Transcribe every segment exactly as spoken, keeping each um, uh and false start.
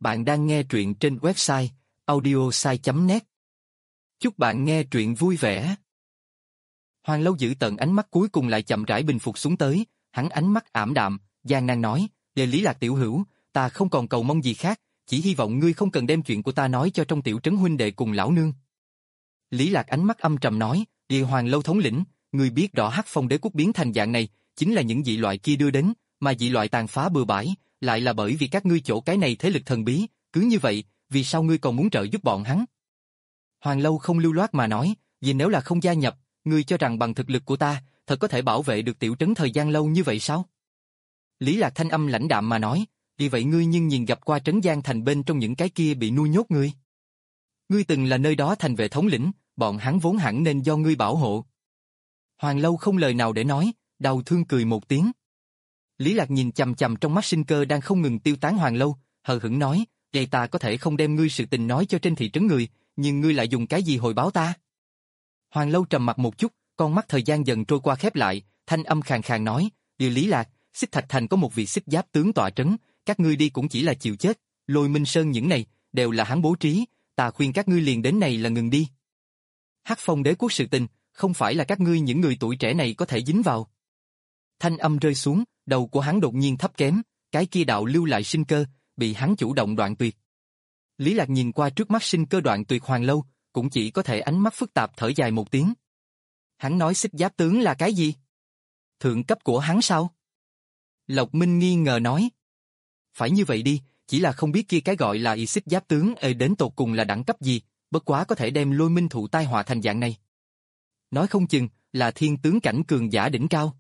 Bạn đang nghe truyện trên website audiosai chấm net. Chúc bạn nghe truyện vui vẻ. Hoàng Lâu giữ tận ánh mắt cuối cùng lại chậm rãi bình phục xuống tới, hắn ánh mắt ảm đạm, gian nan nói, "Đề Lý Lạc tiểu hữu, ta không còn cầu mong gì khác, chỉ hy vọng ngươi không cần đem chuyện của ta nói cho trong tiểu trấn huynh đệ cùng lão nương." Lý Lạc ánh mắt âm trầm nói, "Địa Hoàng Lâu thống lĩnh, ngươi biết rõ Hắc Phong Đế quốc biến thành dạng này, chính là những dị loại kia đưa đến, mà dị loại tàn phá bừa bãi, lại là bởi vì các ngươi chỗ cái này thế lực thần bí, cứ như vậy, vì sao ngươi còn muốn trợ giúp bọn hắn?" Hoàng Lâu không lưu loát mà nói, "Vì nếu là không gia nhập, ngươi cho rằng bằng thực lực của ta, thật có thể bảo vệ được tiểu trấn thời gian lâu như vậy sao?" Lý Lạc thanh âm lãnh đạm mà nói, "Vì vậy ngươi nhưng nhìn gặp qua trấn Giang Thành bên trong những cái kia bị nuôi nhốt ngươi. Ngươi từng là nơi đó thành vệ thống lĩnh, bọn hắn vốn hẳn nên do ngươi bảo hộ." Hoàng Lâu không lời nào để nói, đau thương cười một tiếng. Lý Lạc nhìn chằm chằm trong mắt sinh cơ đang không ngừng tiêu tán Hoàng Lâu, hờ hững nói, "Vậy ta có thể không đem ngươi sự tình nói cho trên thị trấn người, nhưng ngươi lại dùng cái gì hồi báo ta?" Hoàng Lâu trầm mặt một chút, con mắt thời gian dần trôi qua khép lại, thanh âm khàn khàn nói, "Điều Lý Lạc, Xích Thạch Thành có một vị xích giáp tướng tọa trấn, các ngươi đi cũng chỉ là chịu chết, Lôi Minh Sơn những này, đều là hắn bố trí, ta khuyên các ngươi liền đến này là ngừng đi. Hắc Phong Đế quốc sự tình, không phải là các ngươi những người tuổi trẻ này có thể dính vào." Thanh âm rơi xuống, đầu của hắn đột nhiên thấp kém, cái kia đạo lưu lại sinh cơ, bị hắn chủ động đoạn tuyệt. Lý Lạc nhìn qua trước mắt sinh cơ đoạn tuyệt Hoàng Lâu, cũng chỉ có thể ánh mắt phức tạp thở dài một tiếng. Hắn nói xích giáp tướng là cái gì? Thượng cấp của hắn sao? Lộc Minh nghi ngờ nói. Phải như vậy đi, chỉ là không biết kia cái gọi là y xích giáp tướng ê đến tột cùng là đẳng cấp gì, bất quá có thể đem Lôi Minh thụ tai họa thành dạng này. Nói không chừng là thiên tướng cảnh cường giả đỉnh cao.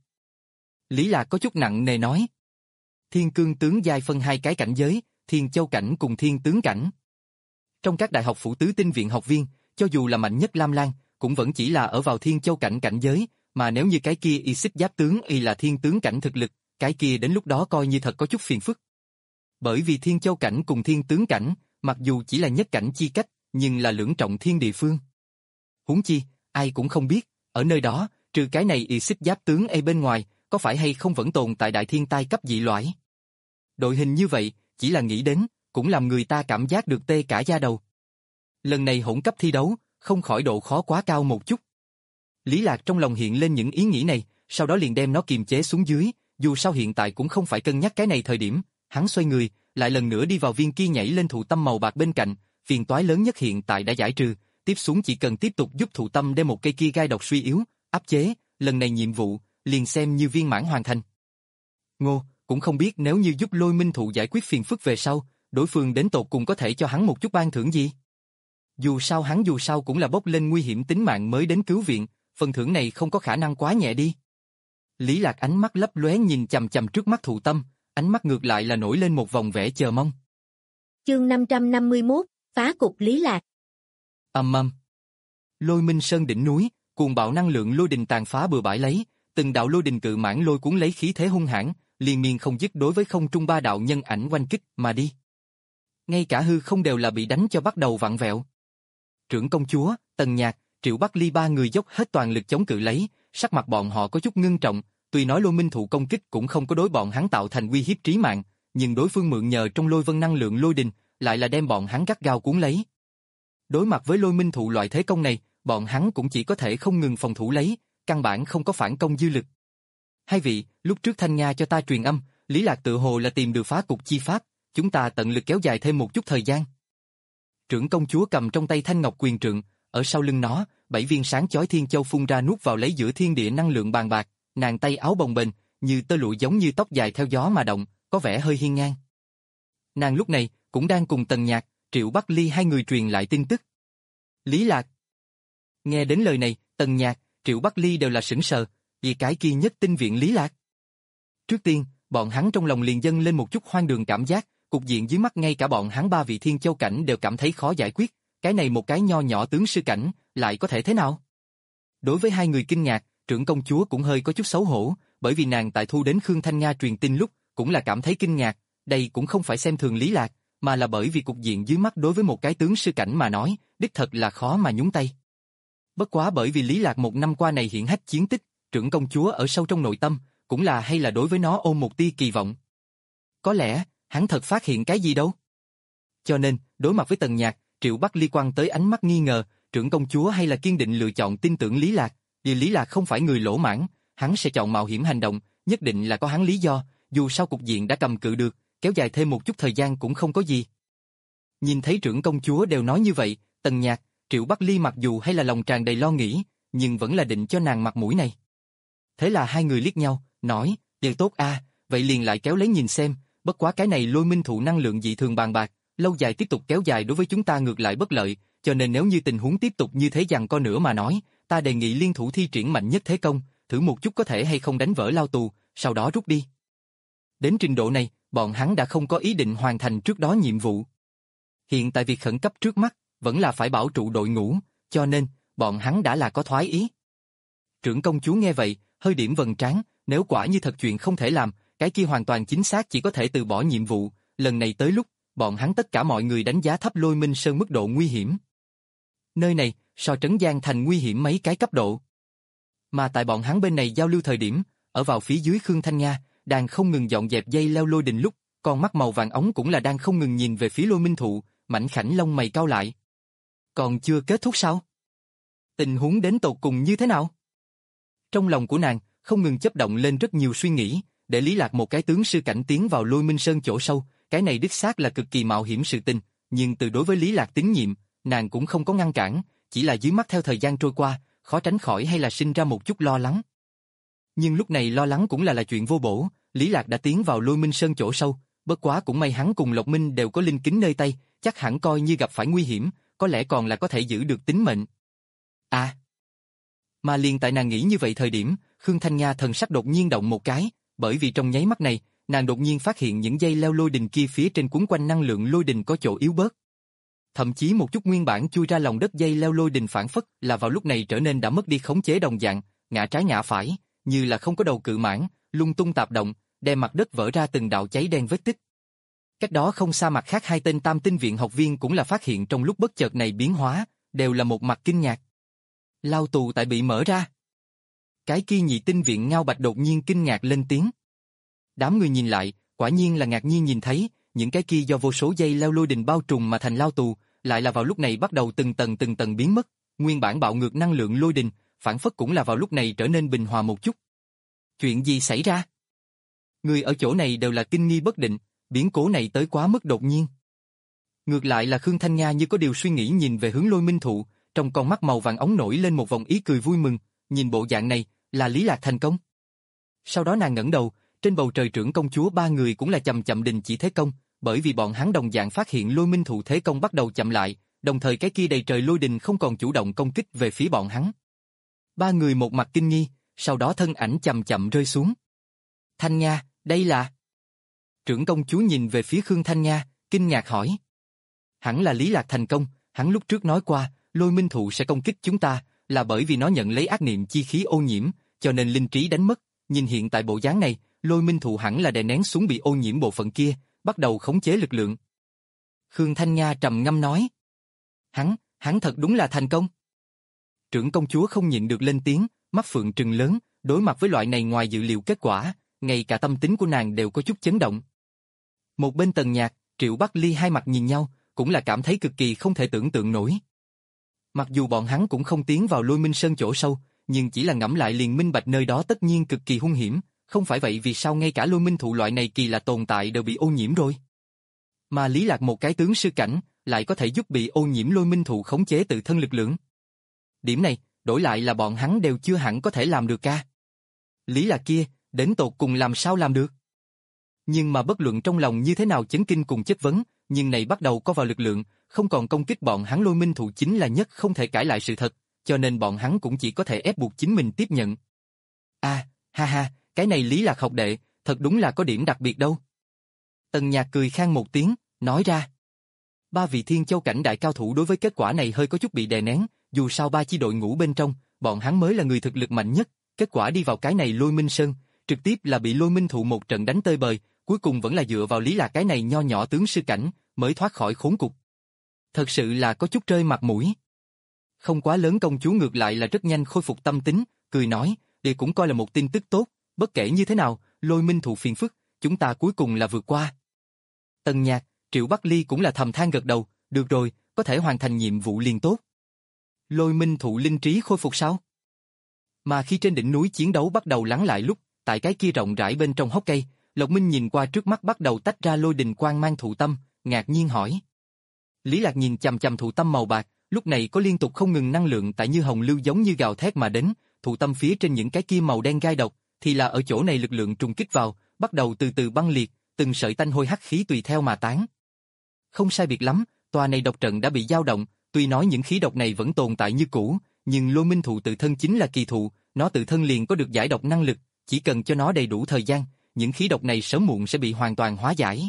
Lý Lạc có chút nặng nề nói. Thiên cương tướng giai phân hai cái cảnh giới, thiên châu cảnh cùng thiên tướng cảnh. Trong các đại học phủ tứ tinh viện học viên, cho dù là mạnh nhất Lam Lan, cũng vẫn chỉ là ở vào thiên châu cảnh cảnh giới, mà nếu như cái kia y xích giáp tướng y là thiên tướng cảnh thực lực, cái kia đến lúc đó coi như thật có chút phiền phức. Bởi vì thiên châu cảnh cùng thiên tướng cảnh, mặc dù chỉ là nhất cảnh chi cách, nhưng là lưỡng trọng thiên địa phương. Huống chi, ai cũng không biết, ở nơi đó, trừ cái này y xích giáp tướng y bên ngoài, có phải hay không vẫn tồn tại đại thiên tai cấp dị loại. Đội hình như vậy, chỉ là nghĩ đến, cũng làm người ta cảm giác được tê cả da đầu. Lần này hỗn cấp thi đấu, không khỏi độ khó quá cao một chút. Lý Lạc trong lòng hiện lên những ý nghĩ này, sau đó liền đem nó kiềm chế xuống dưới, dù sao hiện tại cũng không phải cân nhắc cái này thời điểm, hắn xoay người, lại lần nữa đi vào viên kia nhảy lên thụ tâm màu bạc bên cạnh, phiền toái lớn nhất hiện tại đã giải trừ, tiếp xuống chỉ cần tiếp tục giúp thụ tâm đem một cây kia gai độc suy yếu, áp chế, lần này nhiệm vụ, liền xem như viên mãn hoàn thành. Ngô, cũng không biết nếu như giúp Lôi Minh thụ giải quyết phiền phức về sau, đối phương đến tột cùng có thể cho hắn một chút ban thưởng gì? Dù sao hắn dù sao cũng là bốc lên nguy hiểm tính mạng mới đến cứu viện, phần thưởng này không có khả năng quá nhẹ đi. Lý Lạc ánh mắt lấp lóe nhìn chằm chằm trước mắt thụ tâm, ánh mắt ngược lại là nổi lên một vòng vẻ chờ mong. Chương năm trăm năm mươi mốt, phá cục Lý Lạc. Ầm ầm. Lôi Minh Sơn đỉnh núi, cuồng bạo năng lượng lôi đình tàn phá bừa bãi lấy, từng đạo lôi đình cự mãng lôi cuốn lấy khí thế hung hãn, liên miên không dứt đối với không trung ba đạo nhân ảnh oanh kích mà đi. Ngay cả hư không đều là bị đánh cho bắt đầu vặn vẹo. Trưởng công chúa, Tần Nhạc, Triệu Bắc Ly ba người dốc hết toàn lực chống cự lấy, sắc mặt bọn họ có chút ngưng trọng, tuy nói Lôi Minh thụ công kích cũng không có đối bọn hắn tạo thành uy hiếp trí mạng, nhưng đối phương mượn nhờ trong lôi vân năng lượng lôi đình, lại là đem bọn hắn gắt gao cuốn lấy. Đối mặt với Lôi Minh thụ loại thế công này, bọn hắn cũng chỉ có thể không ngừng phòng thủ lấy, căn bản không có phản công dư lực. Hai vị, lúc trước Thanh Nga cho ta truyền âm, Lý Lạc tự hồ là tìm được phá cục chi pháp, chúng ta tận lực kéo dài thêm một chút thời gian. Trưởng công chúa cầm trong tay thanh ngọc quyền trượng, ở sau lưng nó, bảy viên sáng chói thiên châu phun ra nuốt vào lấy giữa thiên địa năng lượng bàn bạc, nàng tay áo bồng bềnh, như tơ lụa giống như tóc dài theo gió mà động, có vẻ hơi hiên ngang. Nàng lúc này cũng đang cùng Tần Nhạc, Triệu Bắc Ly hai người truyền lại tin tức. Lý Lạc. Nghe đến lời này, Tần Nhạc, Triệu Bắc Ly đều là sững sờ, vì cái kia nhất tinh viện Lý Lạc. Trước tiên, bọn hắn trong lòng liền dâng lên một chút hoang đường cảm giác, cục diện dưới mắt ngay cả bọn hắn ba vị thiên châu cảnh đều cảm thấy khó giải quyết, cái này một cái nho nhỏ tướng sư cảnh, lại có thể thế nào? Đối với hai người kinh ngạc, trưởng công chúa cũng hơi có chút xấu hổ, bởi vì nàng tại thu đến Khương Thanh Nga truyền tin lúc, cũng là cảm thấy kinh ngạc, đây cũng không phải xem thường Lý Lạc, mà là bởi vì cục diện dưới mắt đối với một cái tướng sư cảnh mà nói, đích thật là khó mà nhúng tay. Bất quá bởi vì Lý Lạc một năm qua này hiển hách chiến tích, trưởng công chúa ở sâu trong nội tâm, cũng là hay là đối với nó ôm một tia kỳ vọng. Có lẽ, hắn thật phát hiện cái gì đâu. Cho nên, đối mặt với Tần Nhạc, Triệu Bắc Ly quăng tới ánh mắt nghi ngờ, trưởng công chúa hay là kiên định lựa chọn tin tưởng Lý Lạc, vì Lý Lạc không phải người lỗ mãn, hắn sẽ chọn mạo hiểm hành động, nhất định là có hắn lý do, dù sao cục diện đã cầm cự được, kéo dài thêm một chút thời gian cũng không có gì. Nhìn thấy trưởng công chúa đều nói như vậy, Tần Nhạc, Triệu Bắc Ly mặc dù hay là lòng tràn đầy lo nghĩ, nhưng vẫn là định cho nàng mặt mũi này. Thế là hai người liếc nhau, nói, đều tốt a, vậy liền lại kéo lấy nhìn xem, bất quá cái này lôi minh thụ năng lượng dị thường bàn bạc, lâu dài tiếp tục kéo dài đối với chúng ta ngược lại bất lợi, cho nên nếu như tình huống tiếp tục như thế giằng co nữa mà nói, ta đề nghị liên thủ thi triển mạnh nhất thế công, thử một chút có thể hay không đánh vỡ lao tù, sau đó rút đi. Đến trình độ này, bọn hắn đã không có ý định hoàn thành trước đó nhiệm vụ. Hiện tại việc khẩn cấp trước mắt, vẫn là phải bảo trụ đội ngũ, cho nên, bọn hắn đã là có thoái ý. Trưởng công chúa nghe vậy, hơi điểm vầng trán, nếu quả như thật chuyện không thể làm, cái kia hoàn toàn chính xác chỉ có thể từ bỏ nhiệm vụ, lần này tới lúc, bọn hắn tất cả mọi người đánh giá thấp Lôi Minh Sơn mức độ nguy hiểm. Nơi này, so Trấn Giang Thành nguy hiểm mấy cái cấp độ. Mà tại bọn hắn bên này giao lưu thời điểm, ở vào phía dưới Khương Thanh Nga, đang không ngừng dọn dẹp dây leo lôi đình lúc, con mắt màu vàng ống cũng là đang không ngừng nhìn về phía Lôi Minh Thụ, mảnh khảnh lông mày cau lại. Còn chưa kết thúc sao? Tình huống đến tột cùng như thế nào? Trong lòng của nàng, không ngừng chấp động lên rất nhiều suy nghĩ, để Lý Lạc một cái tướng sư cảnh tiến vào Lôi Minh Sơn chỗ sâu, cái này đích xác là cực kỳ mạo hiểm sự tình, nhưng từ đối với Lý Lạc tín nhiệm, nàng cũng không có ngăn cản, chỉ là dưới mắt theo thời gian trôi qua, khó tránh khỏi hay là sinh ra một chút lo lắng. Nhưng lúc này lo lắng cũng là là chuyện vô bổ, Lý Lạc đã tiến vào Lôi Minh Sơn chỗ sâu, bất quá cũng may hắn cùng Lộc Minh đều có linh kính nơi tay, chắc hẳn coi như gặp phải nguy hiểm, có lẽ còn là có thể giữ được tính mệnh. À! Mà liền tại nàng nghĩ như vậy thời điểm, Khương Thanh Nga thần sắc đột nhiên động một cái, bởi vì trong nháy mắt này, nàng đột nhiên phát hiện những dây leo lôi đình kia phía trên quấn quanh năng lượng lôi đình có chỗ yếu bớt. Thậm chí một chút nguyên bản chui ra lòng đất dây leo lôi đình phản phất là vào lúc này trở nên đã mất đi khống chế đồng dạng, ngã trái ngã phải, như là không có đầu cự mãn, lung tung tạp động, đem mặt đất vỡ ra từng đạo cháy đen vết tích. Cách đó không xa mặt khác hai tên Tam Tinh viện học viên cũng là phát hiện trong lúc bất chợt này biến hóa, đều là một mặt kinh ngạc. Lao tù tại bị mở ra. Cái kia Nhị Tinh viện Ngao Bạch đột nhiên kinh ngạc lên tiếng. Đám người nhìn lại, quả nhiên là ngạc nhiên nhìn thấy, những cái kia do vô số dây leo lôi đình bao trùm mà thành lao tù, lại là vào lúc này bắt đầu từng tầng từng tầng biến mất, nguyên bản bạo ngược năng lượng lôi đình, phản phất cũng là vào lúc này trở nên bình hòa một chút. Chuyện gì xảy ra? Người ở chỗ này đều là kinh nghi bất định, biến cố này tới quá mức đột nhiên. Ngược lại là Khương Thanh Nga như có điều suy nghĩ nhìn về hướng Lôi Minh Thụ, trong con mắt màu vàng ống nổi lên một vòng ý cười vui mừng, nhìn bộ dạng này, là Lý Lạc thành công. Sau đó nàng ngẩng đầu, trên bầu trời trưởng công chúa ba người cũng là chậm chậm đình chỉ thế công, bởi vì bọn hắn đồng dạng phát hiện Lôi Minh Thụ thế công bắt đầu chậm lại, đồng thời cái kia đầy trời lôi đình không còn chủ động công kích về phía bọn hắn. Ba người một mặt kinh nghi, sau đó thân ảnh chậm chậm rơi xuống. Thanh Nga, đây là... Trưởng công chúa nhìn về phía Khương Thanh Nga, kinh ngạc hỏi. Hẳn là Lý Lạc thành công, hắn lúc trước nói qua, Lôi Minh Thụ sẽ công kích chúng ta, là bởi vì nó nhận lấy ác niệm chi khí ô nhiễm, cho nên linh trí đánh mất, nhìn hiện tại bộ dáng này, Lôi Minh Thụ hẳn là đè nén xuống bị ô nhiễm bộ phận kia, bắt đầu khống chế lực lượng. Khương Thanh Nga trầm ngâm nói. Hắn, hắn thật đúng là thành công. Trưởng công chúa không nhịn được lên tiếng, mắt phượng trừng lớn, đối mặt với loại này ngoài dự liệu kết quả, ngay cả tâm tính của nàng đều có chút chấn động. Một bên Tần Nhạc, Triệu Bắc Ly hai mặt nhìn nhau, cũng là cảm thấy cực kỳ không thể tưởng tượng nổi. Mặc dù bọn hắn cũng không tiến vào Lôi Minh Sơn chỗ sâu, nhưng chỉ là ngẫm lại liền minh bạch nơi đó tất nhiên cực kỳ hung hiểm, không phải vậy vì sao ngay cả Lôi Minh Thụ loại này kỳ là tồn tại đều bị ô nhiễm rồi. Mà Lý Lạc một cái tướng sư cảnh, lại có thể giúp bị ô nhiễm Lôi Minh Thụ khống chế tự thân lực lượng. Điểm này, đổi lại là bọn hắn đều chưa hẳn có thể làm được ca. Lý Lạc kia, đến tột cùng làm sao làm được? Nhưng mà bất luận trong lòng như thế nào chấn kinh cùng chất vấn, nhưng này bắt đầu có vào lực lượng, không còn công kích bọn hắn Lôi Minh Thụ chính là nhất không thể cãi lại sự thật, cho nên bọn hắn cũng chỉ có thể ép buộc chính mình tiếp nhận. À, ha ha, cái này Lý Lạc học đệ, thật đúng là có điểm đặc biệt đâu. Tần Nhạc cười khan một tiếng, nói ra. Ba vị Thiên Châu cảnh đại cao thủ đối với kết quả này hơi có chút bị đè nén, dù sao ba chi đội ngũ bên trong, bọn hắn mới là người thực lực mạnh nhất, kết quả đi vào cái này Lôi Minh Sơn, trực tiếp là bị Lôi Minh Thụ một trận đánh tơi bời, cuối cùng vẫn là dựa vào Lý Lạc cái này nho nhỏ tướng sư cảnh, mới thoát khỏi khốn cục. Thật sự là có chút rơi mặt mũi. Không quá lớn công chúa ngược lại là rất nhanh khôi phục tâm tính, cười nói, đây cũng coi là một tin tức tốt, bất kể như thế nào, Lôi Minh Thụ phiền phức, chúng ta cuối cùng là vượt qua. Tần Nhạc, Triệu Bắc Ly cũng là thầm than gật đầu, được rồi, có thể hoàn thành nhiệm vụ liền tốt. Lôi minh thụ linh trí khôi phục sao? Mà khi trên đỉnh núi chiến đấu bắt đầu lắng lại lúc, tại cái kia rộng rãi bên trong hốc cây, Lộc Minh nhìn qua trước mắt bắt đầu tách ra lôi đình quang mang thụ tâm, ngạc nhiên hỏi. Lý Lạc nhìn chằm chằm thụ tâm màu bạc, lúc này có liên tục không ngừng năng lượng tại như hồng lưu giống như gào thét mà đến, thụ tâm phía trên những cái kia màu đen gai độc, thì là ở chỗ này lực lượng trùng kích vào, bắt đầu từ từ băng liệt, từng sợi tanh hôi hắc khí tùy theo mà tán. Không sai biệt lắm, tòa này độc trận đã bị dao động, tuy nói những khí độc này vẫn tồn tại như cũ, nhưng lôi minh thụ tự thân chính là kỳ thụ, nó tự thân liền có được giải độc năng lực, chỉ cần cho nó đầy đủ thời gian, những khí độc này sớm muộn sẽ bị hoàn toàn hóa giải.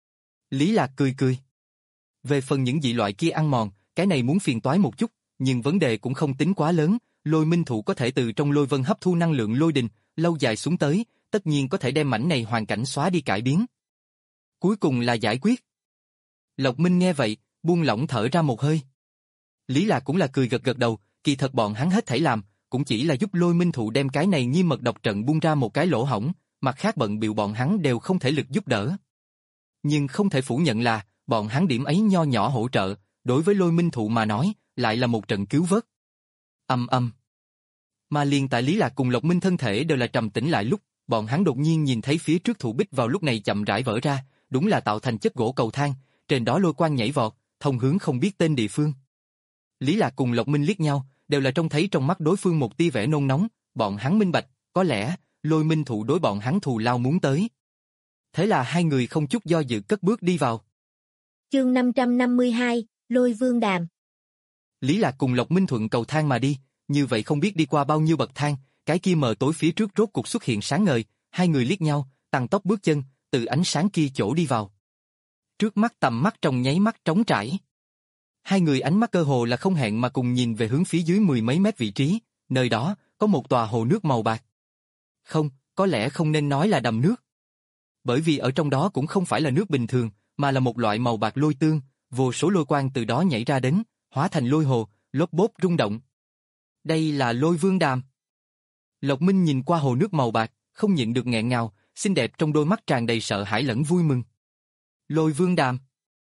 Lý Lạc cười cười. Về phần những dị loại kia ăn mòn, cái này muốn phiền toái một chút, nhưng vấn đề cũng không tính quá lớn, lôi minh thụ có thể từ trong lôi vân hấp thu năng lượng lôi đình, lâu dài xuống tới, tất nhiên có thể đem mảnh này hoàn cảnh xóa đi cải biến. Cuối cùng là giải quyết. Lộc Minh nghe vậy, buông lỏng thở ra một hơi. Lý Lạc cũng là cười gật gật đầu, kỳ thật bọn hắn hết thảy làm, cũng chỉ là giúp lôi minh thụ đem cái này nghiêm mật độc trận buông ra một cái lỗ hổng, mặt khác bận bịu bọn hắn đều không thể lực giúp đỡ. Nhưng không thể phủ nhận là, bọn hắn điểm ấy nho nhỏ hỗ trợ, đối với lôi minh thụ mà nói, lại là một trận cứu vớt. Âm âm. Mà liền tại Lý Lạc cùng Lộc Minh thân thể đều là trầm tĩnh lại lúc, bọn hắn đột nhiên nhìn thấy phía trước thụ bích vào lúc này chậm rãi vỡ ra, đúng là tạo thành chất gỗ cầu thang, trên đó lôi quang nhảy vọt, thông hướng không biết tên địa phương. Lý Lạc cùng Lộc Minh liếc nhau, đều là trông thấy trong mắt đối phương một tia vẻ nôn nóng, bọn hắn minh bạch, có lẽ, lôi minh thụ đối bọn hắn thù lao muốn tới. Thế là hai người không chút do dự cất bước đi vào. Chương năm trăm năm mươi hai, Lôi Vương Đàm. Lý Lạc cùng Lộc Minh thuận cầu thang mà đi, như vậy không biết đi qua bao nhiêu bậc thang, cái kia mờ tối phía trước rốt cục xuất hiện sáng ngời, hai người liếc nhau, tăng tốc bước chân, từ ánh sáng kia chỗ đi vào. Trước mắt tầm mắt trong nháy mắt trống trải. Hai người ánh mắt cơ hồ là không hẹn mà cùng nhìn về hướng phía dưới mười mấy mét vị trí, nơi đó có một tòa hồ nước màu bạc. Không, có lẽ không nên nói là đầm nước. Bởi vì ở trong đó cũng không phải là nước bình thường, mà là một loại màu bạc lôi tương, vô số lôi quang từ đó nhảy ra đến, hóa thành lôi hồ, lốp bốp rung động. Đây là Lôi Vương Đàm. Lộc Minh nhìn qua hồ nước màu bạc, không nhịn được nghẹn ngào, xinh đẹp trong đôi mắt tràn đầy sợ hãi lẫn vui mừng. Lôi Vương Đàm.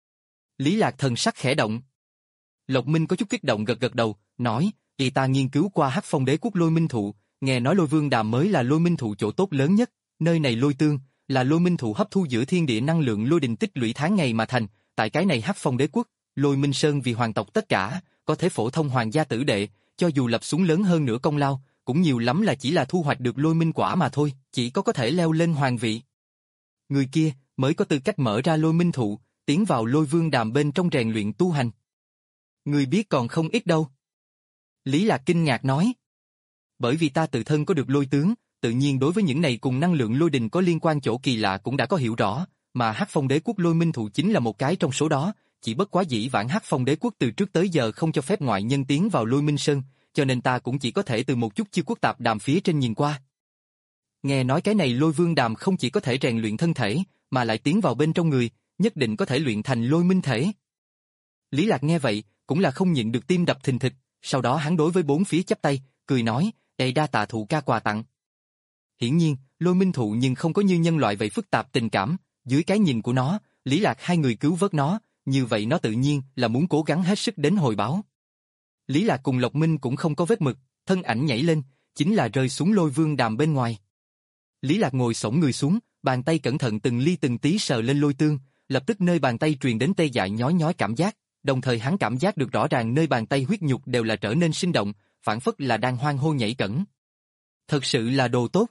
Lý Lạc thần sắc khẽ động. Lộc Minh có chút kích động gật gật đầu, nói, y ta nghiên cứu qua Hắc Phong Đế Quốc lôi minh thụ, nghe nói Lôi Vương Đàm mới là lôi minh thụ chỗ tốt lớn nhất, nơi này lôi tương, là lôi minh thụ hấp thu giữa thiên địa năng lượng lôi đình tích lũy tháng ngày mà thành, tại cái này Hắc Phong Đế Quốc, Lôi Minh Sơn vì hoàng tộc tất cả, có thể phổ thông hoàng gia tử đệ, cho dù lập xuống lớn hơn nữa công lao, cũng nhiều lắm là chỉ là thu hoạch được lôi minh quả mà thôi, chỉ có có thể leo lên hoàng vị. Người kia mới có tư cách mở ra lôi minh thụ, tiến vào Lôi Vương Đàm bên trong rèn luyện tu hành. Người biết còn không ít đâu. Lý Lạc kinh ngạc nói. Bởi vì ta tự thân có được lôi tướng, tự nhiên đối với những này cùng năng lượng lôi đình có liên quan chỗ kỳ lạ cũng đã có hiểu rõ, mà Hắc Phong Đế Quốc lôi minh thụ chính là một cái trong số đó, chỉ bất quá dĩ vãng Hắc Phong Đế Quốc từ trước tới giờ không cho phép ngoại nhân tiến vào Lôi Minh Sơn, cho nên ta cũng chỉ có thể từ một chút chiêu quốc tạp đàm phía trên nhìn qua. Nghe nói cái này Lôi Vương Đàm không chỉ có thể rèn luyện thân thể, mà lại tiến vào bên trong người, nhất định có thể luyện thành lôi minh thể. Lý Lạc nghe vậy, cũng là không nhịn được tim đập thình thịch, sau đó hắn đối với bốn phía chắp tay, cười nói, đây đa tạ thụ ca quà tặng. Hiển nhiên, lôi minh thụ nhưng không có như nhân loại vậy phức tạp tình cảm, dưới cái nhìn của nó, Lý Lạc hai người cứu vớt nó, như vậy nó tự nhiên là muốn cố gắng hết sức đến hồi báo. Lý Lạc cùng Lộc Minh cũng không có vết mực, thân ảnh nhảy lên, chính là rơi xuống Lôi Vương Đàm bên ngoài. Lý Lạc ngồi xổm người xuống, bàn tay cẩn thận từng ly từng tí sờ lên lôi tương, lập tức nơi bàn tay truyền đến tê dại nhói nhói cảm giác, đồng thời hắn cảm giác được rõ ràng nơi bàn tay huyết nhục đều là trở nên sinh động, phản phất là đang hoan hô nhảy cẫng. Thật sự là đồ tốt.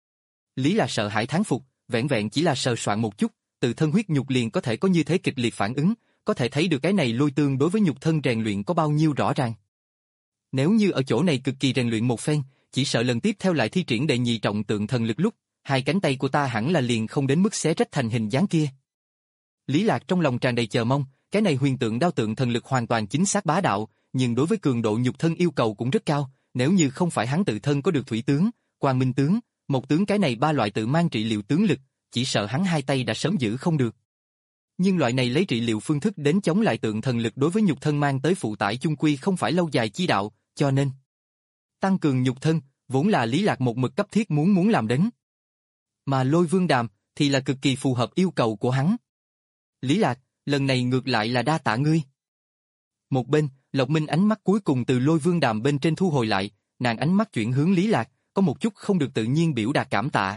Lý Lạc sợ hãi thán phục, vẹn vẹn chỉ là sờ soạn một chút, tự thân huyết nhục liền có thể có như thế kịch liệt phản ứng, có thể thấy được cái này lôi tương đối với nhục thân rèn luyện có bao nhiêu rõ ràng. Nếu như ở chỗ này cực kỳ rèn luyện một phen, chỉ sợ lần tiếp theo lại thi triển đệ nhị trọng tượng thần lực lúc, hai cánh tay của ta hẳn là liền không đến mức xé rách thành hình dáng kia. Lý Lạc trong lòng tràn đầy chờ mong, cái này huyền tượng đao tượng thần lực hoàn toàn chính xác bá đạo, nhưng đối với cường độ nhục thân yêu cầu cũng rất cao, nếu như không phải hắn tự thân có được thủy tướng, quang minh tướng, một tướng cái này ba loại tự mang trị liệu tướng lực, chỉ sợ hắn hai tay đã sớm giữ không được. Nhưng loại này lấy trị liệu phương thức đến chống lại tượng thần lực đối với nhục thân mang tới phụ tải chung quy không phải lâu dài chi đạo, cho nên tăng cường nhục thân vốn là Lý Lạc một mực cấp thiết muốn muốn làm đến. Mà Lôi Vương Đàm thì là cực kỳ phù hợp yêu cầu của hắn. Lý Lạc, lần này ngược lại là đa tạ ngươi. Một bên, Lộc Minh ánh mắt cuối cùng từ Lôi Vương Đàm bên trên thu hồi lại, nàng ánh mắt chuyển hướng Lý Lạc, có một chút không được tự nhiên biểu đạt cảm tạ.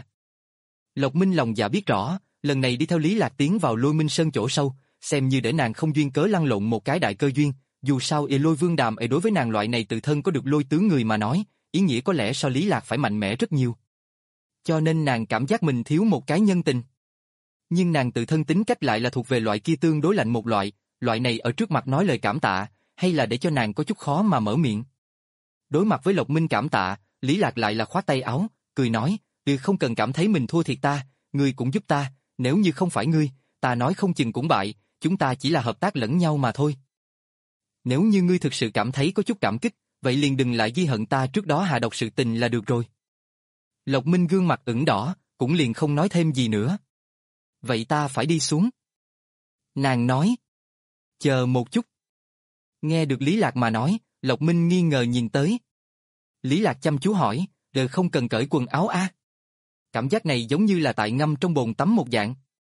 Lộc Minh lòng dạ biết rõ, lần này đi theo Lý Lạc tiến vào Lôi Minh Sơn chỗ sâu, xem như để nàng không duyên cớ lăn lộn một cái đại cơ duyên, dù sao y Lôi Vương Đàm ấy đối với nàng loại này tự thân có được lôi tướng người mà nói, ý nghĩa có lẽ so Lý Lạc phải mạnh mẽ rất nhiều. Cho nên nàng cảm giác mình thiếu một cái nhân tình. Nhưng nàng tự thân tính cách lại là thuộc về loại kia tương đối lạnh một loại, loại này ở trước mặt nói lời cảm tạ, hay là để cho nàng có chút khó mà mở miệng. Đối mặt với Lộc Minh cảm tạ, Lý Lạc lại là khoát tay áo, cười nói, "Ừ, không cần cảm thấy mình thua thiệt ta, ngươi cũng giúp ta, nếu như không phải ngươi, ta nói không chừng cũng bại, chúng ta chỉ là hợp tác lẫn nhau mà thôi. Nếu như ngươi thực sự cảm thấy có chút cảm kích, vậy liền đừng lại ghi hận ta trước đó hạ độc sự tình là được rồi." Lộc Minh gương mặt ửng đỏ, cũng liền không nói thêm gì nữa. "Vậy ta phải đi xuống." Nàng nói. "Chờ một chút." Nghe được Lý Lạc mà nói, Lộc Minh nghi ngờ nhìn tới. Lý Lạc chăm chú hỏi, "Đều không cần cởi quần áo a?" Cảm giác này giống như là tại ngâm trong bồn tắm một dạng.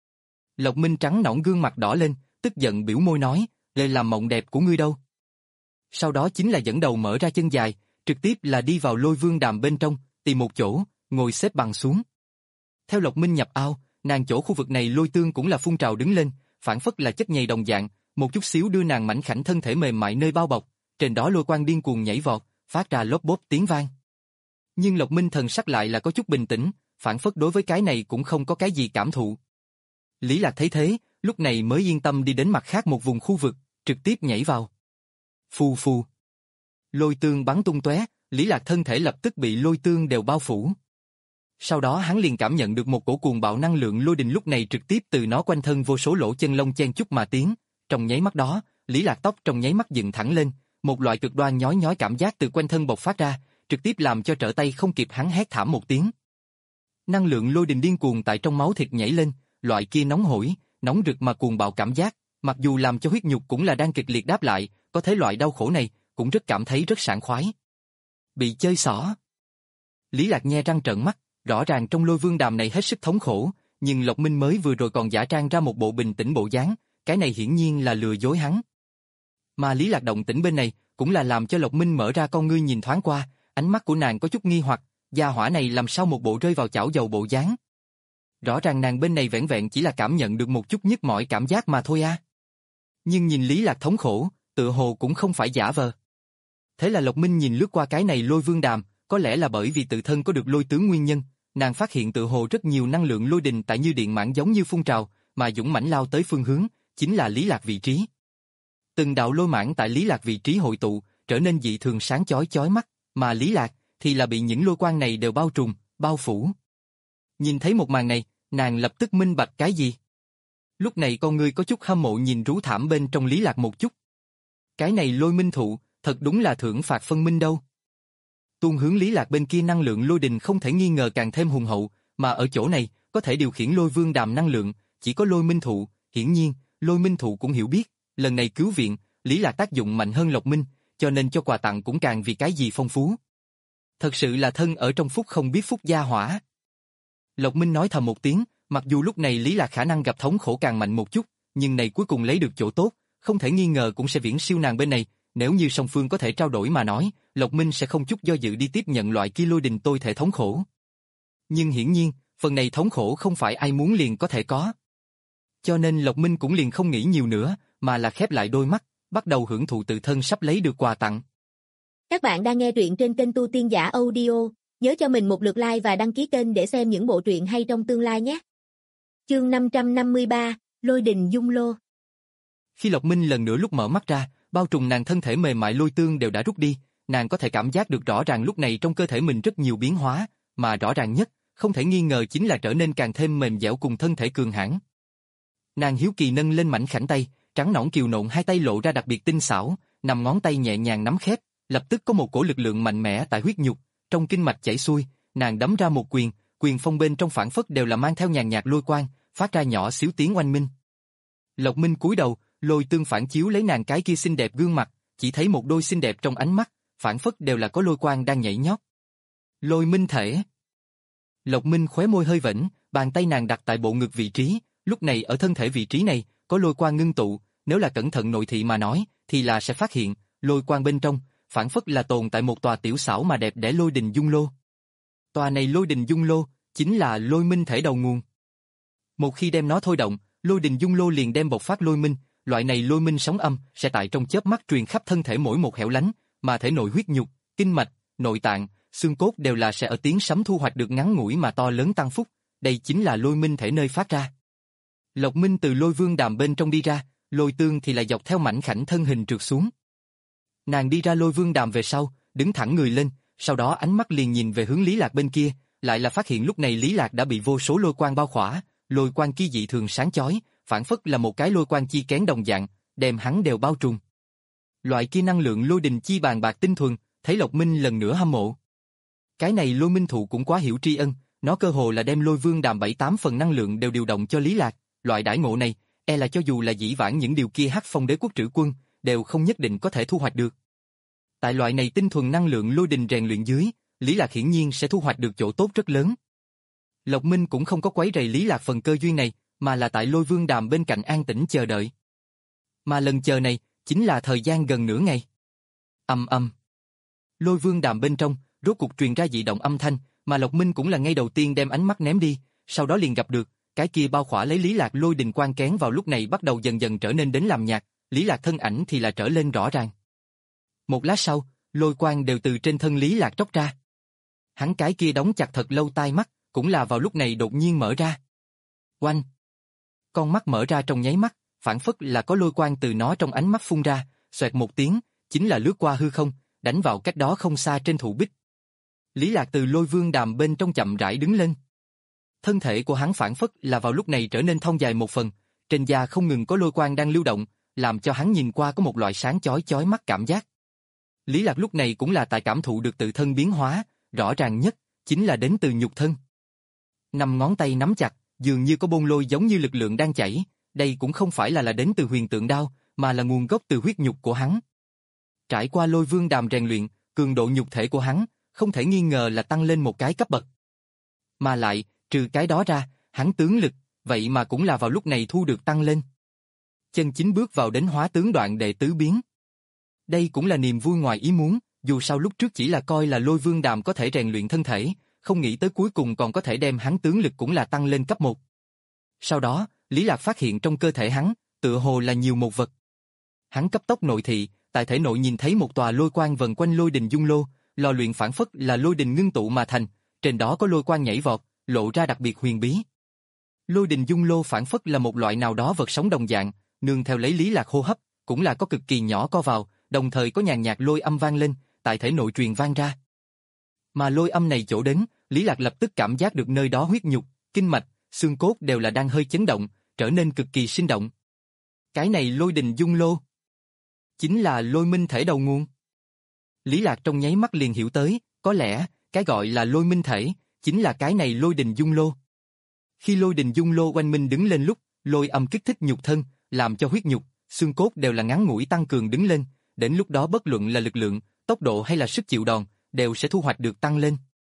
Lộc Minh trắng nõn gương mặt đỏ lên, tức giận biểu môi nói, "Đây là mộng đẹp của ngươi đâu." Sau đó chính là dẫn đầu mở ra chân dài, trực tiếp là đi vào Lôi Vương Đàm bên trong, tìm một chỗ, ngồi xếp bằng xuống. Theo Lộc Minh nhập ao, nàng chỗ khu vực này lôi tương cũng là phun trào đứng lên, phản phất là chất nhầy đồng dạng, một chút xíu đưa nàng mảnh khảnh thân thể mềm mại nơi bao bọc, trên đó lôi quang điên cuồng nhảy vọt, phát ra lốp bốp tiếng vang. Nhưng Lộc Minh thần sắc lại là có chút bình tĩnh, phản phất đối với cái này cũng không có cái gì cảm thụ. Lý Lạc thấy thế, lúc này mới yên tâm đi đến mặt khác một vùng khu vực, trực tiếp nhảy vào. Phù phù. Lôi tương bắn tung tóe, Lý Lạc thân thể lập tức bị lôi tương đều bao phủ. Sau đó hắn liền cảm nhận được một cổ cuồng bạo năng lượng lôi đình lúc này trực tiếp từ nó quanh thân vô số lỗ chân lông chen chúc mà tiến. Trong nháy mắt đó, Lý Lạc tóc trong nháy mắt dựng thẳng lên, một loại cực đoan nhói nhói cảm giác từ quanh thân bộc phát ra, trực tiếp làm cho trở tay không kịp hắn hét thảm một tiếng. Năng lượng lôi đình điên cuồng tại trong máu thịt nhảy lên, loại kia nóng hổi, nóng rực mà cuồng bạo cảm giác, mặc dù làm cho huyết nhục cũng là đang kịch liệt đáp lại, có thế loại đau khổ này, cũng rất cảm thấy rất sảng khoái. Bị chơi xỏ. Lý Lạc nhe răng trợn mắt, rõ ràng trong Lôi Vương Đàm này hết sức thống khổ, nhưng Lộc Minh mới vừa rồi còn giả trang ra một bộ bình tĩnh bộ dáng, cái này hiển nhiên là lừa dối hắn. Mà Lý Lạc động tĩnh bên này, cũng là làm cho Lộc Minh mở ra con ngươi nhìn thoáng qua, ánh mắt của nàng có chút nghi hoặc, gia hỏa này làm sao một bộ rơi vào chảo dầu bộ dáng. Rõ ràng nàng bên này vẻn vẹn chỉ là cảm nhận được một chút nhức mỏi cảm giác mà thôi a. Nhưng nhìn Lý Lạc thống khổ, tựa hồ cũng không phải giả vờ. Thế là Lộc Minh nhìn lướt qua cái này Lôi Vương Đàm, có lẽ là bởi vì tự thân có được lôi tướng nguyên nhân, nàng phát hiện tựa hồ rất nhiều năng lượng lôi đình tại như điện mãn giống như phun trào, mà dũng mãnh lao tới phương hướng, chính là Lý Lạc vị trí. Từng đạo lôi mãn tại Lý Lạc vị trí hội tụ, trở nên dị thường sáng chói chói mắt, mà Lý Lạc thì là bị những lôi quang này đều bao trùm, bao phủ. Nhìn thấy một màn này, nàng lập tức minh bạch cái gì. Lúc này con người có chút hâm mộ nhìn rú thảm bên trong Lý Lạc một chút. Cái này lôi minh thụ, thật đúng là thưởng phạt phân minh đâu. Tuôn hướng Lý Lạc bên kia năng lượng lôi đình không thể nghi ngờ càng thêm hùng hậu, mà ở chỗ này, có thể điều khiển Lôi Vương Đàm năng lượng, chỉ có lôi minh thụ, hiển nhiên, lôi minh thụ cũng hiểu biết, lần này cứu viện, Lý Lạc tác dụng mạnh hơn Lộc Minh, cho nên cho quà tặng cũng càng vì cái gì phong phú. Thật sự là thân ở trong phúc không biết phúc gia hỏa. Lộc Minh nói thầm một tiếng, mặc dù lúc này Lý Lạc khả năng gặp thống khổ càng mạnh một chút, nhưng này cuối cùng lấy được chỗ tốt, không thể nghi ngờ cũng sẽ viễn siêu nàng bên này, nếu như song phương có thể trao đổi mà nói, Lộc Minh sẽ không chút do dự đi tiếp nhận loại kia lôi đình tôi thể thống khổ. Nhưng hiển nhiên, phần này thống khổ không phải ai muốn liền có thể có. Cho nên Lộc Minh cũng liền không nghĩ nhiều nữa, mà là khép lại đôi mắt, bắt đầu hưởng thụ tự thân sắp lấy được quà tặng. Các bạn đang nghe truyện trên kênh Tu Tiên Giả Audio, nhớ cho mình một lượt like và đăng ký kênh để xem những bộ truyện hay trong tương lai nhé. Chương năm trăm năm mươi ba, Lôi Đình Dung Lô. Khi Lộc Minh lần nữa lúc mở mắt ra, bao trùm nàng thân thể mềm mại lôi tương đều đã rút đi, nàng có thể cảm giác được rõ ràng lúc này trong cơ thể mình rất nhiều biến hóa, mà rõ ràng nhất, không thể nghi ngờ chính là trở nên càng thêm mềm dẻo cùng thân thể cường hãn. Nàng hiếu kỳ nâng lên mảnh khảnh tay, trắng nõn kiều nộn hai tay lộ ra đặc biệt tinh xảo, nằm ngón tay nhẹ nhàng nắm khép, lập tức có một cổ lực lượng mạnh mẽ tại huyết nhục, trong kinh mạch chảy xuôi, nàng đấm ra một quyền, quyền phong bên trong phản phất đều là mang theo nhàn nhạt lôi quang, phát ra nhỏ xíu tiếng oanh minh. Lộc Minh cúi đầu, lôi tương phản chiếu lấy nàng cái kia xinh đẹp gương mặt, chỉ thấy một đôi xinh đẹp trong ánh mắt, phản phất đều là có lôi quang đang nhảy nhót. Lôi minh thể. Lộc Minh khóe môi hơi vểnh, bàn tay nàng đặt tại bộ ngực vị trí, lúc này ở thân thể vị trí này, có lôi quang ngưng tụ, nếu là cẩn thận nội thị mà nói, thì là sẽ phát hiện, lôi quang bên trong, phản phất là tồn tại một tòa tiểu xảo mà đẹp đẽ lôi đình dung lô. Tòa này lôi đình dung lô, chính là lôi minh thể đầu nguồn. Một khi đem nó thôi động, lôi đình dung lô liền đem bộc phát lôi minh, loại này lôi minh sóng âm sẽ tại trong chớp mắt truyền khắp thân thể mỗi một hẻo lánh, mà thể nội huyết nhục, kinh mạch, nội tạng, xương cốt đều là sẽ ở tiếng sấm thu hoạch được ngắn ngủi mà to lớn tăng phúc, đây chính là lôi minh thể nơi phát ra. Lộc Minh từ lôi vương đàm bên trong đi ra, lôi tương thì lại dọc theo mảnh khảnh thân hình trượt xuống. Nàng đi ra lôi vương đàm về sau, đứng thẳng người lên, sau đó ánh mắt liền nhìn về hướng Lý Lạc bên kia, lại là phát hiện lúc này Lý Lạc đã bị vô số lôi quang bao khỏa, lôi quang kia dị thường sáng chói, phản phất là một cái lôi quang chi kén đồng dạng, đem hắn đều bao trùm. Loại kia năng lượng lôi đình chi bàn bạc tinh thuần, thấy Lộc Minh lần nữa hâm mộ. Cái này lôi minh thụ cũng quá hiểu tri ân, nó cơ hồ là đem lôi vương đàm bảy tám phần năng lượng đều điều động cho Lý Lạc, loại đãi ngộ này, e là cho dù là dĩ vãng những điều kia Hắc Phong Đế quốc trữ quân, đều không nhất định có thể thu hoạch được. Tại loại này tinh thuần năng lượng lôi đình rèn luyện dưới, Lý Lạc hiển nhiên sẽ thu hoạch được chỗ tốt rất lớn. Lộc Minh cũng không có quấy rầy Lý Lạc phần cơ duyên này, mà là tại lôi vương đàm bên cạnh an tĩnh chờ đợi. Mà lần chờ này, chính là thời gian gần nửa ngày. Ầm ầm. Lôi vương đàm bên trong, rốt cuộc truyền ra dị động âm thanh, mà Lộc Minh cũng là ngay đầu tiên đem ánh mắt ném đi, sau đó liền gặp được, cái kia bao khỏa lấy Lý Lạc lôi đình quang kén vào lúc này bắt đầu dần dần trở nên đến làm nhạt, Lý Lạc thân ảnh thì là trở lên rõ ràng. Một lát sau, lôi quang đều từ trên thân Lý Lạc tróc ra. Hắn cái kia đóng chặt thật lâu tai mắt, cũng là vào lúc này đột nhiên mở ra. Oanh! Con mắt mở ra trong nháy mắt, phản phất là có lôi quang từ nó trong ánh mắt phun ra, xoẹt một tiếng, chính là lướt qua hư không, đánh vào cách đó không xa trên thụ bích. Lý Lạc từ lôi vương đàm bên trong chậm rãi đứng lên. Thân thể của hắn phản phất là vào lúc này trở nên thon dài một phần, trên da không ngừng có lôi quang đang lưu động, làm cho hắn nhìn qua có một loại sáng chói chói mắt cảm giác. Lý Lạc lúc này cũng là tại cảm thụ được tự thân biến hóa, rõ ràng nhất, chính là đến từ nhục thân. Năm ngón tay nắm chặt, dường như có bôn lôi giống như lực lượng đang chảy, đây cũng không phải là là đến từ huyền tượng đao, mà là nguồn gốc từ huyết nhục của hắn. Trải qua lôi vương đàm rèn luyện, cường độ nhục thể của hắn, không thể nghi ngờ là tăng lên một cái cấp bậc. Mà lại, trừ cái đó ra, hắn tướng lực, vậy mà cũng là vào lúc này thu được tăng lên. Chân chính bước vào đến hóa tướng đoạn đệ tứ biến. Đây cũng là niềm vui ngoài ý muốn, dù sao lúc trước chỉ là coi là lôi vương đàm có thể rèn luyện thân thể, không nghĩ tới cuối cùng còn có thể đem hắn tướng lực cũng là tăng lên cấp một. Sau đó, Lý Lạc phát hiện trong cơ thể hắn, tựa hồ là nhiều một vật. Hắn cấp tốc nội thị, tại thể nội nhìn thấy một tòa lôi quang vần quanh lôi đình dung lô, lò luyện phản phất là lôi đình ngưng tụ mà thành, trên đó có lôi quang nhảy vọt, lộ ra đặc biệt huyền bí. Lôi đình dung lô phản phất là một loại nào đó vật sống đồng dạng, nương theo lấy Lý Lạc hô hấp, cũng là có cực kỳ nhỏ co vào, đồng thời có nhàn nhạt lôi âm vang lên, tại thể nội truyền vang ra. Mà lôi âm này chỗ đến, Lý Lạc lập tức cảm giác được nơi đó huyết nhục, kinh mạch, xương cốt đều là đang hơi chấn động, trở nên cực kỳ sinh động. Cái này lôi đình dung lô, chính là lôi minh thể đầu nguồn. Lý Lạc trong nháy mắt liền hiểu tới, có lẽ, cái gọi là lôi minh thể, chính là cái này lôi đình dung lô. Khi lôi đình dung lô oanh minh đứng lên lúc, lôi âm kích thích nhục thân, làm cho huyết nhục, xương cốt đều là ngắn ngủi tăng cường đứng lên, đến lúc đó bất luận là lực lượng, tốc độ hay là sức chịu đòn, đều sẽ thu hoạch được tăng lên.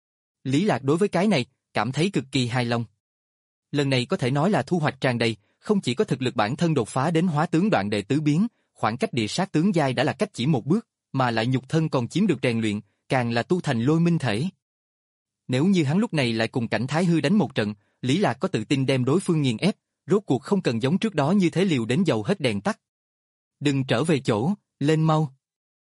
Lý Lạc đối với cái này, cảm thấy cực kỳ hài lòng. Lần này có thể nói là thu hoạch tràn đầy, không chỉ có thực lực bản thân đột phá đến hóa tướng đoạn đệ tứ biến, khoảng cách địa sát tướng giai đã là cách chỉ một bước, mà lại nhục thân còn chiếm được rèn luyện, càng là tu thành lôi minh thể. Nếu như hắn lúc này lại cùng cảnh Thái Hư đánh một trận, Lý Lạc có tự tin đem đối phương nghiền ép, rốt cuộc không cần giống trước đó như thế liều đến dầu hết đèn tắt. Đừng trở về chỗ, lên mau.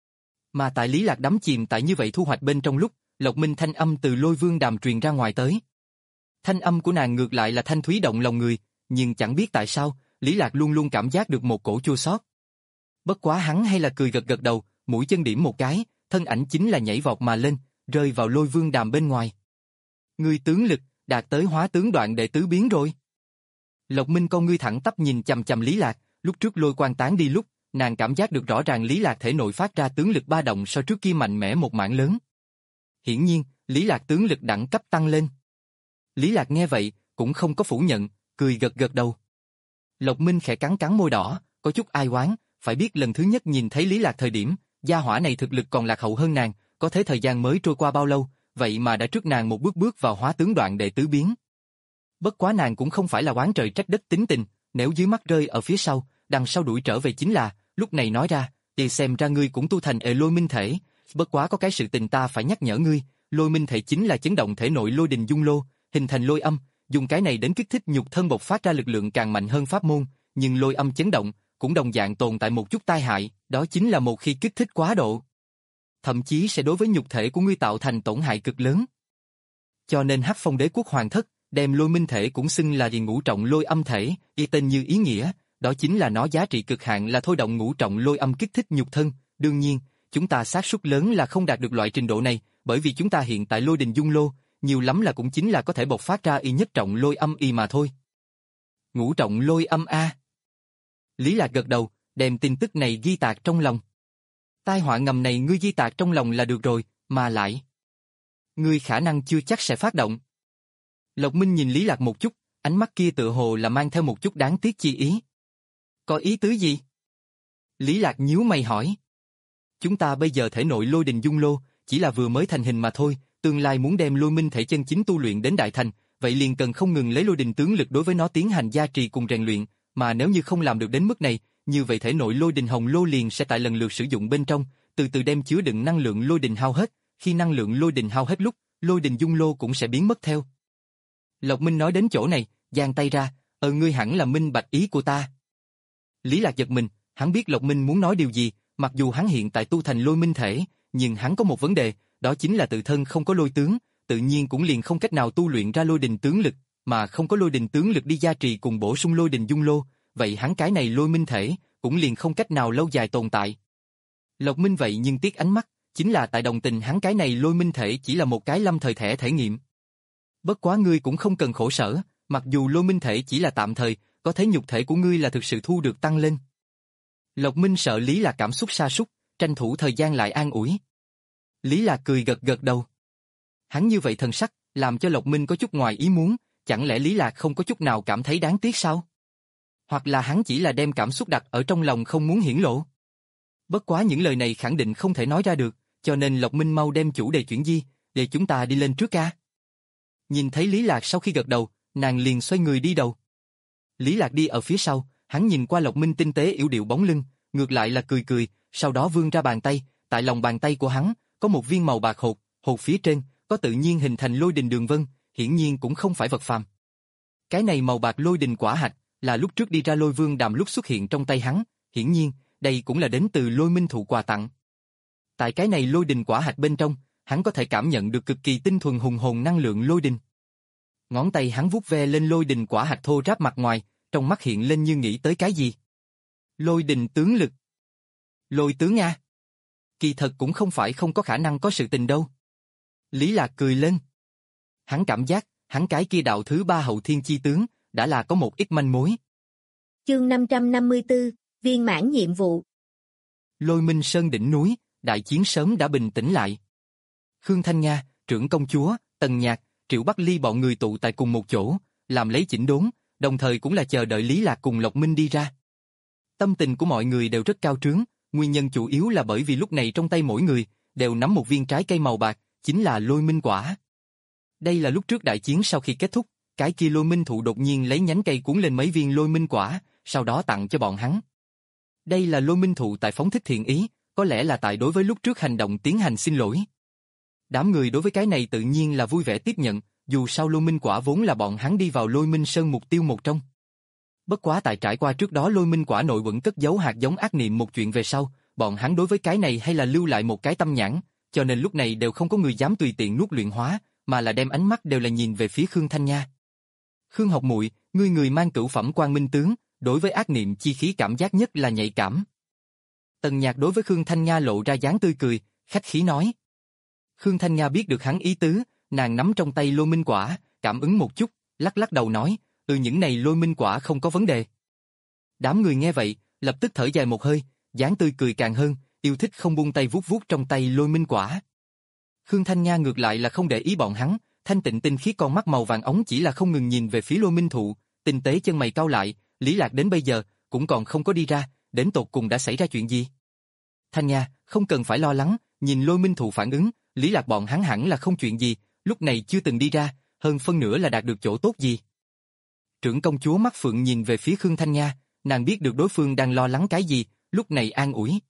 Mà tại Lý Lạc đắm chìm tại như vậy thu hoạch bên trong lúc, Lộc Minh thanh âm từ lôi vương đàm truyền ra ngoài tới. Thanh âm của nàng ngược lại là thanh thúy động lòng người, nhưng chẳng biết tại sao, Lý Lạc luôn luôn cảm giác được một cổ chua xót. Bất quá hắn hay là cười gật gật đầu, mũi chân điểm một cái, thân ảnh chính là nhảy vọt mà lên, rơi vào lôi vương đàm bên ngoài. Ngươi tướng lực, đạt tới hóa tướng đoạn đệ tứ biến rồi. Lộc Minh con ngươi thẳng tắp nhìn chằm chằm Lý Lạc, lúc trước lôi quang tán đi lúc, nàng cảm giác được rõ ràng Lý Lạc thể nội phát ra tướng lực ba động so trước kia mạnh mẽ một mảng lớn. Hiển nhiên, Lý Lạc tướng lực đẳng cấp tăng lên. Lý Lạc nghe vậy, cũng không có phủ nhận, cười gật gật đầu. Lộc Minh khẽ cắn cắn môi đỏ, có chút ai oán, phải biết lần thứ nhất nhìn thấy Lý Lạc thời điểm, gia hỏa này thực lực còn lạc hậu hơn nàng, có thế thời gian mới trôi qua bao lâu, vậy mà đã trước nàng một bước bước vào hóa tướng đoạn đệ tứ biến. Bất quá nàng cũng không phải là oán trời trách đất tính tình, nếu dưới mắt rơi ở phía sau, đằng sau đuổi trở về chính là, lúc này nói ra, thì xem ra ngươi cũng tu thành ề lôi minh thể, bất quá có cái sự tình ta phải nhắc nhở ngươi, lôi minh thể chính là chấn động thể nội lôi đình dung lô, hình thành lôi âm, dùng cái này đến kích thích nhục thân bộc phát ra lực lượng càng mạnh hơn pháp môn, nhưng lôi âm chấn động cũng đồng dạng tồn tại một chút tai hại, đó chính là một khi kích thích quá độ, thậm chí sẽ đối với nhục thể của ngươi tạo thành tổn hại cực lớn. Cho nên Hắc Phong Đế quốc hoàng thất đem lôi minh thể cũng xưng là địa ngũ trọng lôi âm thể, y tên như ý nghĩa, đó chính là nó giá trị cực hạn là thôi động ngũ trọng lôi âm kích thích nhục thân. Đương nhiên, chúng ta xác suất lớn là không đạt được loại trình độ này, bởi vì chúng ta hiện tại lôi đình dung lô, nhiều lắm là cũng chính là có thể bộc phát ra y nhất trọng lôi âm y mà thôi. Ngũ trọng lôi âm a. Lý Lạc gật đầu, đem tin tức này ghi tạc trong lòng. Tai họa ngầm này ngươi ghi tạc trong lòng là được rồi, mà lại ngươi khả năng chưa chắc sẽ phát động. Lộc Minh nhìn Lý Lạc một chút, ánh mắt kia tựa hồ là mang theo một chút đáng tiếc chi ý. Có ý tứ gì? Lý Lạc nhíu mày hỏi. Chúng ta bây giờ thể nội lôi đình dung lô, chỉ là vừa mới thành hình mà thôi, tương lai muốn đem lôi minh thể chân chính tu luyện đến đại thành, vậy liền cần không ngừng lấy lôi đình tướng lực đối với nó tiến hành gia trì cùng rèn luyện, mà nếu như không làm được đến mức này, như vậy thể nội lôi đình hồng lô liền sẽ tại lần lượt sử dụng bên trong, từ từ đem chứa đựng năng lượng lôi đình hao hết, khi năng lượng lôi đình hao hết lúc, lôi đình dung lô cũng sẽ biến mất theo. Lộc Minh nói đến chỗ này, giang tay ra, ờ ngươi hẳn là minh bạch ý của ta. Lý Lạc giật mình, hắn biết Lộc Minh muốn nói điều gì, mặc dù hắn hiện tại tu thành lôi minh thể, nhưng hắn có một vấn đề, đó chính là tự thân không có lôi tướng, tự nhiên cũng liền không cách nào tu luyện ra lôi đình tướng lực, mà không có lôi đình tướng lực đi gia trì cùng bổ sung lôi đình dung lô, vậy hắn cái này lôi minh thể cũng liền không cách nào lâu dài tồn tại. Lộc Minh vậy nhưng tiếc ánh mắt, chính là tại đồng tình hắn cái này lôi minh thể chỉ là một cái lâm thời thẻ thể nghiệm. Bất quá ngươi cũng không cần khổ sở, mặc dù lôi minh thể chỉ là tạm thời, có thấy nhục thể của ngươi là thực sự thu được tăng lên. Lộc Minh sợ Lý Lạc cảm xúc sa sút, tranh thủ thời gian lại an ủi. Lý Lạc cười gật gật đầu. Hắn như vậy thần sắc, làm cho Lộc Minh có chút ngoài ý muốn, chẳng lẽ Lý Lạc không có chút nào cảm thấy đáng tiếc sao? Hoặc là hắn chỉ là đem cảm xúc đặt ở trong lòng không muốn hiển lộ. Bất quá những lời này khẳng định không thể nói ra được, cho nên Lộc Minh mau đem chủ đề chuyển di, để chúng ta đi lên trước ca. Nhìn thấy Lý Lạc sau khi gật đầu, nàng liền xoay người đi đầu. Lý Lạc đi ở phía sau, hắn nhìn qua Lộc Minh tinh tế yểu điệu bóng lưng, ngược lại là cười cười, sau đó vươn ra bàn tay, tại lòng bàn tay của hắn, có một viên màu bạc hột, hột phía trên, có tự nhiên hình thành lôi đình đường vân, hiển nhiên cũng không phải vật phàm. Cái này màu bạc lôi đình quả hạch, là lúc trước đi ra lôi vương đàm lúc xuất hiện trong tay hắn, hiển nhiên, đây cũng là đến từ lôi minh thụ quà tặng. Tại cái này lôi đình quả hạch bên trong, hắn có thể cảm nhận được cực kỳ tinh thuần hùng hồn năng lượng lôi đình. Ngón tay hắn vuốt ve lên lôi đình quả hạch thô ráp mặt ngoài, trong mắt hiện lên như nghĩ tới cái gì. Lôi đình tướng lực. Lôi tướng a. Kỳ thật cũng không phải không có khả năng có sự tình đâu. Lý Lạc cười lên. Hắn cảm giác, hắn cái kia đạo thứ ba hậu thiên chi tướng, đã là có một ít manh mối. Chương năm trăm năm mươi tư, viên mãn nhiệm vụ. Lôi Minh Sơn đỉnh núi, đại chiến sớm đã bình tĩnh lại. Khương Thanh Nga, trưởng công chúa, Tần Nhạc, Triệu Bắc Ly bọn người tụ tại cùng một chỗ, làm lấy chỉnh đốn, đồng thời cũng là chờ đợi Lý Lạc cùng Lộc Minh đi ra. Tâm tình của mọi người đều rất cao trướng, nguyên nhân chủ yếu là bởi vì lúc này trong tay mỗi người đều nắm một viên trái cây màu bạc, chính là lôi minh quả. Đây là lúc trước đại chiến sau khi kết thúc, cái kia lôi minh thụ đột nhiên lấy nhánh cây cuốn lên mấy viên lôi minh quả, sau đó tặng cho bọn hắn. Đây là lôi minh thụ tại phóng thích thiện ý, có lẽ là tại đối với lúc trước hành động tiến hành xin lỗi. Đám người đối với cái này tự nhiên là vui vẻ tiếp nhận, dù sao lôi minh quả vốn là bọn hắn đi vào lôi minh sơn mục tiêu một trong. Bất quá tại trải qua trước đó lôi minh quả nội vẫn cất giấu hạt giống ác niệm một chuyện về sau, bọn hắn đối với cái này hay là lưu lại một cái tâm nhãn, cho nên lúc này đều không có người dám tùy tiện nuốt luyện hóa, mà là đem ánh mắt đều là nhìn về phía Khương Thanh Nha. Khương học muội, ngươi người mang cửu phẩm quang minh tướng, đối với ác niệm chi khí cảm giác nhất là nhạy cảm. Tần Nhạc đối với Khương Thanh Nga lộ ra dáng tươi cười, khách khí nói. Khương Thanh Nga biết được hắn ý tứ, nàng nắm trong tay lôi minh quả, cảm ứng một chút, lắc lắc đầu nói, ừ những này lôi minh quả không có vấn đề. Đám người nghe vậy, lập tức thở dài một hơi, dáng tươi cười càng hơn, yêu thích không buông tay vuốt vuốt trong tay lôi minh quả. Khương Thanh Nga ngược lại là không để ý bọn hắn, thanh tịnh tinh khiết con mắt màu vàng ống chỉ là không ngừng nhìn về phía lôi minh thụ, tinh tế chân mày cau lại, Lý Lạc đến bây giờ cũng còn không có đi ra, đến tột cùng đã xảy ra chuyện gì? Thanh Nga, không cần phải lo lắng, nhìn lôi minh thụ phản ứng, Lý Lạc bọn hắn hẳn là không chuyện gì, lúc này chưa từng đi ra, hơn phân nửa là đạt được chỗ tốt gì. Trưởng công chúa mắt phượng nhìn về phía Khương Thanh Nga, nàng biết được đối phương đang lo lắng cái gì, lúc này an ủi.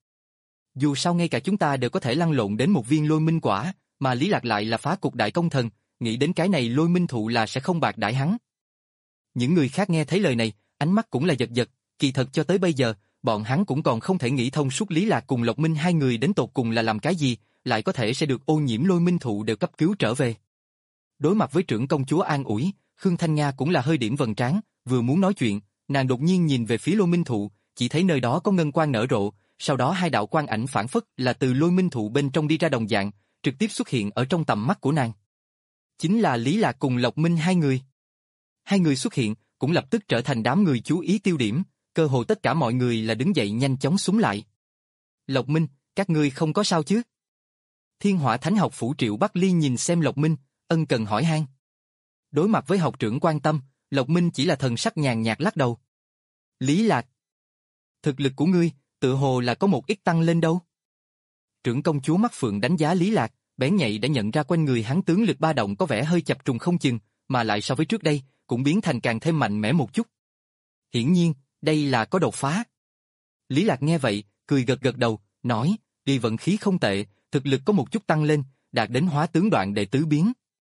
Dù sao ngay cả chúng ta đều có thể lăn lộn đến một viên lôi minh quả, mà Lý Lạc lại là phá cục đại công thần, nghĩ đến cái này lôi minh thụ là sẽ không bạc đãi hắn. Những người khác nghe thấy lời này, ánh mắt cũng là giật giật, kỳ thật cho tới bây giờ, bọn hắn cũng còn không thể nghĩ thông suốt Lý Lạc cùng Lộc Minh hai người đến tột cùng là làm cái gì, lại có thể sẽ được ô nhiễm lôi minh thụ đều cấp cứu trở về. Đối mặt với trưởng công chúa an ủi, Khương Thanh Nga cũng là hơi điểm vầng trán, vừa muốn nói chuyện, nàng đột nhiên nhìn về phía lôi minh thụ, chỉ thấy nơi đó có ngân quang nở rộ, sau đó hai đạo quang ảnh phản phất là từ lôi minh thụ bên trong đi ra đồng dạng, trực tiếp xuất hiện ở trong tầm mắt của nàng. Chính là Lý Lạc cùng Lộc Minh hai người. Hai người xuất hiện, cũng lập tức trở thành đám người chú ý tiêu điểm, cơ hồ tất cả mọi người là đứng dậy nhanh chóng súng lại. Lộc Minh, các ngươi không có sao chứ? Thiên Hỏa Thánh học phủ Triệu Bắc Ly nhìn xem Lộc Minh, ân cần hỏi han. Đối mặt với học trưởng quan tâm, Lộc Minh chỉ là thần sắc nhàn nhạt lắc đầu. Lý Lạc, thực lực của ngươi, tự hồ là có một ít tăng lên đâu. Trưởng công chúa mắt phượng đánh giá Lý Lạc, bén nhạy đã nhận ra quanh người hắn tướng lực ba động có vẻ hơi chập trùng không chừng, mà lại so với trước đây, cũng biến thành càng thêm mạnh mẽ một chút. Hiển nhiên, đây là có đột phá. Lý Lạc nghe vậy, cười gật gật đầu, nói, đi vận khí không tệ, thực lực có một chút tăng lên, đạt đến hóa tướng đoạn đệ tứ biến.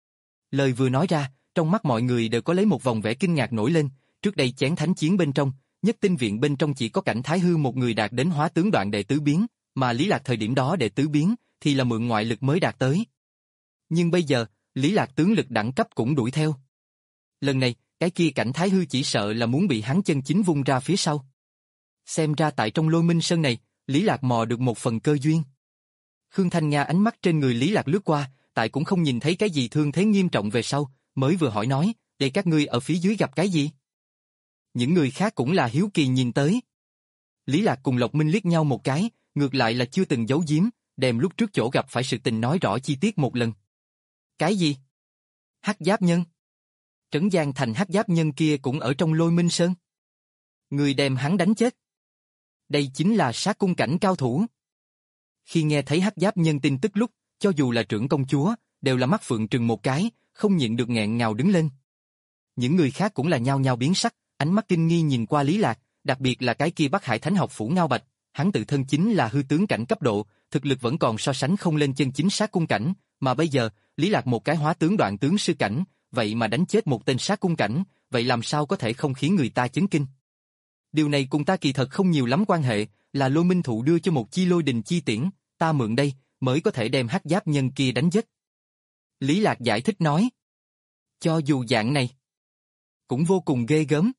Lời vừa nói ra, trong mắt mọi người đều có lấy một vòng vẻ kinh ngạc nổi lên, trước đây chén thánh chiến bên trong, nhất tinh viện bên trong chỉ có Cảnh Thái Hư một người đạt đến hóa tướng đoạn đệ tứ biến, mà Lý Lạc thời điểm đó đệ tứ biến, thì là mượn ngoại lực mới đạt tới. Nhưng bây giờ, Lý Lạc tướng lực đẳng cấp cũng đuổi theo. Lần này, cái kia Cảnh Thái Hư chỉ sợ là muốn bị hắn chân chính vung ra phía sau. Xem ra tại trong Lôi Minh Sơn này, Lý Lạc mò được một phần cơ duyên. Khương Thanh Nga ánh mắt trên người Lý Lạc lướt qua, tại cũng không nhìn thấy cái gì thương thế nghiêm trọng về sau, mới vừa hỏi nói, để các ngươi ở phía dưới gặp cái gì? Những người khác cũng là hiếu kỳ nhìn tới. Lý Lạc cùng Lộc Minh liếc nhau một cái, ngược lại là chưa từng giấu giếm, đem lúc trước chỗ gặp phải sự tình nói rõ chi tiết một lần. Cái gì? Hắc Giáp Nhân? Trấn Giang Thành Hắc Giáp Nhân kia cũng ở trong Lôi Minh Sơn. Người đem hắn đánh chết. Đây chính là sát cung cảnh cao thủ. Khi nghe thấy Hắc Giáp Nhân tin tức lúc, cho dù là trưởng công chúa, đều là mắt phượng trừng một cái, không nhịn được nghẹn ngào đứng lên. Những người khác cũng là nhao nhao biến sắc, ánh mắt kinh nghi nhìn qua Lý Lạc, đặc biệt là cái kia Bắc Hải Thánh học phủ Ngao Bạch, hắn tự thân chính là hư tướng cảnh cấp độ, thực lực vẫn còn so sánh không lên chân chính sát cung cảnh, mà bây giờ, Lý Lạc một cái hóa tướng đoạn tướng sư cảnh, vậy mà đánh chết một tên sát cung cảnh, vậy làm sao có thể không khiến người ta chấn kinh. Điều này cùng ta kỳ thật không nhiều lắm quan hệ, là Lôi Minh Thụ đưa cho một chi lôi đình chi tiễn, ta mượn đây, mới có thể đem Hắc Giáp Nhân kia đánh giết. Lý Lạc giải thích nói. Cho dù dạng này, cũng vô cùng ghê gớm.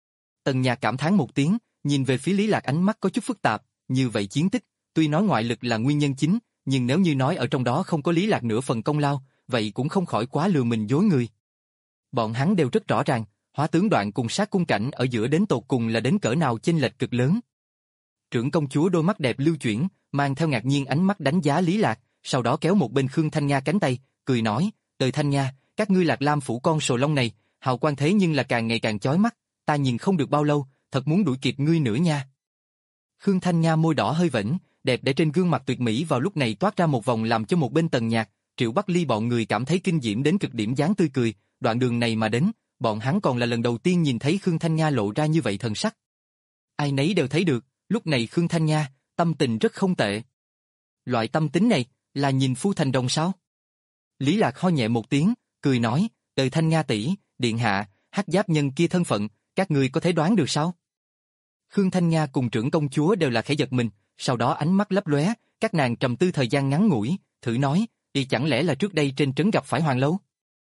Tần Nhạc cảm thán một tiếng, nhìn về phía Lý Lạc ánh mắt có chút phức tạp, như vậy chiến tích, tuy nói ngoại lực là nguyên nhân chính, nhưng nếu như nói ở trong đó không có Lý Lạc nửa phần công lao, vậy cũng không khỏi quá lừa mình dối người. Bọn hắn đều rất rõ ràng, hóa tướng đoạn cùng sát cung cảnh ở giữa đến tột cùng là đến cỡ nào chênh lệch cực lớn. Trưởng công chúa đôi mắt đẹp lưu chuyển, mang theo ngạc nhiên ánh mắt đánh giá Lý Lạc, sau đó kéo một bên Khương Thanh Nga cánh tay, cười nói, đời Thanh Nga, các ngươi Lạc Lam phủ con sồ lông này, hào quang thế nhưng là càng ngày càng chói mắt, ta nhìn không được bao lâu, thật muốn đuổi kịp ngươi nữa nha. Khương Thanh Nga môi đỏ hơi vẫy, đẹp để trên gương mặt tuyệt mỹ vào lúc này toát ra một vòng làm cho một bên Tần Nhạc, Triệu Bắc Ly bọn người cảm thấy kinh diễm đến cực điểm dáng tươi cười, đoạn đường này mà đến, bọn hắn còn là lần đầu tiên nhìn thấy Khương Thanh Nga lộ ra như vậy thần sắc. Ai nấy đều thấy được, lúc này Khương Thanh Nga, tâm tình rất không tệ. Loại tâm tính này, là nhìn phu thành đồng sao? Lý Lạc ho nhẹ một tiếng, cười nói, đời Thanh Nga tỷ, điện hạ, Hắc Giáp Nhân kia thân phận, các ngươi có thể đoán được sao? Khương Thanh Nga cùng trưởng công chúa đều là khẽ giật mình, sau đó ánh mắt lấp lóe, các nàng trầm tư thời gian ngắn ngủi, thử nói, y chẳng lẽ là trước đây trên trấn gặp phải Hoàng Lâu?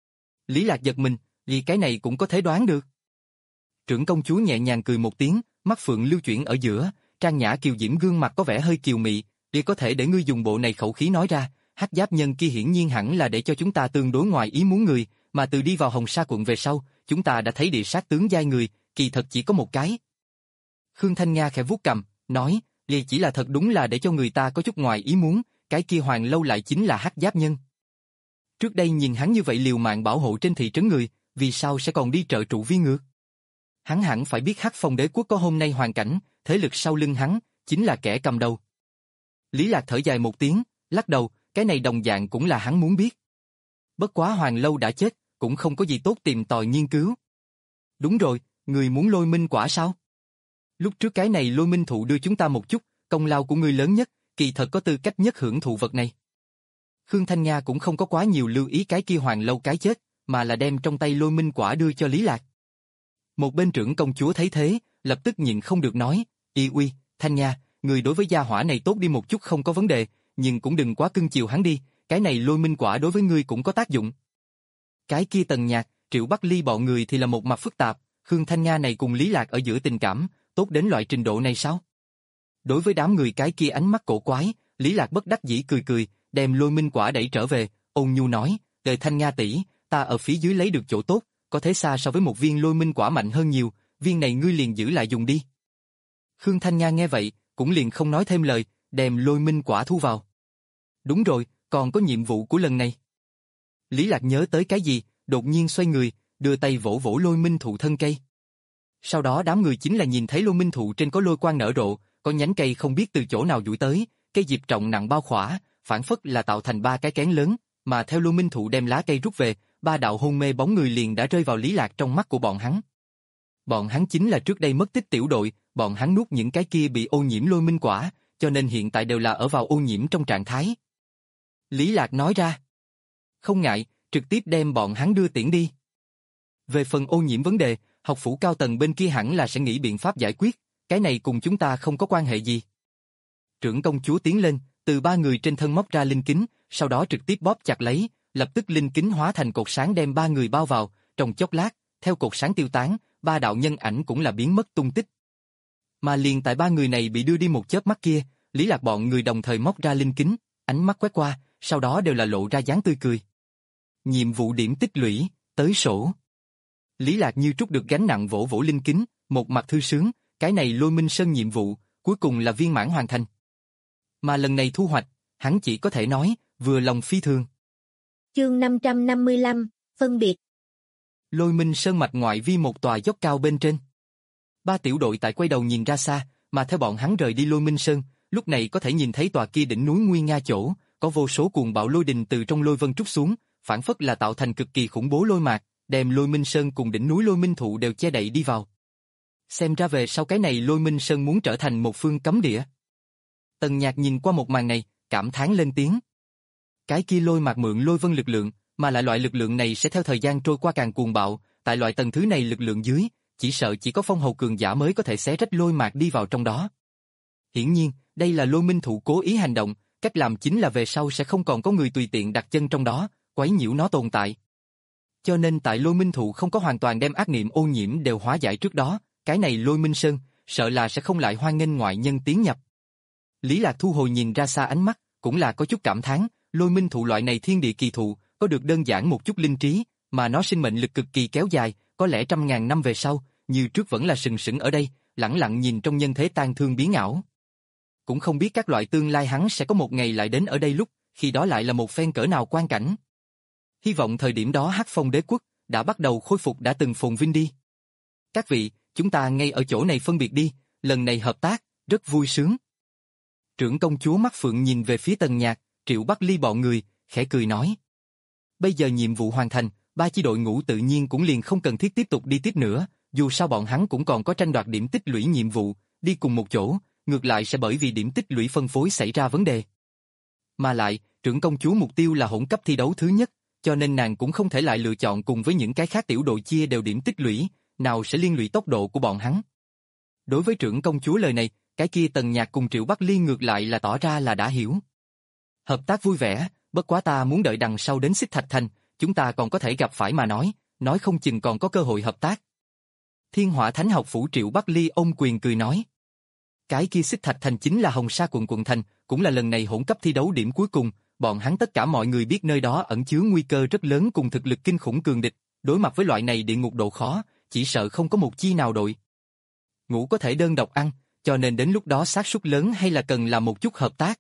Lý Lạc giật mình, vì cái này cũng có thể đoán được. Trưởng công chúa nhẹ nhàng cười một tiếng, mắt phượng lưu chuyển ở giữa, trang nhã kiều diễm gương mặt có vẻ hơi kiều mị, y có thể để ngươi dùng bộ này khẩu khí nói ra, Hắc Giáp Nhân kia hiển nhiên hẳn là để cho chúng ta tương đối ngoài ý muốn người, mà từ đi vào Hồng Sa quận về sau, chúng ta đã thấy địa sát tướng giai người, kỳ thật chỉ có một cái. Khương Thanh Nga khẽ vuốt cằm, nói, y chỉ là thật đúng là để cho người ta có chút ngoài ý muốn, cái kia Hoàng Lâu lại chính là Hắc Giáp Nhân. Trước đây nhìn hắn như vậy liều mạng bảo hộ trên thị trấn người, vì sao sẽ còn đi trợ trụ viên ngược? Hắn hẳn phải biết Hắc Phong đế quốc có hôm nay hoàn cảnh, thế lực sau lưng hắn, chính là kẻ cầm đầu. Lý Lạc thở dài một tiếng, lắc đầu, cái này đồng dạng cũng là hắn muốn biết. Bất quá Hoàng Lâu đã chết, cũng không có gì tốt tìm tòi nghiên cứu. Đúng rồi, người muốn lôi minh quả sao? Lúc trước cái này lôi minh thụ đưa chúng ta một chút, công lao của ngươi lớn nhất, kỳ thật có tư cách nhất hưởng thụ vật này. Khương Thanh Nga cũng không có quá nhiều lưu ý cái kia hoàng lâu cái chết, mà là đem trong tay lôi minh quả đưa cho Lý Lạc. Một bên trưởng công chúa thấy thế, lập tức nhịn không được nói, y uy, Thanh Nga, người đối với gia hỏa này tốt đi một chút không có vấn đề, nhưng cũng đừng quá cưng chiều hắn đi, cái này lôi minh quả đối với ngươi cũng có tác dụng. Cái kia Tần Nhạc, Triệu Bắc Ly bọn người thì là một mặt phức tạp, Khương Thanh Nga này cùng Lý Lạc ở giữa tình cảm, tốt đến loại trình độ này sao? Đối với đám người cái kia ánh mắt cổ quái, Lý Lạc bất đắc dĩ cười cười, đem lôi minh quả đẩy trở về, ôn nhu nói, đời Thanh Nga tỷ, ta ở phía dưới lấy được chỗ tốt, có thể xa so với một viên lôi minh quả mạnh hơn nhiều, viên này ngươi liền giữ lại dùng đi. Khương Thanh Nga nghe vậy, cũng liền không nói thêm lời, đem lôi minh quả thu vào. Đúng rồi, còn có nhiệm vụ của lần này. Lý Lạc nhớ tới cái gì, đột nhiên xoay người, đưa tay vỗ vỗ lôi minh thụ thân cây. Sau đó đám người chính là nhìn thấy lôi minh thụ trên có lôi quang nở rộ, có nhánh cây không biết từ chỗ nào duỗi tới, cây diệp trọng nặng bao khỏa, phản phất là tạo thành ba cái kén lớn, mà theo lôi minh thụ đem lá cây rút về, ba đạo hôn mê bóng người liền đã rơi vào Lý Lạc trong mắt của bọn hắn. Bọn hắn chính là trước đây mất tích tiểu đội, bọn hắn nuốt những cái kia bị ô nhiễm lôi minh quả, cho nên hiện tại đều là ở vào ô nhiễm trong trạng thái. Lý Lạc nói ra, không ngại, trực tiếp đem bọn hắn đưa tiễn đi. Về phần ô nhiễm vấn đề, học phủ cao tầng bên kia hẳn là sẽ nghĩ biện pháp giải quyết, cái này cùng chúng ta không có quan hệ gì. Trưởng công chúa tiến lên, từ ba người trên thân móc ra linh kính, sau đó trực tiếp bóp chặt lấy, lập tức linh kính hóa thành cột sáng đem ba người bao vào, trong chốc lát, theo cột sáng tiêu tán, ba đạo nhân ảnh cũng là biến mất tung tích. Mà liền tại ba người này bị đưa đi một chớp mắt kia, Lý Lạc bọn người đồng thời móc ra linh kính, ánh mắt quét qua, sau đó đều là lộ ra dáng tươi cười. Nhiệm vụ điểm tích lũy, tới sổ. Lý Lạc như trút được gánh nặng vỗ vỗ linh kính, một mặt thư sướng, cái này lôi minh sơn nhiệm vụ, cuối cùng là viên mãn hoàn thành. Mà lần này thu hoạch, hắn chỉ có thể nói, vừa lòng phi thường. Chương năm trăm năm mươi lăm, phân biệt. Lôi minh sơn mạch ngoại vi một tòa dốc cao bên trên. Ba tiểu đội tại quay đầu nhìn ra xa, mà theo bọn hắn rời đi lôi minh sơn, lúc này có thể nhìn thấy tòa kia đỉnh núi nguy nga chỗ, có vô số cuồng bạo lôi đình từ trong lôi vân trút xuống, phản phất là tạo thành cực kỳ khủng bố lôi mạc, đem lôi minh sơn cùng đỉnh núi lôi minh thụ đều che đậy đi vào. Xem ra về sau cái này lôi minh sơn muốn trở thành một phương cấm địa. Tần Nhạc nhìn qua một màn này, cảm thán lên tiếng. Cái kia lôi mạc mượn lôi vân lực lượng, mà lại loại lực lượng này sẽ theo thời gian trôi qua càng cuồng bạo, tại loại tầng thứ này lực lượng dưới, chỉ sợ chỉ có phong hầu cường giả mới có thể xé rách lôi mạc đi vào trong đó. Hiển nhiên, đây là lôi minh thụ cố ý hành động, cách làm chính là về sau sẽ không còn có người tùy tiện đặt chân trong đó, quấy nhiễu nó tồn tại. Cho nên tại lôi minh thụ không có hoàn toàn đem ác niệm ô nhiễm đều hóa giải trước đó, cái này lôi minh sơn, sợ là sẽ không lại hoan nghênh ngoại nhân tiến nhập. Lý Lạc thu hồi nhìn ra xa ánh mắt, cũng là có chút cảm thán, lôi minh thụ loại này thiên địa kỳ thụ, có được đơn giản một chút linh trí, mà nó sinh mệnh lực cực kỳ kéo dài, có lẽ trăm ngàn năm về sau, như trước vẫn là sừng sững ở đây, lẳng lặng nhìn trong nhân thế tan thương biến ảo. Cũng không biết các loại tương lai hắn sẽ có một ngày lại đến ở đây lúc, khi đó lại là một phen cỡ nào quan cảnh. Hy vọng thời điểm đó Hắc Phong đế quốc đã bắt đầu khôi phục đã từng phồn vinh đi. Các vị, chúng ta ngay ở chỗ này phân biệt đi, lần này hợp tác, rất vui sướng. Trưởng công chúa mắt phượng nhìn về phía Tần Nhạc, Triệu Bắc Ly bọn người, khẽ cười nói. Bây giờ nhiệm vụ hoàn thành, ba chi đội ngũ tự nhiên cũng liền không cần thiết tiếp tục đi tiếp nữa, dù sao bọn hắn cũng còn có tranh đoạt điểm tích lũy nhiệm vụ, đi cùng một chỗ, ngược lại sẽ bởi vì điểm tích lũy phân phối xảy ra vấn đề. Mà lại, trưởng công chúa mục tiêu là hỗn cấp thi đấu thứ nhất, cho nên nàng cũng không thể lại lựa chọn cùng với những cái khác tiểu đội chia đều điểm tích lũy, nào sẽ liên lụy tốc độ của bọn hắn. Đối với trưởng công chúa lời này, cái kia Tần Nhạc cùng Triệu Bắc Ly ngược lại là tỏ ra là đã hiểu. Hợp tác vui vẻ, bất quá ta muốn đợi đằng sau đến Xích Thạch Thành, chúng ta còn có thể gặp phải mà nói, nói không chừng còn có cơ hội hợp tác. Thiên Hỏa Thánh học phủ Triệu Bắc Ly ôm quyền cười nói. Cái kia Xích Thạch Thành chính là Hồng Sa quận quận thành, cũng là lần này hỗn cấp thi đấu điểm cuối cùng, bọn hắn tất cả mọi người biết nơi đó ẩn chứa nguy cơ rất lớn cùng thực lực kinh khủng cường địch, đối mặt với loại này địa ngục độ khó, chỉ sợ không có một chi nào đội ngũ có thể đơn độc ăn, cho nên đến lúc đó xác suất lớn hay là cần làm một chút hợp tác.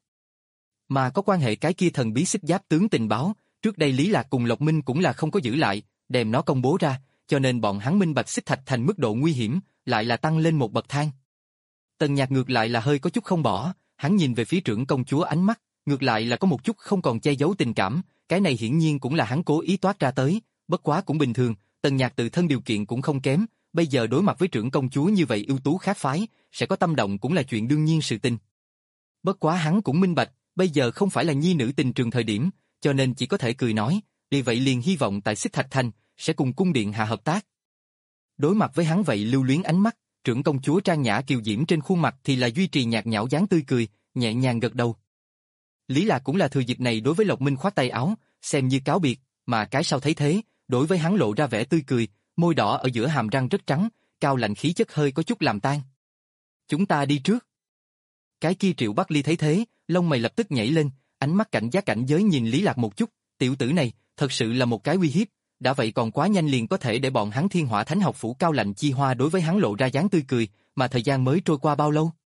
Mà có quan hệ cái kia thần bí xích giáp tướng tình báo, trước đây Lý Lạc cùng Lộc Minh cũng là không có giữ lại, đem nó công bố ra, cho nên bọn hắn minh bạch Xích Thạch Thành mức độ nguy hiểm, lại là tăng lên một bậc thang. Tần Nhạc ngược lại là hơi có chút không bỏ, hắn nhìn về phía trưởng công chúa ánh mắt, ngược lại là có một chút không còn che giấu tình cảm, cái này hiển nhiên cũng là hắn cố ý toát ra tới, bất quá cũng bình thường, Tần Nhạc tự thân điều kiện cũng không kém, bây giờ đối mặt với trưởng công chúa như vậy ưu tú khác phái, sẽ có tâm động cũng là chuyện đương nhiên sự tình. Bất quá hắn cũng minh bạch, bây giờ không phải là nhi nữ tình trường thời điểm, cho nên chỉ có thể cười nói, vì vậy liền hy vọng tại Xích Thạch Thành, sẽ cùng cung điện hạ hợp tác. Đối mặt với hắn vậy lưu luyến ánh mắt, trưởng công chúa trang nhã kiều diễm trên khuôn mặt thì là duy trì nhạt nhẽo dáng tươi cười, nhẹ nhàng gật đầu. Lý Lạc cũng là thừa dịp này đối với Lộc Minh khoát tay áo, xem như cáo biệt, mà cái sau thấy thế, đối với hắn lộ ra vẻ tươi cười, môi đỏ ở giữa hàm răng rất trắng, cao lạnh khí chất hơi có chút làm tan. Chúng ta đi trước. Cái kia Triệu Bắc Ly thấy thế, lông mày lập tức nhảy lên, ánh mắt cảnh giác cảnh giới nhìn Lý Lạc một chút, tiểu tử này, thật sự là một cái uy hiếp, đã vậy còn quá nhanh liền có thể để bọn hắn Thiên Hỏa Thánh học phủ cao lạnh chi hoa đối với hắn lộ ra dáng tươi cười, mà thời gian mới trôi qua bao lâu?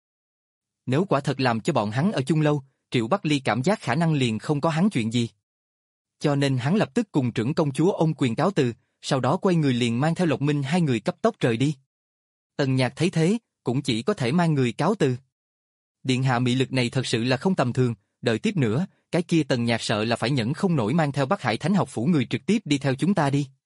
Nếu quả thật làm cho bọn hắn ở chung lâu, Triệu Bắc Ly cảm giác khả năng liền không có hắn chuyện gì. Cho nên hắn lập tức cùng trưởng công chúa ôm quyền cáo từ, sau đó quay người liền mang theo Lộc Minh hai người cấp tốc rời đi. Tần Nhạc thấy thế, cũng chỉ có thể mang người cáo từ. Điện hạ mị lực này thật sự là không tầm thường, đợi tiếp nữa, cái kia Tần Nhạc sợ là phải nhẫn không nổi mang theo Bắc Hải Thánh học phủ người trực tiếp đi theo chúng ta đi.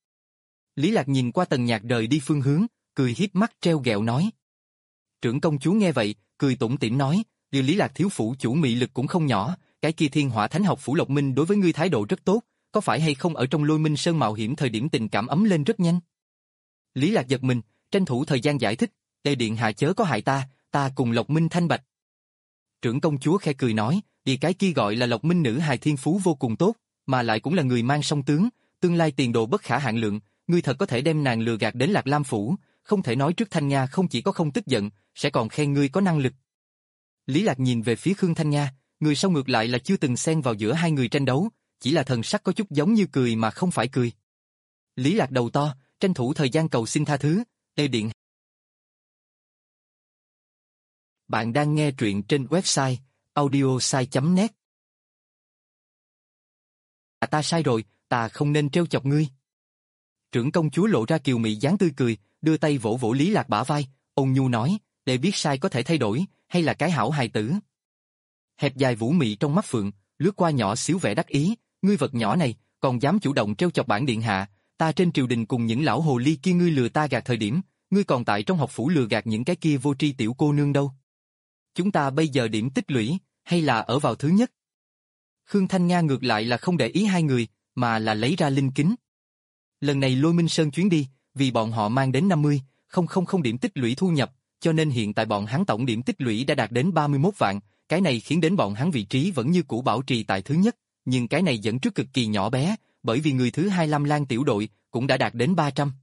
Lý Lạc nhìn qua Tần Nhạc rời đi phương hướng, cười hiếp mắt treo gẹo nói. Trưởng công chúa nghe vậy, cười tủm tỉm nói, điều Lý Lạc thiếu phủ chủ mị lực cũng không nhỏ, cái kia Thiên Hỏa Thánh học phủ Lộc Minh đối với ngươi thái độ rất tốt, có phải hay không ở trong Lôi Minh Sơn mạo hiểm thời điểm tình cảm ấm lên rất nhanh. Lý Lạc giật mình, tranh thủ thời gian giải thích, Tề điện hạ chớ có hại ta, ta cùng Lộc Minh thanh bạch. Trưởng công chúa khẽ cười nói, vì cái kia gọi là Lộc Minh nữ hài thiên phú vô cùng tốt, mà lại cũng là người mang song tướng, tương lai tiền đồ bất khả hạn lượng, ngươi thật có thể đem nàng lừa gạt đến Lạc Lam phủ, không thể nói trước Thanh Nha không chỉ có không tức giận, sẽ còn khen ngươi có năng lực. Lý Lạc nhìn về phía Khương Thanh Nha, người sau ngược lại là chưa từng xen vào giữa hai người tranh đấu, chỉ là thần sắc có chút giống như cười mà không phải cười. Lý Lạc đầu to, tranh thủ thời gian cầu xin tha thứ, Tề điện. Bạn đang nghe truyện trên website audiosai chấm net. À, ta sai rồi, ta không nên trêu chọc ngươi. Trưởng công chúa lộ ra kiều mị dáng tươi cười, đưa tay vỗ vỗ Lý Lạc bả vai, ôn nhu nói, để biết sai có thể thay đổi, hay là cái hảo hài tử. Hẹp dài vũ mị trong mắt phượng, lướt qua nhỏ xíu vẻ đắc ý, ngươi vật nhỏ này, còn dám chủ động trêu chọc bản điện hạ, ta trên triều đình cùng những lão hồ ly kia ngươi lừa ta gạt thời điểm, ngươi còn tại trong học phủ lừa gạt những cái kia vô tri tiểu cô nương đâu. Chúng ta bây giờ điểm tích lũy, hay là ở vào thứ nhất? Khương Thanh Nga ngược lại là không để ý hai người, mà là lấy ra linh kính. Lần này Lôi Minh Sơn chuyến đi, vì bọn họ mang đến năm mươi nghìn điểm tích lũy thu nhập, cho nên hiện tại bọn hắn tổng điểm tích lũy đã đạt đến ba mươi mốt vạn, cái này khiến đến bọn hắn vị trí vẫn như cũ bảo trì tại thứ nhất, nhưng cái này dẫn trước cực kỳ nhỏ bé, bởi vì người thứ hai Lam Lan tiểu đội cũng đã đạt đến ba trăm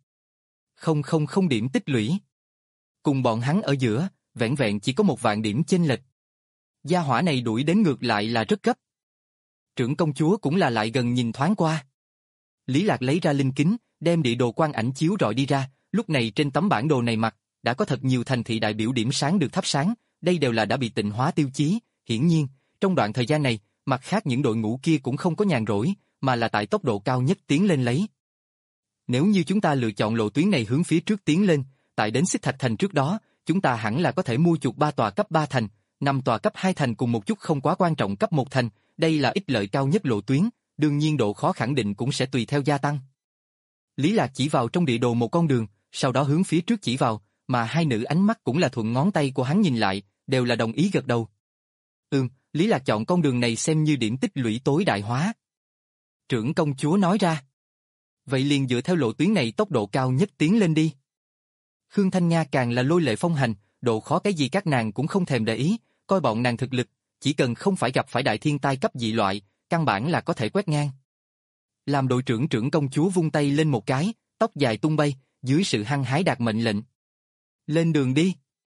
nghìn điểm tích lũy. Cùng bọn hắn ở giữa, vẹn vẹn chỉ có một vạn điểm chênh lệch. Gia hỏa này đuổi đến ngược lại là rất gấp. Trưởng công chúa cũng là lại gần nhìn thoáng qua. Lý Lạc lấy ra linh kính, đem địa đồ quang ảnh chiếu rọi đi ra, lúc này trên tấm bản đồ này mặt, đã có thật nhiều thành thị đại biểu điểm sáng được thắp sáng, đây đều là đã bị tịnh hóa tiêu chí, hiển nhiên, trong đoạn thời gian này, mặt khác những đội ngũ kia cũng không có nhàn rỗi, mà là tại tốc độ cao nhất tiến lên lấy. Nếu như chúng ta lựa chọn lộ tuyến này hướng phía trước tiến lên, tại đến Xích Thạch Thành trước đó, chúng ta hẳn là có thể mua chuộc ba tòa cấp ba thành, năm tòa cấp hai thành cùng một chút không quá quan trọng cấp một thành, đây là ích lợi cao nhất lộ tuyến, đương nhiên độ khó khẳng định cũng sẽ tùy theo gia tăng. Lý Lạc chỉ vào trong địa đồ một con đường, sau đó hướng phía trước chỉ vào, mà hai nữ ánh mắt cũng là thuận ngón tay của hắn nhìn lại, đều là đồng ý gật đầu. Ừm, Lý Lạc chọn con đường này xem như điểm tích lũy tối đại hóa. Trưởng công chúa nói ra. Vậy liền dựa theo lộ tuyến này tốc độ cao nhất tiến lên đi. Khương Thanh Nga càng là lôi lệ phong hành, độ khó cái gì các nàng cũng không thèm để ý, coi bọn nàng thực lực, chỉ cần không phải gặp phải đại thiên tai cấp dị loại, căn bản là có thể quét ngang. Làm đội trưởng trưởng công chúa vung tay lên một cái, tóc dài tung bay, dưới sự hăng hái đạt mệnh lệnh. Lên đường đi.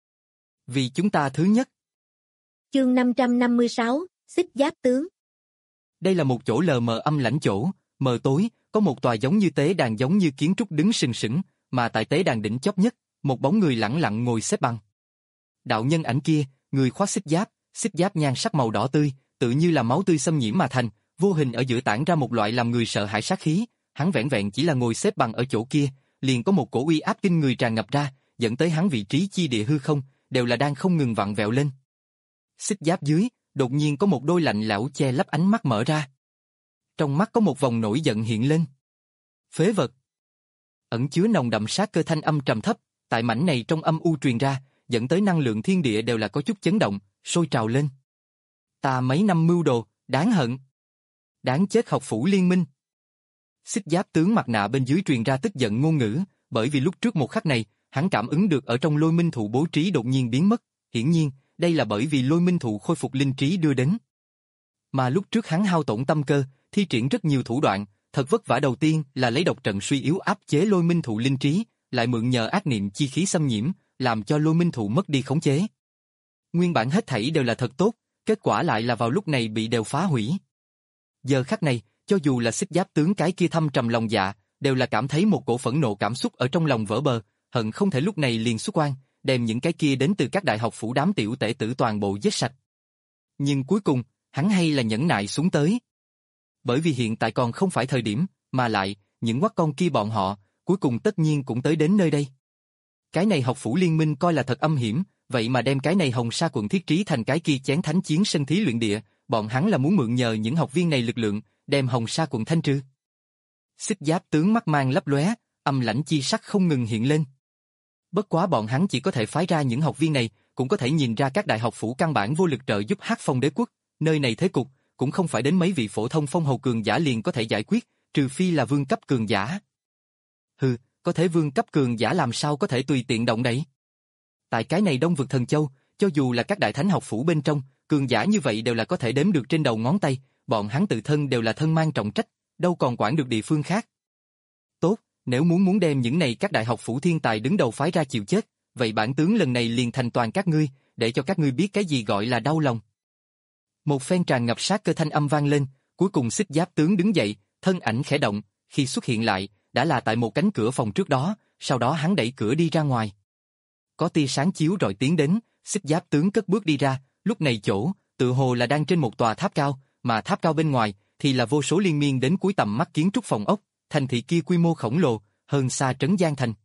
Vì chúng ta thứ nhất. Chương năm trăm năm mươi sáu, Xích Giáp tướng. Đây là một chỗ lờ mờ âm lãnh chỗ, mờ tối, có một tòa giống như tế đàn giống như kiến trúc đứng sừng sững, mà tại tế đàn đỉnh chóp nhất, một bóng người lẳng lặng ngồi xếp bằng. Đạo nhân ảnh kia, người khoác xích giáp, xích giáp nhan sắc màu đỏ tươi, tự như là máu tươi xâm nhiễm mà thành, vô hình ở giữa tản ra một loại làm người sợ hãi sát khí, hắn vẻn vẹn chỉ là ngồi xếp bằng ở chỗ kia, liền có một cổ uy áp kinh người tràn ngập ra, dẫn tới hắn vị trí chi địa hư không, đều là đang không ngừng vặn vẹo lên. Xích giáp dưới, đột nhiên có một đôi lạnh lẽo che lấp ánh mắt mở ra. Trong mắt có một vòng nổi giận hiện lên. Phế vật. Ẩn chứa nồng đậm sát cơ thanh âm trầm thấp, Tại mảnh này trong âm u truyền ra, dẫn tới năng lượng thiên địa đều là có chút chấn động, sôi trào lên. Ta mấy năm mưu đồ, đáng hận. Đáng chết học phủ liên minh. Xích giáp tướng mặt nạ bên dưới truyền ra tức giận ngôn ngữ, bởi vì lúc trước một khắc này, hắn cảm ứng được ở trong lôi minh thụ bố trí đột nhiên biến mất, hiển nhiên, đây là bởi vì lôi minh thụ khôi phục linh trí đưa đến. Mà lúc trước hắn hao tổn tâm cơ, thi triển rất nhiều thủ đoạn, thật vất vả đầu tiên là lấy độc trận suy yếu áp chế lôi minh thụ linh trí, lại mượn nhờ ác niệm chi khí xâm nhiễm, làm cho lôi minh thụ mất đi khống chế. Nguyên bản hết thảy đều là thật tốt, kết quả lại là vào lúc này bị đều phá hủy. Giờ khắc này, cho dù là xích giáp tướng cái kia thâm trầm lòng dạ, đều là cảm thấy một cổ phẫn nộ cảm xúc ở trong lòng vỡ bờ, hận không thể lúc này liền xuất quan, đem những cái kia đến từ các đại học phủ đám tiểu tể tử toàn bộ giết sạch. Nhưng cuối cùng, hắn hay là nhẫn nại xuống tới. Bởi vì hiện tại còn không phải thời điểm, mà lại, những quắc con kia bọn họ, cuối cùng tất nhiên cũng tới đến nơi đây. Cái này học phủ liên minh coi là thật âm hiểm, vậy mà đem cái này hồng sa quận thiết trí thành cái kia chén thánh chiến sân thí luyện địa, bọn hắn là muốn mượn nhờ những học viên này lực lượng, đem hồng sa quận thanh trừ. Xích giáp tướng mắt mang lấp lóe, âm lãnh chi sắc không ngừng hiện lên. Bất quá bọn hắn chỉ có thể phái ra những học viên này, cũng có thể nhìn ra các đại học phủ căn bản vô lực trợ giúp Hắc Phong đế quốc, nơi này thế cục, cũng không phải đến mấy vị phổ thông phong hầu cường giả liền có thể giải quyết, trừ phi là vương cấp cường giả. Hừ, có thể vương cấp cường giả làm sao có thể tùy tiện động đẩy. Tại cái này Đông vực Thần Châu, cho dù là các đại thánh học phủ bên trong, cường giả như vậy đều là có thể đếm được trên đầu ngón tay, bọn hắn tự thân đều là thân mang trọng trách, đâu còn quản được địa phương khác. Tốt, nếu muốn muốn đem những này các đại học phủ thiên tài đứng đầu phái ra chịu chết, vậy bản tướng lần này liền thành toàn các ngươi, để cho các ngươi biết cái gì gọi là đau lòng. Một phen tràn ngập sát cơ thanh âm vang lên, cuối cùng xích giáp tướng đứng dậy, thân ảnh khẽ động, khi xuất hiện lại, đã là tại một cánh cửa phòng trước đó, sau đó hắn đẩy cửa đi ra ngoài. Có tia sáng chiếu rọi tiến đến, xích giáp tướng cất bước đi ra, lúc này chỗ, tự hồ là đang trên một tòa tháp cao, mà tháp cao bên ngoài, thì là vô số liên miên đến cuối tầm mắt kiến trúc phòng ốc, thành thị kia quy mô khổng lồ, hơn xa trấn Giang Thành.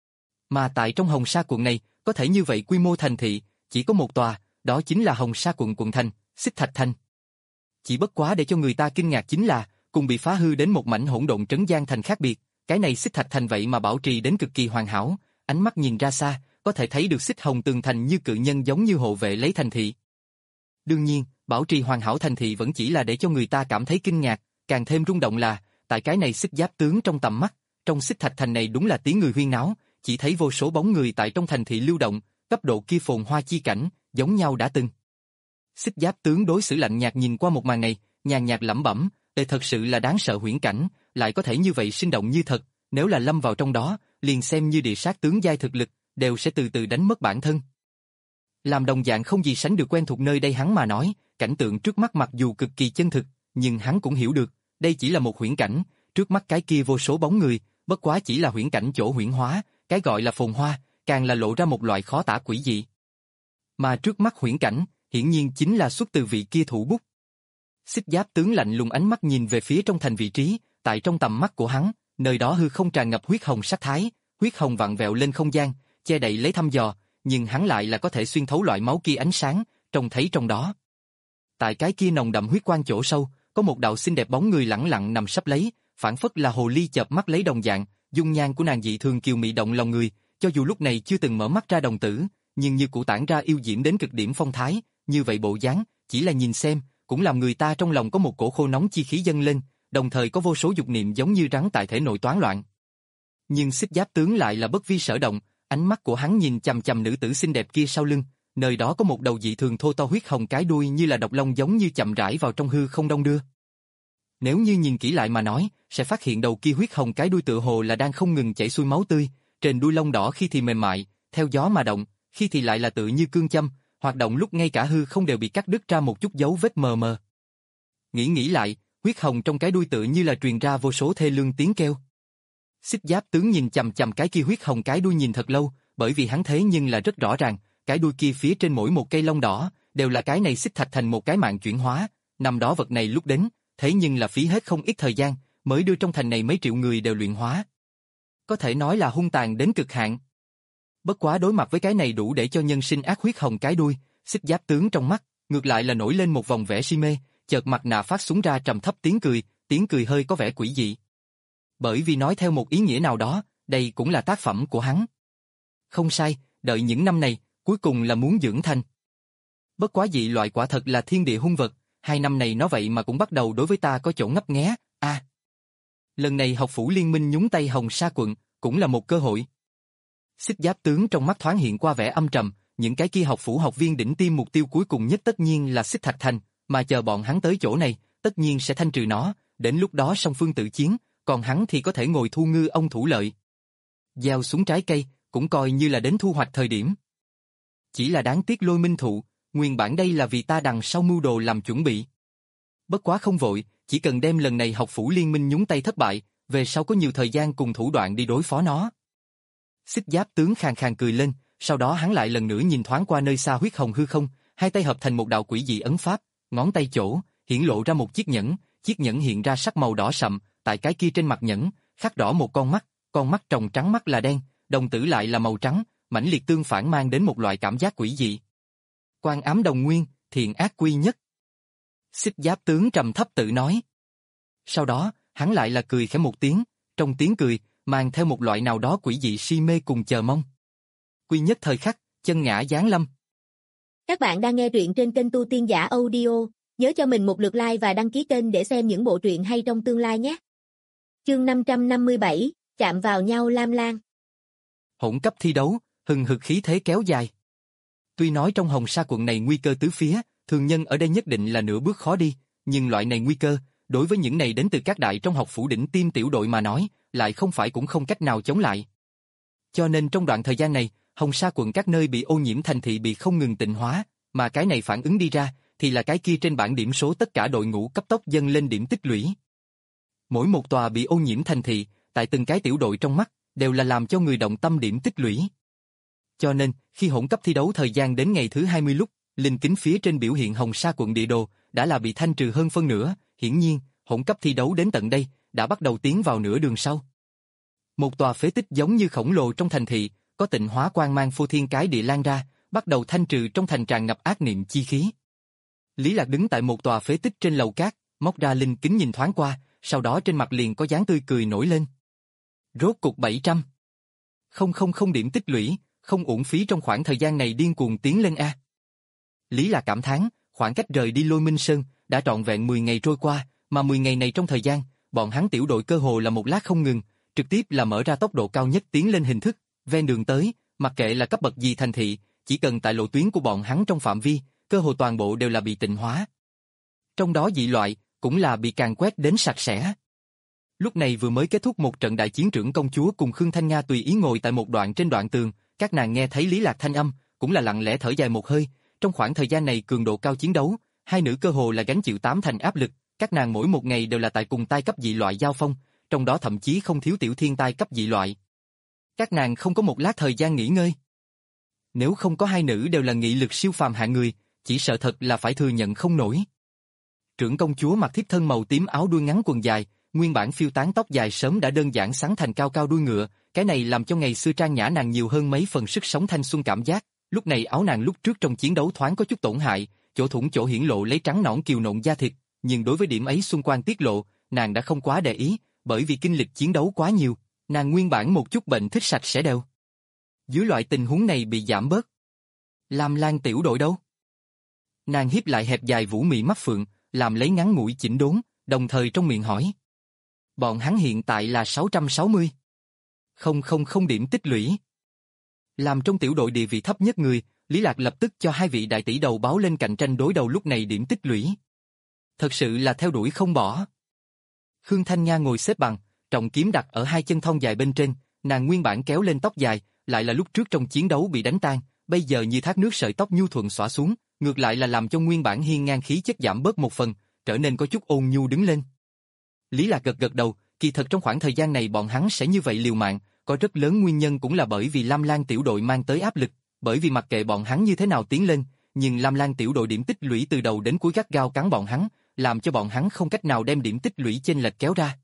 Mà tại trong Hồng Sa quận này, có thể như vậy quy mô thành thị, chỉ có một tòa, đó chính là Hồng Sa quận quận thành, Xích Thạch Thành. Chỉ bất quá để cho người ta kinh ngạc chính là, cùng bị phá hư đến một mảnh hỗn độn trấn Giang Thành khác biệt, cái này Xích Thạch Thành vậy mà bảo trì đến cực kỳ hoàn hảo, ánh mắt nhìn ra xa, có thể thấy được xích hồng tường thành như cự nhân giống như hộ vệ lấy thành thị. Đương nhiên, bảo trì hoàn hảo thành thị vẫn chỉ là để cho người ta cảm thấy kinh ngạc, càng thêm rung động là, tại cái này xích giáp tướng trong tầm mắt, trong Xích Thạch Thành này đúng là tiếng người huyên náo, chỉ thấy vô số bóng người tại trong thành thị lưu động, cấp độ kia phồn hoa chi cảnh, giống nhau đã từng. Xích giáp tướng đối xử lạnh nhạt nhìn qua một màn này, nhàn nhạt lẩm bẩm, "Đây thật sự là đáng sợ huyễn cảnh, lại có thể như vậy sinh động như thật, nếu là lâm vào trong đó, liền xem như địa sát tướng giai thực lực, đều sẽ từ từ đánh mất bản thân." Làm đồng dạng không gì sánh được quen thuộc nơi đây hắn mà nói, cảnh tượng trước mắt mặc dù cực kỳ chân thực, nhưng hắn cũng hiểu được, đây chỉ là một huyễn cảnh, trước mắt cái kia vô số bóng người, bất quá chỉ là huyễn cảnh chỗ huyễn hóa, cái gọi là phồn hoa, càng là lộ ra một loại khó tả quỷ dị. Mà trước mắt huyễn cảnh, hiển nhiên chính là xuất từ vị kia thủ bút. Xích giáp tướng lạnh lùng ánh mắt nhìn về phía trong thành vị trí, tại trong tầm mắt của hắn, nơi đó hư không tràn ngập huyết hồng sắc thái, huyết hồng vặn vẹo lên không gian, che đậy lấy thăm dò, nhưng hắn lại là có thể xuyên thấu loại máu kia ánh sáng, trông thấy trong đó. Tại cái kia nồng đậm huyết quang chỗ sâu, có một đạo xinh đẹp bóng người lẳng lặng nằm sấp lấy, phảng phất là hồ ly chợp mắt lấy đồng dạng, dung nhan của nàng dị thường kiều mị động lòng người, cho dù lúc này chưa từng mở mắt ra đồng tử, nhưng như cụ tản ra yêu diễm đến cực điểm phong thái, như vậy bộ dáng, chỉ là nhìn xem, cũng làm người ta trong lòng có một cổ khô nóng chi khí dâng lên, đồng thời có vô số dục niệm giống như rắn tại thể nội toán loạn. Nhưng xích giáp tướng lại là bất vi sở động, ánh mắt của hắn nhìn chằm chằm nữ tử xinh đẹp kia sau lưng, nơi đó có một đầu dị thường thô to huyết hồng cái đuôi như là độc long giống như chậm rãi vào trong hư không đong đưa. Nếu như nhìn kỹ lại mà nói, sẽ phát hiện đầu kia huyết hồng cái đuôi tựa hồ là đang không ngừng chảy xuôi máu tươi, trên đuôi lông đỏ khi thì mềm mại, theo gió mà động, khi thì lại là tự như cương châm, hoạt động lúc ngay cả hư không đều bị cắt đứt ra một chút dấu vết mờ mờ. Nghĩ nghĩ lại, huyết hồng trong cái đuôi tự như là truyền ra vô số thê lương tiếng kêu. Xích giáp tướng nhìn chằm chằm cái kia huyết hồng cái đuôi nhìn thật lâu, bởi vì hắn thế nhưng là rất rõ ràng, cái đuôi kia phía trên mỗi một cây lông đỏ, đều là cái này xích thạch thành một cái mạng chuyển hóa, năm đó vật này lúc đến, thế nhưng là phí hết không ít thời gian, mới đưa trong thành này mấy triệu người đều luyện hóa. Có thể nói là hung tàn đến cực hạn. Bất quá đối mặt với cái này đủ để cho nhân sinh ác huyết hồng cái đuôi, xích giáp tướng trong mắt, ngược lại là nổi lên một vòng vẻ si mê, chợt mặt nạ phát súng ra trầm thấp tiếng cười, tiếng cười hơi có vẻ quỷ dị. Bởi vì nói theo một ý nghĩa nào đó, đây cũng là tác phẩm của hắn. Không sai, đợi những năm này, cuối cùng là muốn dưỡng thành. Bất quá dị loại quả thật là thiên địa hung vật, hai năm này nó vậy mà cũng bắt đầu đối với ta có chỗ ngấp nghé, a. À, lần này học phủ liên minh nhúng tay Hồng Sa quận, cũng là một cơ hội. Xích Giáp tướng trong mắt thoáng hiện qua vẻ âm trầm, những cái kia học phủ học viên đỉnh tiêm mục tiêu cuối cùng nhất tất nhiên là Xích Thạch Thành, mà chờ bọn hắn tới chỗ này, tất nhiên sẽ thanh trừ nó, đến lúc đó song phương tự chiến, còn hắn thì có thể ngồi thu ngư ông thủ lợi. Gieo xuống trái cây, cũng coi như là đến thu hoạch thời điểm. Chỉ là đáng tiếc Lôi Minh Thụ, nguyên bản đây là vì ta đằng sau mưu đồ làm chuẩn bị. Bất quá không vội, chỉ cần đem lần này học phủ liên minh nhúng tay thất bại, về sau có nhiều thời gian cùng thủ đoạn đi đối phó nó. Xích Giáp tướng khàn khàn cười lên, sau đó hắn lại lần nữa nhìn thoáng qua nơi xa huyết hồng hư không, hai tay hợp thành một đạo quỷ dị ấn pháp, ngón tay chỗ, hiển lộ ra một chiếc nhẫn, chiếc nhẫn hiện ra sắc màu đỏ sậm, tại cái kia trên mặt nhẫn, khắc đỏ một con mắt, con mắt tròng trắng mắt là đen, đồng tử lại là màu trắng, mãnh liệt tương phản mang đến một loại cảm giác quỷ dị. Quan ám đồng nguyên, thiện ác quy nhất. Xích Giáp tướng trầm thấp tự nói. Sau đó, hắn lại là cười khẽ một tiếng, trong tiếng cười, mang theo một loại nào đó quỷ dị si mê cùng chờ mong. Quy nhất thời khắc, chân ngã giáng lâm. Các bạn đang nghe truyện trên kênh Tu Tiên Giả Audio, nhớ cho mình một lượt like và đăng ký kênh để xem những bộ truyện hay trong tương lai nhé. Chương năm trăm năm mươi bảy, chạm vào nhau lam lan. Hỗn cấp thi đấu, hừng hực khí thế kéo dài. Tuy nói trong Hồng Sa quận này nguy cơ tứ phía, thường nhân ở đây nhất định là nửa bước khó đi, nhưng loại này nguy cơ, đối với những này đến từ các đại trong học phủ đỉnh tiêm tiểu đội mà nói, lại không phải cũng không cách nào chống lại. Cho nên trong đoạn thời gian này, Hồng Sa quận các nơi bị ô nhiễm thành thị bị không ngừng tịnh hóa, mà cái này phản ứng đi ra, thì là cái kia trên bảng điểm số tất cả đội ngũ cấp tốc dâng lên điểm tích lũy. Mỗi một tòa bị ô nhiễm thành thị, tại từng cái tiểu đội trong mắt, đều là làm cho người động tâm điểm tích lũy. Cho nên, khi hỗn cấp thi đấu thời gian đến ngày thứ hai mươi lúc, linh kính phía trên biểu hiện Hồng Sa quận địa đồ, đã là bị thanh trừ hơn phân nửa, hiển nhiên, hỗn cấp thi đấu đến tận đây, đã bắt đầu tiến vào nửa đường sau. Một tòa phế tích giống như khổng lồ trong thành thị, có tịnh hóa quang mang phô thiên cái địa lan ra, bắt đầu thanh trừ trong thành tràn ngập ác niệm chi khí. Lý Lạc đứng tại một tòa phế tích trên lầu cát, móc ra linh kính nhìn thoáng qua, sau đó trên mặt liền có dáng tươi cười nổi lên. Rốt cục bảy trăm. Không không không điểm tích lũy, không uổng phí trong khoảng thời gian này điên cuồng tiến lên a. Lý Lạc cảm thán, khoảng cách rời đi Lôi Minh Sơn, đã trọn vẹn mười ngày trôi qua, mà mười ngày này trong thời gian, bọn hắn tiểu đội cơ hồ là một lát không ngừng, trực tiếp là mở ra tốc độ cao nhất tiến lên hình thức, ven đường tới, mặc kệ là cấp bậc gì thành thị, chỉ cần tại lộ tuyến của bọn hắn trong phạm vi, cơ hồ toàn bộ đều là bị tịnh hóa. Trong đó dị loại, cũng là bị càn quét đến sạch sẽ. Lúc này vừa mới kết thúc một trận đại chiến, trưởng công chúa cùng Khương Thanh Nga tùy ý ngồi tại một đoạn trên đoạn tường, các nàng nghe thấy Lý Lạc thanh âm, cũng là lặng lẽ thở dài một hơi, trong khoảng thời gian này cường độ cao chiến đấu, hai nữ cơ hồ là gánh chịu tám thành áp lực, các nàng mỗi một ngày đều là tại cùng tai cấp dị loại giao phong, trong đó thậm chí không thiếu tiểu thiên tai cấp dị loại. Các nàng không có một lát thời gian nghỉ ngơi. Nếu không có hai nữ đều là nghị lực siêu phàm hạng người, chỉ sợ thật là phải thừa nhận không nổi. Trưởng công chúa mặc thiếp thân màu tím áo đuôi ngắn quần dài, nguyên bản phiêu tán tóc dài sớm đã đơn giản sắn thành cao cao đuôi ngựa, cái này làm cho ngày xưa trang nhã nàng nhiều hơn mấy phần sức sống thanh xuân cảm giác. Lúc này áo nàng lúc trước trong chiến đấu thoáng có chút tổn hại, chỗ thủng chỗ hiển lộ lấy trắng nõn kiều nộn da thịt, nhưng đối với điểm ấy xuân quang tiết lộ, nàng đã không quá để ý, bởi vì kinh lịch chiến đấu quá nhiều, nàng nguyên bản một chút bệnh thích sạch sẽ đều. Dưới loại tình huống này bị giảm bớt. Lam Lan tiểu đội đâu? Nàng hiếp lại hẹp dài vũ mị mắt phượng, làm lấy ngắn ngủi chỉnh đốn, đồng thời trong miệng hỏi. Bọn hắn hiện tại là sáu trăm sáu mươi. Không không không điểm tích lũy. Làm trong tiểu đội địa vị thấp nhất người, Lý Lạc lập tức cho hai vị đại tỷ đầu báo lên cạnh tranh đối đầu lúc này điểm tích lũy. Thật sự là theo đuổi không bỏ. Khương Thanh Nga ngồi xếp bằng, trọng kiếm đặt ở hai chân thon dài bên trên, nàng nguyên bản kéo lên tóc dài, lại là lúc trước trong chiến đấu bị đánh tan, bây giờ như thác nước sợi tóc nhu thuận xõa xuống, ngược lại là làm cho nguyên bản hiên ngang khí chất giảm bớt một phần, trở nên có chút ôn nhu đứng lên. Lý Lạc gật gật đầu, kỳ thật trong khoảng thời gian này bọn hắn sẽ như vậy liều mạng, có rất lớn nguyên nhân cũng là bởi vì Lam Lan tiểu đội mang tới áp lực, bởi vì mặc kệ bọn hắn như thế nào tiến lên, nhưng Lam Lan tiểu đội điểm tích lũy từ đầu đến cuối gắt gao cắn bọn hắn, làm cho bọn hắn không cách nào đem điểm tích lũy chênh lệch kéo ra.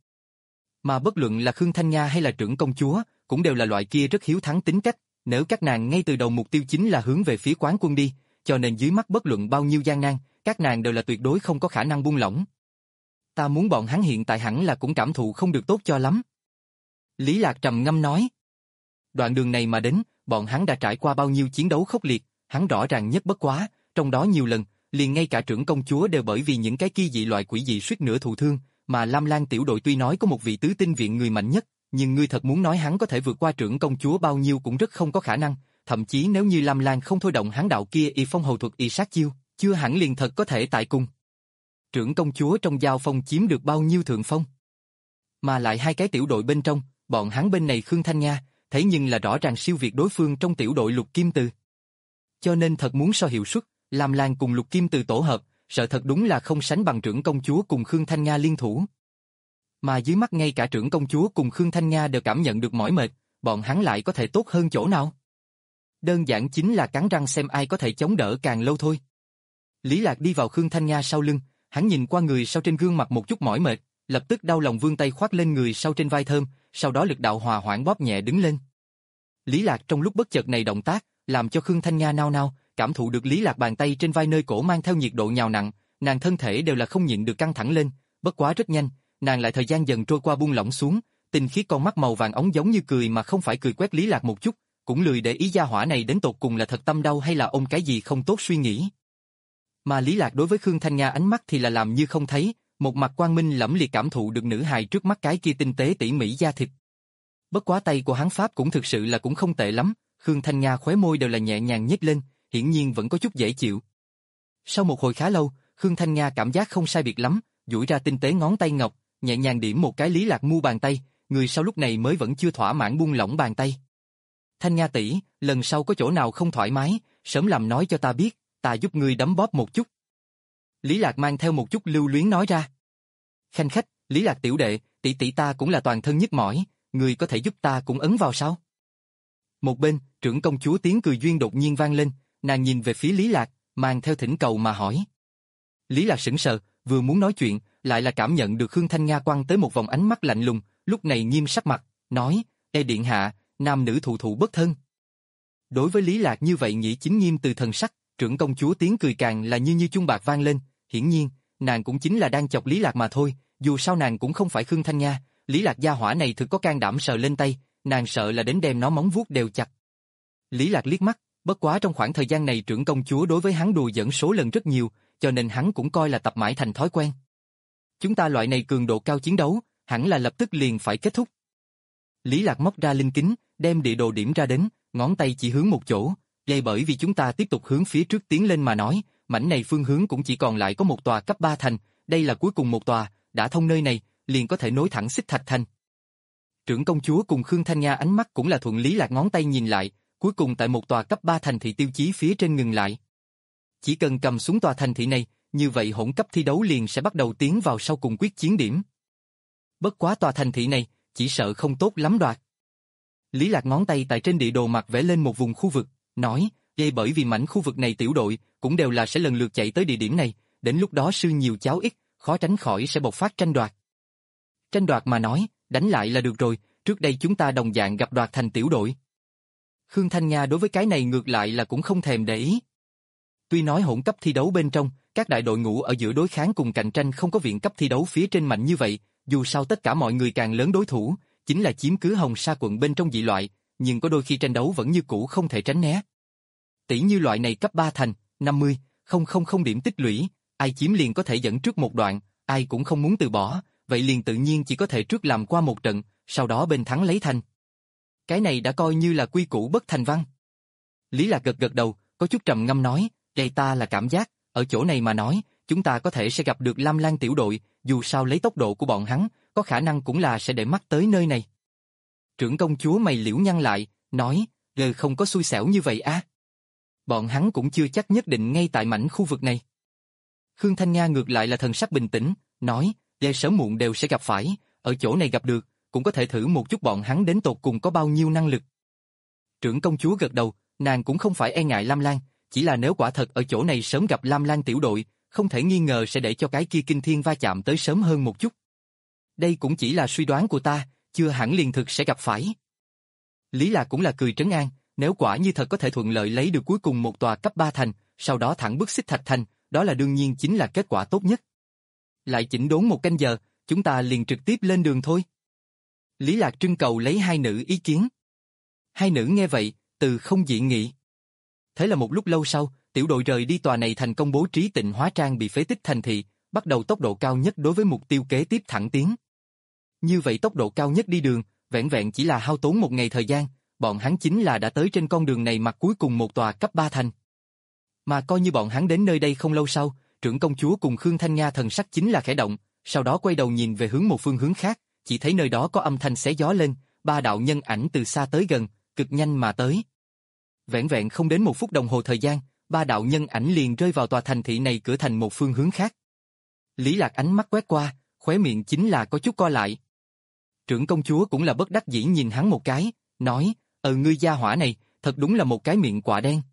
Mà bất luận là Khương Thanh Nga hay là trưởng công chúa, cũng đều là loại kia rất hiếu thắng tính cách, nếu các nàng ngay từ đầu mục tiêu chính là hướng về phía quán quân đi, cho nên dưới mắt bất luận bao nhiêu gian nan, các nàng đều là tuyệt đối không có khả năng buông lỏng. Ta muốn bọn hắn hiện tại hẳn là cũng cảm thụ không được tốt cho lắm. Lý Lạc trầm ngâm nói. Đoạn đường này mà đến, bọn hắn đã trải qua bao nhiêu chiến đấu khốc liệt, hắn rõ ràng nhất bất quá, trong đó nhiều lần, liền ngay cả trưởng công chúa đều bởi vì những cái kia dị loại quỷ dị suýt nữa thụ thương, mà Lam Lang tiểu đội tuy nói có một vị tứ tinh viện người mạnh nhất, nhưng ngươi thật muốn nói hắn có thể vượt qua trưởng công chúa bao nhiêu cũng rất không có khả năng, thậm chí nếu như Lam Lang không thôi động hắn đạo kia y phong hầu thuật y sát chiêu, chưa hẳn liền thật có thể tại cùng. Trưởng công chúa trong giao phong chiếm được bao nhiêu thượng phong. Mà lại hai cái tiểu đội bên trong, bọn hắn bên này Khương Thanh Nga, thế nhưng là rõ ràng siêu việt đối phương trong tiểu đội Lục Kim Từ. Cho nên thật muốn so hiệu suất, Lam Lang cùng Lục Kim Từ tổ hợp, sợ thật đúng là không sánh bằng trưởng công chúa cùng Khương Thanh Nga liên thủ. Mà dưới mắt ngay cả trưởng công chúa cùng Khương Thanh Nga đều cảm nhận được mỏi mệt, bọn hắn lại có thể tốt hơn chỗ nào? Đơn giản chính là cắn răng xem ai có thể chống đỡ càng lâu thôi. Lý Lạc đi vào Khương Thanh Nga sau lưng, hắn nhìn qua người sau trên gương mặt một chút mỏi mệt, lập tức đau lòng vươn tay khoác lên người sau trên vai thơm, sau đó lực đạo hòa hoãn bóp nhẹ đứng lên. Lý Lạc trong lúc bất chợt này động tác, làm cho Khương Thanh Nga nao nao, cảm thụ được Lý Lạc bàn tay trên vai nơi cổ mang theo nhiệt độ nhào nặng, nàng thân thể đều là không nhịn được căng thẳng lên, bất quá rất nhanh, nàng lại thời gian dần trôi qua buông lỏng xuống, tinh khiết con mắt màu vàng óng giống như cười mà không phải cười quét Lý Lạc một chút, cũng lười để ý gia hỏa này đến tột cùng là thật tâm đau hay là ôm cái gì không tốt suy nghĩ. Mà Lý Lạc đối với Khương Thanh Nga ánh mắt thì là làm như không thấy, một mặt quang minh lẫm liệt cảm thụ được nữ hài trước mắt cái kia tinh tế tỉ mỉ da thịt. Bất quá tay của hắn pháp cũng thực sự là cũng không tệ lắm, Khương Thanh Nga khóe môi đều là nhẹ nhàng nhếch lên, hiển nhiên vẫn có chút dễ chịu. Sau một hồi khá lâu, Khương Thanh Nga cảm giác không sai biệt lắm, duỗi ra tinh tế ngón tay ngọc, nhẹ nhàng điểm một cái Lý Lạc mu bàn tay, người sau lúc này mới vẫn chưa thỏa mãn buông lỏng bàn tay. Thanh Nga tỷ, lần sau có chỗ nào không thoải mái, sớm làm nói cho ta biết, ta giúp ngươi đấm bóp một chút. Lý Lạc mang theo một chút lưu luyến nói ra. Khanh khách, Lý Lạc tiểu đệ, tỷ tỷ ta cũng là toàn thân nhức mỏi, ngươi có thể giúp ta cũng ấn vào sao? Một bên, trưởng công chúa tiếng cười duyên đột nhiên vang lên, nàng nhìn về phía Lý Lạc, mang theo thỉnh cầu mà hỏi. Lý Lạc sững sờ, vừa muốn nói chuyện, lại là cảm nhận được Khương Thanh Nga quăng tới một vòng ánh mắt lạnh lùng, lúc này nghiêm sắc mặt, nói, Ê điện hạ, nam nữ thụ thụ bất thân. Đối với Lý Lạc như vậy nghĩ chính nghiêm từ thần sắc, trưởng công chúa tiếng cười càng là như như chuông bạc vang lên, hiển nhiên, nàng cũng chính là đang chọc Lý Lạc mà thôi, dù sao nàng cũng không phải Khương Thanh Nga, Lý Lạc gia hỏa này thực có can đảm sờ lên tay, nàng sợ là đến đem nó móng vuốt đều chặt. Lý Lạc liếc mắt, bất quá trong khoảng thời gian này trưởng công chúa đối với hắn đùa giỡn số lần rất nhiều, cho nên hắn cũng coi là tập mãi thành thói quen. Chúng ta loại này cường độ cao chiến đấu, hẳn là lập tức liền phải kết thúc. Lý Lạc móc ra linh kính, đem địa đồ điểm ra đến, ngón tay chỉ hướng một chỗ, vậy bởi vì chúng ta tiếp tục hướng phía trước tiến lên mà nói, mảnh này phương hướng cũng chỉ còn lại có một tòa cấp ba thành, đây là cuối cùng một tòa, đã thông nơi này, liền có thể nối thẳng Xích Thạch thành. Trưởng công chúa cùng Khương Thanh Nga ánh mắt cũng là thuận Lý Lạc ngón tay nhìn lại, cuối cùng tại một tòa cấp ba thành thị tiêu chí phía trên ngừng lại. Chỉ cần cầm xuống tòa thành thị này, như vậy hỗn cấp thi đấu liền sẽ bắt đầu tiến vào sau cùng quyết chiến điểm. Bất quá tòa thành thị này, chỉ sợ không tốt lắm đoạt. Lý Lạc ngón tay tại trên địa đồ mặt vẽ lên một vùng khu vực, nói, dây bởi vì mảnh khu vực này tiểu đội, cũng đều là sẽ lần lượt chạy tới địa điểm này, đến lúc đó sư nhiều cháu ít, khó tránh khỏi sẽ bộc phát tranh đoạt. Tranh đoạt mà nói, đánh lại là được rồi, trước đây chúng ta đồng dạng gặp đoạt thành tiểu đội. Khương Thanh Nga đối với cái này ngược lại là cũng không thèm để ý. Tuy nói hỗn cấp thi đấu bên trong, các đại đội ngũ ở giữa đối kháng cùng cạnh tranh không có viện cấp thi đấu phía trên mạnh như vậy, dù sao tất cả mọi người càng lớn đối thủ, chính là chiếm cứ Hồng Sa quận bên trong dị loại, nhưng có đôi khi tranh đấu vẫn như cũ không thể tránh né. Tỷ như loại này cấp ba thành, năm mươi, không không không điểm tích lũy, ai chiếm liền có thể dẫn trước một đoạn, ai cũng không muốn từ bỏ, vậy liền tự nhiên chỉ có thể trước làm qua một trận, sau đó bên thắng lấy thành. Cái này đã coi như là quy củ bất thành văn. Lý Lạc gật gật đầu, có chút trầm ngâm nói, đây ta là cảm giác, ở chỗ này mà nói, chúng ta có thể sẽ gặp được Lam Lang tiểu đội, dù sao lấy tốc độ của bọn hắn, có khả năng cũng là sẽ để mắt tới nơi này. Trưởng công chúa mày liễu nhăn lại, nói, gờ không có xui xẻo như vậy á. À? Bọn hắn cũng chưa chắc nhất định ngay tại mảnh khu vực này. Khương Thanh Nga ngược lại là thần sắc bình tĩnh, nói, gờ sớm muộn đều sẽ gặp phải, ở chỗ này gặp được, cũng có thể thử một chút bọn hắn đến tột cùng có bao nhiêu năng lực. Trưởng công chúa gật đầu, nàng cũng không phải e ngại Lam Lang, chỉ là nếu quả thật ở chỗ này sớm gặp Lam Lang tiểu đội, không thể nghi ngờ sẽ để cho cái kia kinh thiên va chạm tới sớm hơn một chút. Đây cũng chỉ là suy đoán của ta, chưa hẳn liền thực sẽ gặp phải. Lý Lạc cũng là cười trấn an, nếu quả như thật có thể thuận lợi lấy được cuối cùng một tòa cấp ba thành, sau đó thẳng bước Xích Thạch thành, đó là đương nhiên chính là kết quả tốt nhất. Lại chỉnh đốn một canh giờ, chúng ta liền trực tiếp lên đường thôi. Lý Lạc trưng cầu lấy hai nữ ý kiến. Hai nữ nghe vậy, từ không dị nghị. Thế là một lúc lâu sau, tiểu đội rời đi tòa này thành công bố trí tịnh hóa trang bị phế tích thành thị, bắt đầu tốc độ cao nhất đối với mục tiêu kế tiếp thẳng tiến. Như vậy tốc độ cao nhất đi đường, vẹn vẹn chỉ là hao tốn một ngày thời gian, bọn hắn chính là đã tới trên con đường này mặt cuối cùng một tòa cấp ba thành. Mà coi như bọn hắn đến nơi đây không lâu sau, trưởng công chúa cùng Khương Thanh Nga thần sắc chính là khẽ động, sau đó quay đầu nhìn về hướng một phương hướng khác, chỉ thấy nơi đó có âm thanh xé gió lên, ba đạo nhân ảnh từ xa tới gần, cực nhanh mà tới. Vẹn vẹn không đến một phút đồng hồ thời gian, ba đạo nhân ảnh liền rơi vào tòa thành thị này cửa thành một phương hướng khác. Lý Lạc ánh mắt quét qua, khóe miệng chính là có chút co lại. Trưởng công chúa cũng là bất đắc dĩ nhìn hắn một cái, nói, ờ ngươi gia hỏa này, thật đúng là một cái miệng quạ đen.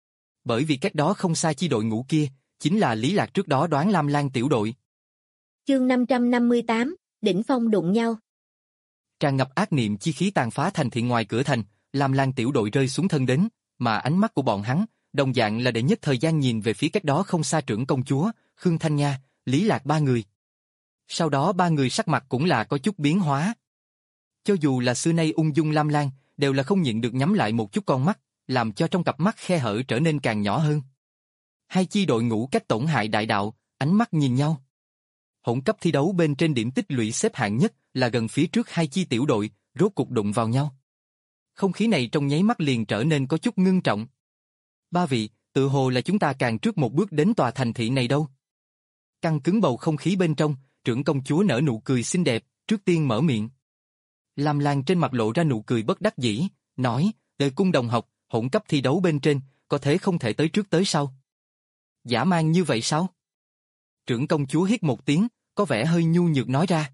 Bởi vì cách đó không xa chi đội ngũ kia, chính là Lý Lạc trước đó đoán Lam Lan tiểu đội. Chương năm trăm năm mươi tám, đỉnh phong đụng nhau. Tràn ngập ác niệm chi khí tàn phá thành thị ngoài cửa thành, Lam Lan tiểu đội rơi xuống thân đến, mà ánh mắt của bọn hắn, đồng dạng là để nhất thời gian nhìn về phía cách đó không xa trưởng công chúa, Khương Thanh Nga, Lý Lạc ba người. Sau đó ba người sắc mặt cũng là có chút biến hóa. Cho dù là xưa nay ung dung Lam Lan, đều là không nhịn được nhắm lại một chút con mắt, làm cho trong cặp mắt khe hở trở nên càng nhỏ hơn. Hai chi đội ngũ cách tổn hại đại đạo, ánh mắt nhìn nhau. Hỗn cấp thi đấu bên trên điểm tích lũy xếp hạng nhất là gần phía trước hai chi tiểu đội, rốt cục đụng vào nhau. Không khí này trong nháy mắt liền trở nên có chút ngưng trọng. Ba vị, tự hồ là chúng ta càng trước một bước đến tòa thành thị này đâu. Căng cứng bầu không khí bên trong, trưởng công chúa nở nụ cười xinh đẹp, trước tiên mở miệng. Lam Lan trên mặt lộ ra nụ cười bất đắc dĩ, nói, đời cung đồng học, hỗn cấp thi đấu bên trên, có thể không thể tới trước tới sau. Dã man như vậy sao? Trưởng công chúa hít một tiếng, có vẻ hơi nhu nhược nói ra.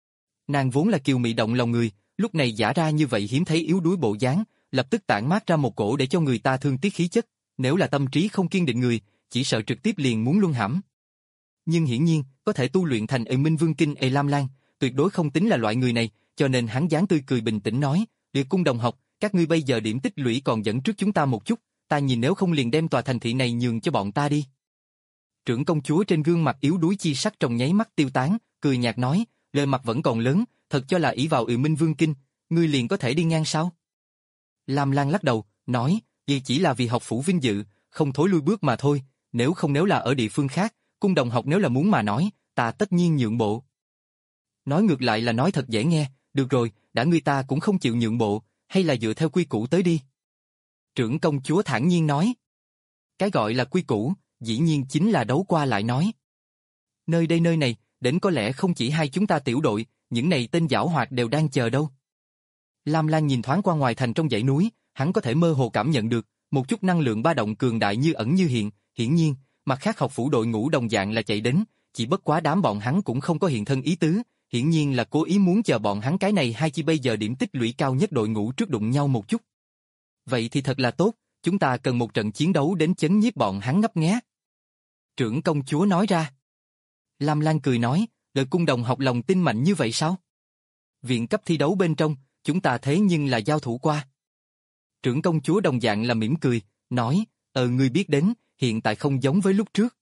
Nàng vốn là kiều mị động lòng người, lúc này giả ra như vậy hiếm thấy yếu đuối bộ dáng, lập tức tản mát ra một cổ để cho người ta thương tiếc khí chất, nếu là tâm trí không kiên định người, chỉ sợ trực tiếp liền muốn luân hãm. Nhưng hiển nhiên, có thể tu luyện thành Ệ Minh Vương Kinh Ệ Lam Lan, tuyệt đối không tính là loại người này, cho nên hắn dáng tươi cười bình tĩnh nói, Địa cung đồng học, các ngươi bây giờ điểm tích lũy còn dẫn trước chúng ta một chút, ta nhìn nếu không liền đem tòa thành thị này nhường cho bọn ta đi. Trưởng công chúa trên gương mặt yếu đuối chi sắc trong nháy mắt tiêu tán, cười nhạt nói, lời mặt vẫn còn lớn, thật cho là ỷ vào Ệ Minh Vương Kinh, ngươi liền có thể đi ngang sao? Lam Lan lắc đầu, nói, vì chỉ là vì học phủ vinh dự, không thối lui bước mà thôi, nếu không nếu là ở địa phương khác, cung đồng học nếu là muốn mà nói, ta tất nhiên nhượng bộ. Nói ngược lại là nói thật dễ nghe, được rồi, đã ngươi ta cũng không chịu nhượng bộ, hay là dựa theo quy củ tới đi. Trưởng công chúa thản nhiên nói. Cái gọi là quy củ, dĩ nhiên chính là đấu qua lại nói. Nơi đây nơi này, đến có lẽ không chỉ hai chúng ta tiểu đội, những này tên giảo hoạt đều đang chờ đâu. Lam Lan nhìn thoáng qua ngoài thành trong dãy núi, hắn có thể mơ hồ cảm nhận được, một chút năng lượng ba động cường đại như ẩn như hiện, hiển nhiên, mặt khác học phủ đội ngũ đồng dạng là chạy đến, chỉ bất quá đám bọn hắn cũng không có hiện thân ý tứ, hiển nhiên là cố ý muốn chờ bọn hắn cái này hai chi bây giờ điểm tích lũy cao nhất đội ngũ trước đụng nhau một chút. Vậy thì thật là tốt, chúng ta cần một trận chiến đấu đến chấn nhiếp bọn hắn ngấp nghé. Trưởng công chúa nói ra. Lam Lan cười nói, đời cung đồng học lòng tin mạnh như vậy sao? Viện cấp thi đấu bên trong, chúng ta thế nhưng là giao thủ qua. Trưởng công chúa đồng dạng là mỉm cười, nói, ờ ngươi biết đến, hiện tại không giống với lúc trước.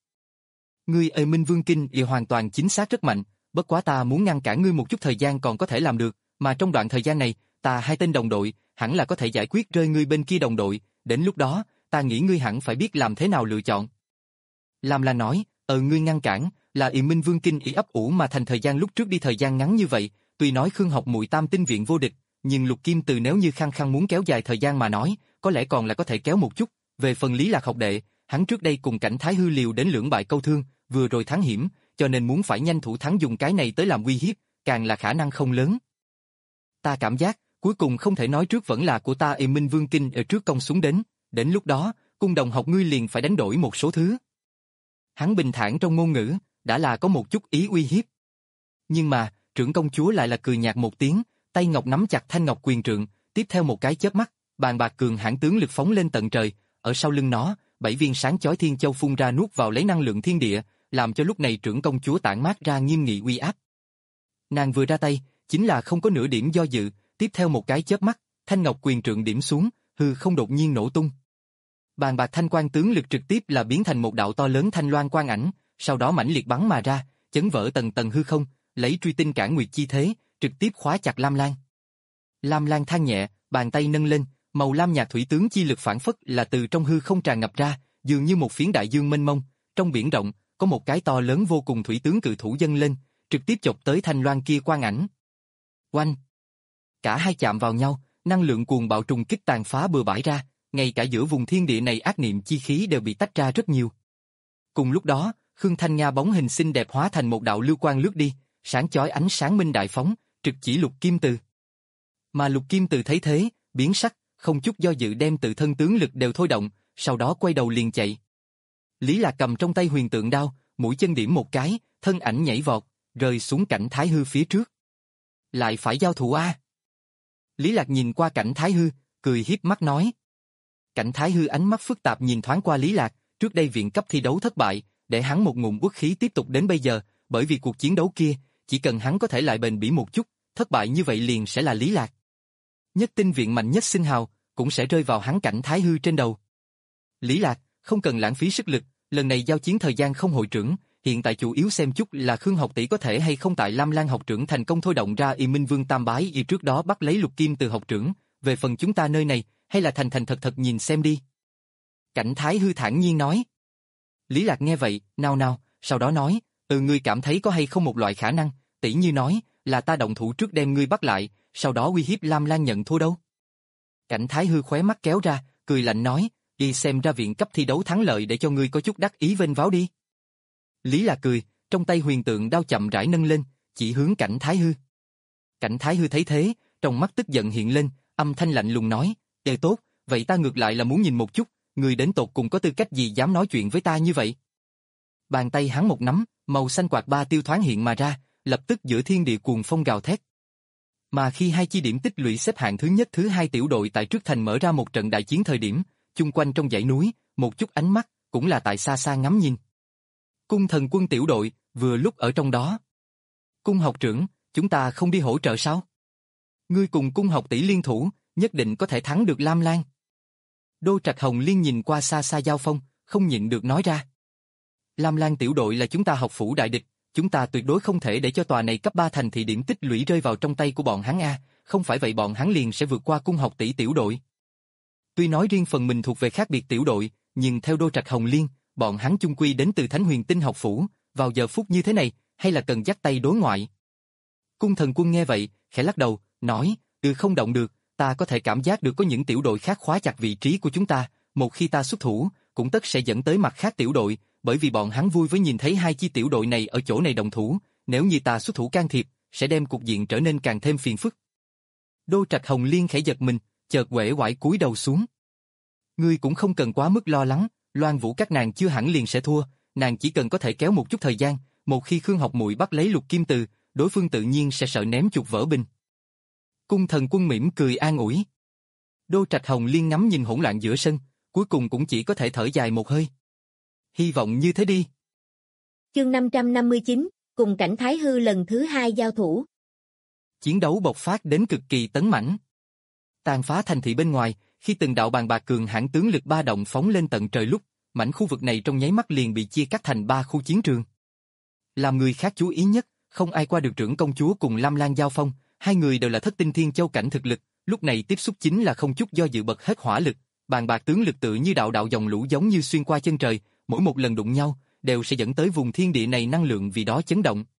Ngươi Ệ Minh Vương Kinh thì hoàn toàn chính xác rất mạnh, bất quá ta muốn ngăn cản ngươi một chút thời gian còn có thể làm được, mà trong đoạn thời gian này, ta hai tên đồng đội, hẳn là có thể giải quyết rơi ngươi bên kia đồng đội, đến lúc đó, ta nghĩ ngươi hẳn phải biết làm thế nào lựa chọn. Lam Lan nói, ờ ngươi ngăn cản, là Ệ Minh Vương Kinh ý ấp ủ mà thành thời gian lúc trước đi thời gian ngắn như vậy, tuy nói Khương học muội tam tinh viện vô địch, nhưng Lục Kim Từ nếu như khăng khăng muốn kéo dài thời gian mà nói, có lẽ còn là có thể kéo một chút, về phần Lý Lạc học đệ, hắn trước đây cùng cảnh Thái Hư liều đến lưỡng bại câu thương, vừa rồi thắng hiểm, cho nên muốn phải nhanh thủ thắng dùng cái này tới làm uy hiếp, càng là khả năng không lớn. Ta cảm giác, cuối cùng không thể nói trước vẫn là của ta Ệ Minh Vương Kinh ở trước công xuống đến, đến lúc đó, cung đồng học ngươi liền phải đánh đổi một số thứ. Hắn bình thản trong ngôn ngữ, đã là có một chút ý uy hiếp. Nhưng mà, trưởng công chúa lại là cười nhạt một tiếng, tay ngọc nắm chặt thanh ngọc quyền trượng, tiếp theo một cái chớp mắt, bàn bạc cường hãn tướng lực phóng lên tận trời, ở sau lưng nó, bảy viên sáng chói thiên châu phun ra nuốt vào lấy năng lượng thiên địa, làm cho lúc này trưởng công chúa tản mát ra nghiêm nghị uy áp. Nàng vừa ra tay, chính là không có nửa điểm do dự, tiếp theo một cái chớp mắt, thanh ngọc quyền trượng điểm xuống, hư không đột nhiên nổ tung. Bàn bạc thanh quang tướng lực trực tiếp là biến thành một đạo to lớn thanh loan quang ảnh, sau đó mãnh liệt bắn mà ra, chấn vỡ tầng tầng hư không, lấy truy tinh cản nguyệt chi thế, trực tiếp khóa chặt Lam Lan. Lam Lan than nhẹ, bàn tay nâng lên, Màu lam nhạt thủy tướng chi lực phản phất là từ trong hư không tràn ngập ra, dường như một phiến đại dương mênh mông, trong biển rộng, có một cái to lớn vô cùng thủy tướng cự thủ dâng lên, trực tiếp chộp tới thanh loan kia quang ảnh. Oanh! Cả hai chạm vào nhau, năng lượng cuồng bạo trùng kích tàn phá bừa bãi ra, ngay cả giữa vùng thiên địa này ác niệm chi khí đều bị tách ra rất nhiều. Cùng lúc đó, Khương Thanh Nga bóng hình xinh đẹp hóa thành một đạo lưu quang lướt đi, sáng chói ánh sáng minh đại phóng, trực chỉ Lục Kim Từ. Mà Lục Kim Từ thấy thế, biến sắc, không chút do dự đem tự thân tướng lực đều thôi động, sau đó quay đầu liền chạy. Lý Lạc cầm trong tay huyền tượng đao, mũi chân điểm một cái, thân ảnh nhảy vọt, rơi xuống cảnh Thái Hư phía trước. Lại phải giao thủ a? Lý Lạc nhìn qua cảnh Thái Hư, cười hiếp mắt nói. Cảnh Thái Hư ánh mắt phức tạp nhìn thoáng qua Lý Lạc, trước đây viện cấp thi đấu thất bại, để hắn một ngụm uất khí tiếp tục đến bây giờ, bởi vì cuộc chiến đấu kia, chỉ cần hắn có thể lại bền bỉ một chút, thất bại như vậy liền sẽ là Lý Lạc. Nhất tinh viện mạnh nhất sinh hào, cũng sẽ rơi vào hắn cảnh Thái Hư trên đầu. Lý Lạc, không cần lãng phí sức lực, lần này giao chiến thời gian không hội trưởng, hiện tại chủ yếu xem chút là Khương học tỷ có thể hay không tại Lam Lan học trưởng thành công thôi động ra Y Minh Vương Tam Bái y trước đó bắt lấy Lục Kim Từ học trưởng, về phần chúng ta nơi này, hay là thành thành thật thật nhìn xem đi. Cảnh Thái Hư thản nhiên nói. Lý Lạc nghe vậy, nao nao, sau đó nói, ừ ngươi cảm thấy có hay không một loại khả năng, tỷ như nói, là ta động thủ trước đem ngươi bắt lại, sau đó uy hiếp Lam Lan nhận thua đâu. Cảnh Thái Hư khóe mắt kéo ra, cười lạnh nói, đi xem ra viện cấp thi đấu thắng lợi để cho ngươi có chút đắc ý vênh váo đi. Lý Lạc cười, trong tay huyền tượng đao chậm rãi nâng lên, chỉ hướng cảnh Thái Hư. Cảnh Thái Hư thấy thế, trong mắt tức giận hiện lên, âm thanh lạnh lùng nói, "Ê tốt, vậy ta ngược lại là muốn nhìn một chút, người đến tột cùng có tư cách gì dám nói chuyện với ta như vậy?" Bàn tay hắn một nắm, màu xanh quạt ba tiêu thoáng hiện mà ra, lập tức giữa thiên địa cuồng phong gào thét. Mà khi hai chi điểm tích lũy xếp hạng thứ nhất thứ hai tiểu đội tại Trước Thành mở ra một trận đại chiến thời điểm, chung quanh trong dãy núi, một chút ánh mắt, cũng là tại xa xa ngắm nhìn. Cung Thần Quân tiểu đội, vừa lúc ở trong đó. Cung học trưởng, chúng ta không đi hỗ trợ sao? Ngươi cùng cung học tỷ liên thủ, nhất định có thể thắng được Lam Lan. Đô Trạch Hồng Liên nhìn qua xa xa giao phong, không nhịn được nói ra. Lam Lan tiểu đội là chúng ta học phủ đại địch, chúng ta tuyệt đối không thể để cho tòa này cấp ba thành thị điểm tích lũy rơi vào trong tay của bọn hắn a, không phải vậy bọn hắn liền sẽ vượt qua cung học tỷ tiểu đội. Tuy nói riêng phần mình thuộc về khác biệt tiểu đội, nhưng theo Đô Trạch Hồng Liên, bọn hắn chung quy đến từ Thánh Huyền Tinh học phủ, vào giờ phút như thế này, hay là cần dắt tay đối ngoại. Cung Thần Quân nghe vậy, khẽ lắc đầu, nói, ừ không động được, ta có thể cảm giác được có những tiểu đội khác khóa chặt vị trí của chúng ta, một khi ta xuất thủ, cũng tất sẽ dẫn tới mặt khác tiểu đội, bởi vì bọn hắn vui với nhìn thấy hai chi tiểu đội này ở chỗ này đồng thủ, nếu như ta xuất thủ can thiệp, sẽ đem cục diện trở nên càng thêm phiền phức. Đô Trạch Hồng Liên khẽ giật mình, chợt uể oải cúi đầu xuống. Ngươi cũng không cần quá mức lo lắng, Loan Vũ các nàng chưa hẳn liền sẽ thua, nàng chỉ cần có thể kéo một chút thời gian, một khi Khương Học Muội bắt lấy Lục Kim Từ, đối phương tự nhiên sẽ sợ ném chuột vỡ bình. Cung Thần Quân mỉm cười an ủi. Đô Trạch Hồng Liên ngắm nhìn hỗn loạn giữa sân, cuối cùng cũng chỉ có thể thở dài một hơi. Hy vọng như thế đi. Chương năm trăm năm mươi chín, cùng cảnh Thái Hư lần thứ hai giao thủ. Chiến đấu bộc phát đến cực kỳ tấn mãnh. Tàn phá thành thị bên ngoài, khi từng đạo bàn bạc cường hãn tướng lực ba động phóng lên tận trời lúc, mảnh khu vực này trong nháy mắt liền bị chia cắt thành ba khu chiến trường. Làm người khác chú ý nhất, không ai qua được trưởng công chúa cùng Lam Lan giao phong, hai người đều là thất tinh thiên châu cảnh thực lực, lúc này tiếp xúc chính là không chút do dự bật hết hỏa lực, bàn bạc tướng lực tự như đạo đạo dòng lũ giống như xuyên qua chân trời, mỗi một lần đụng nhau, đều sẽ dẫn tới vùng thiên địa này năng lượng vì đó chấn động.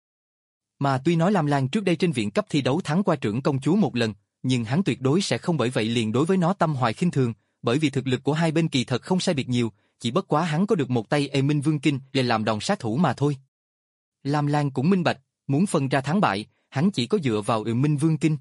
Mà tuy nói Lam Lan trước đây trên viện cấp thi đấu thắng qua trưởng công chúa một lần, nhưng hắn tuyệt đối sẽ không bởi vậy liền đối với nó tâm hoài khinh thường, bởi vì thực lực của hai bên kỳ thật không sai biệt nhiều, chỉ bất quá hắn có được một tay Ê Minh Vương Kinh để làm đòn sát thủ mà thôi. Lam Lan cũng minh bạch, muốn phân ra thắng bại, hắn chỉ có dựa vào Ê Minh Vương Kinh.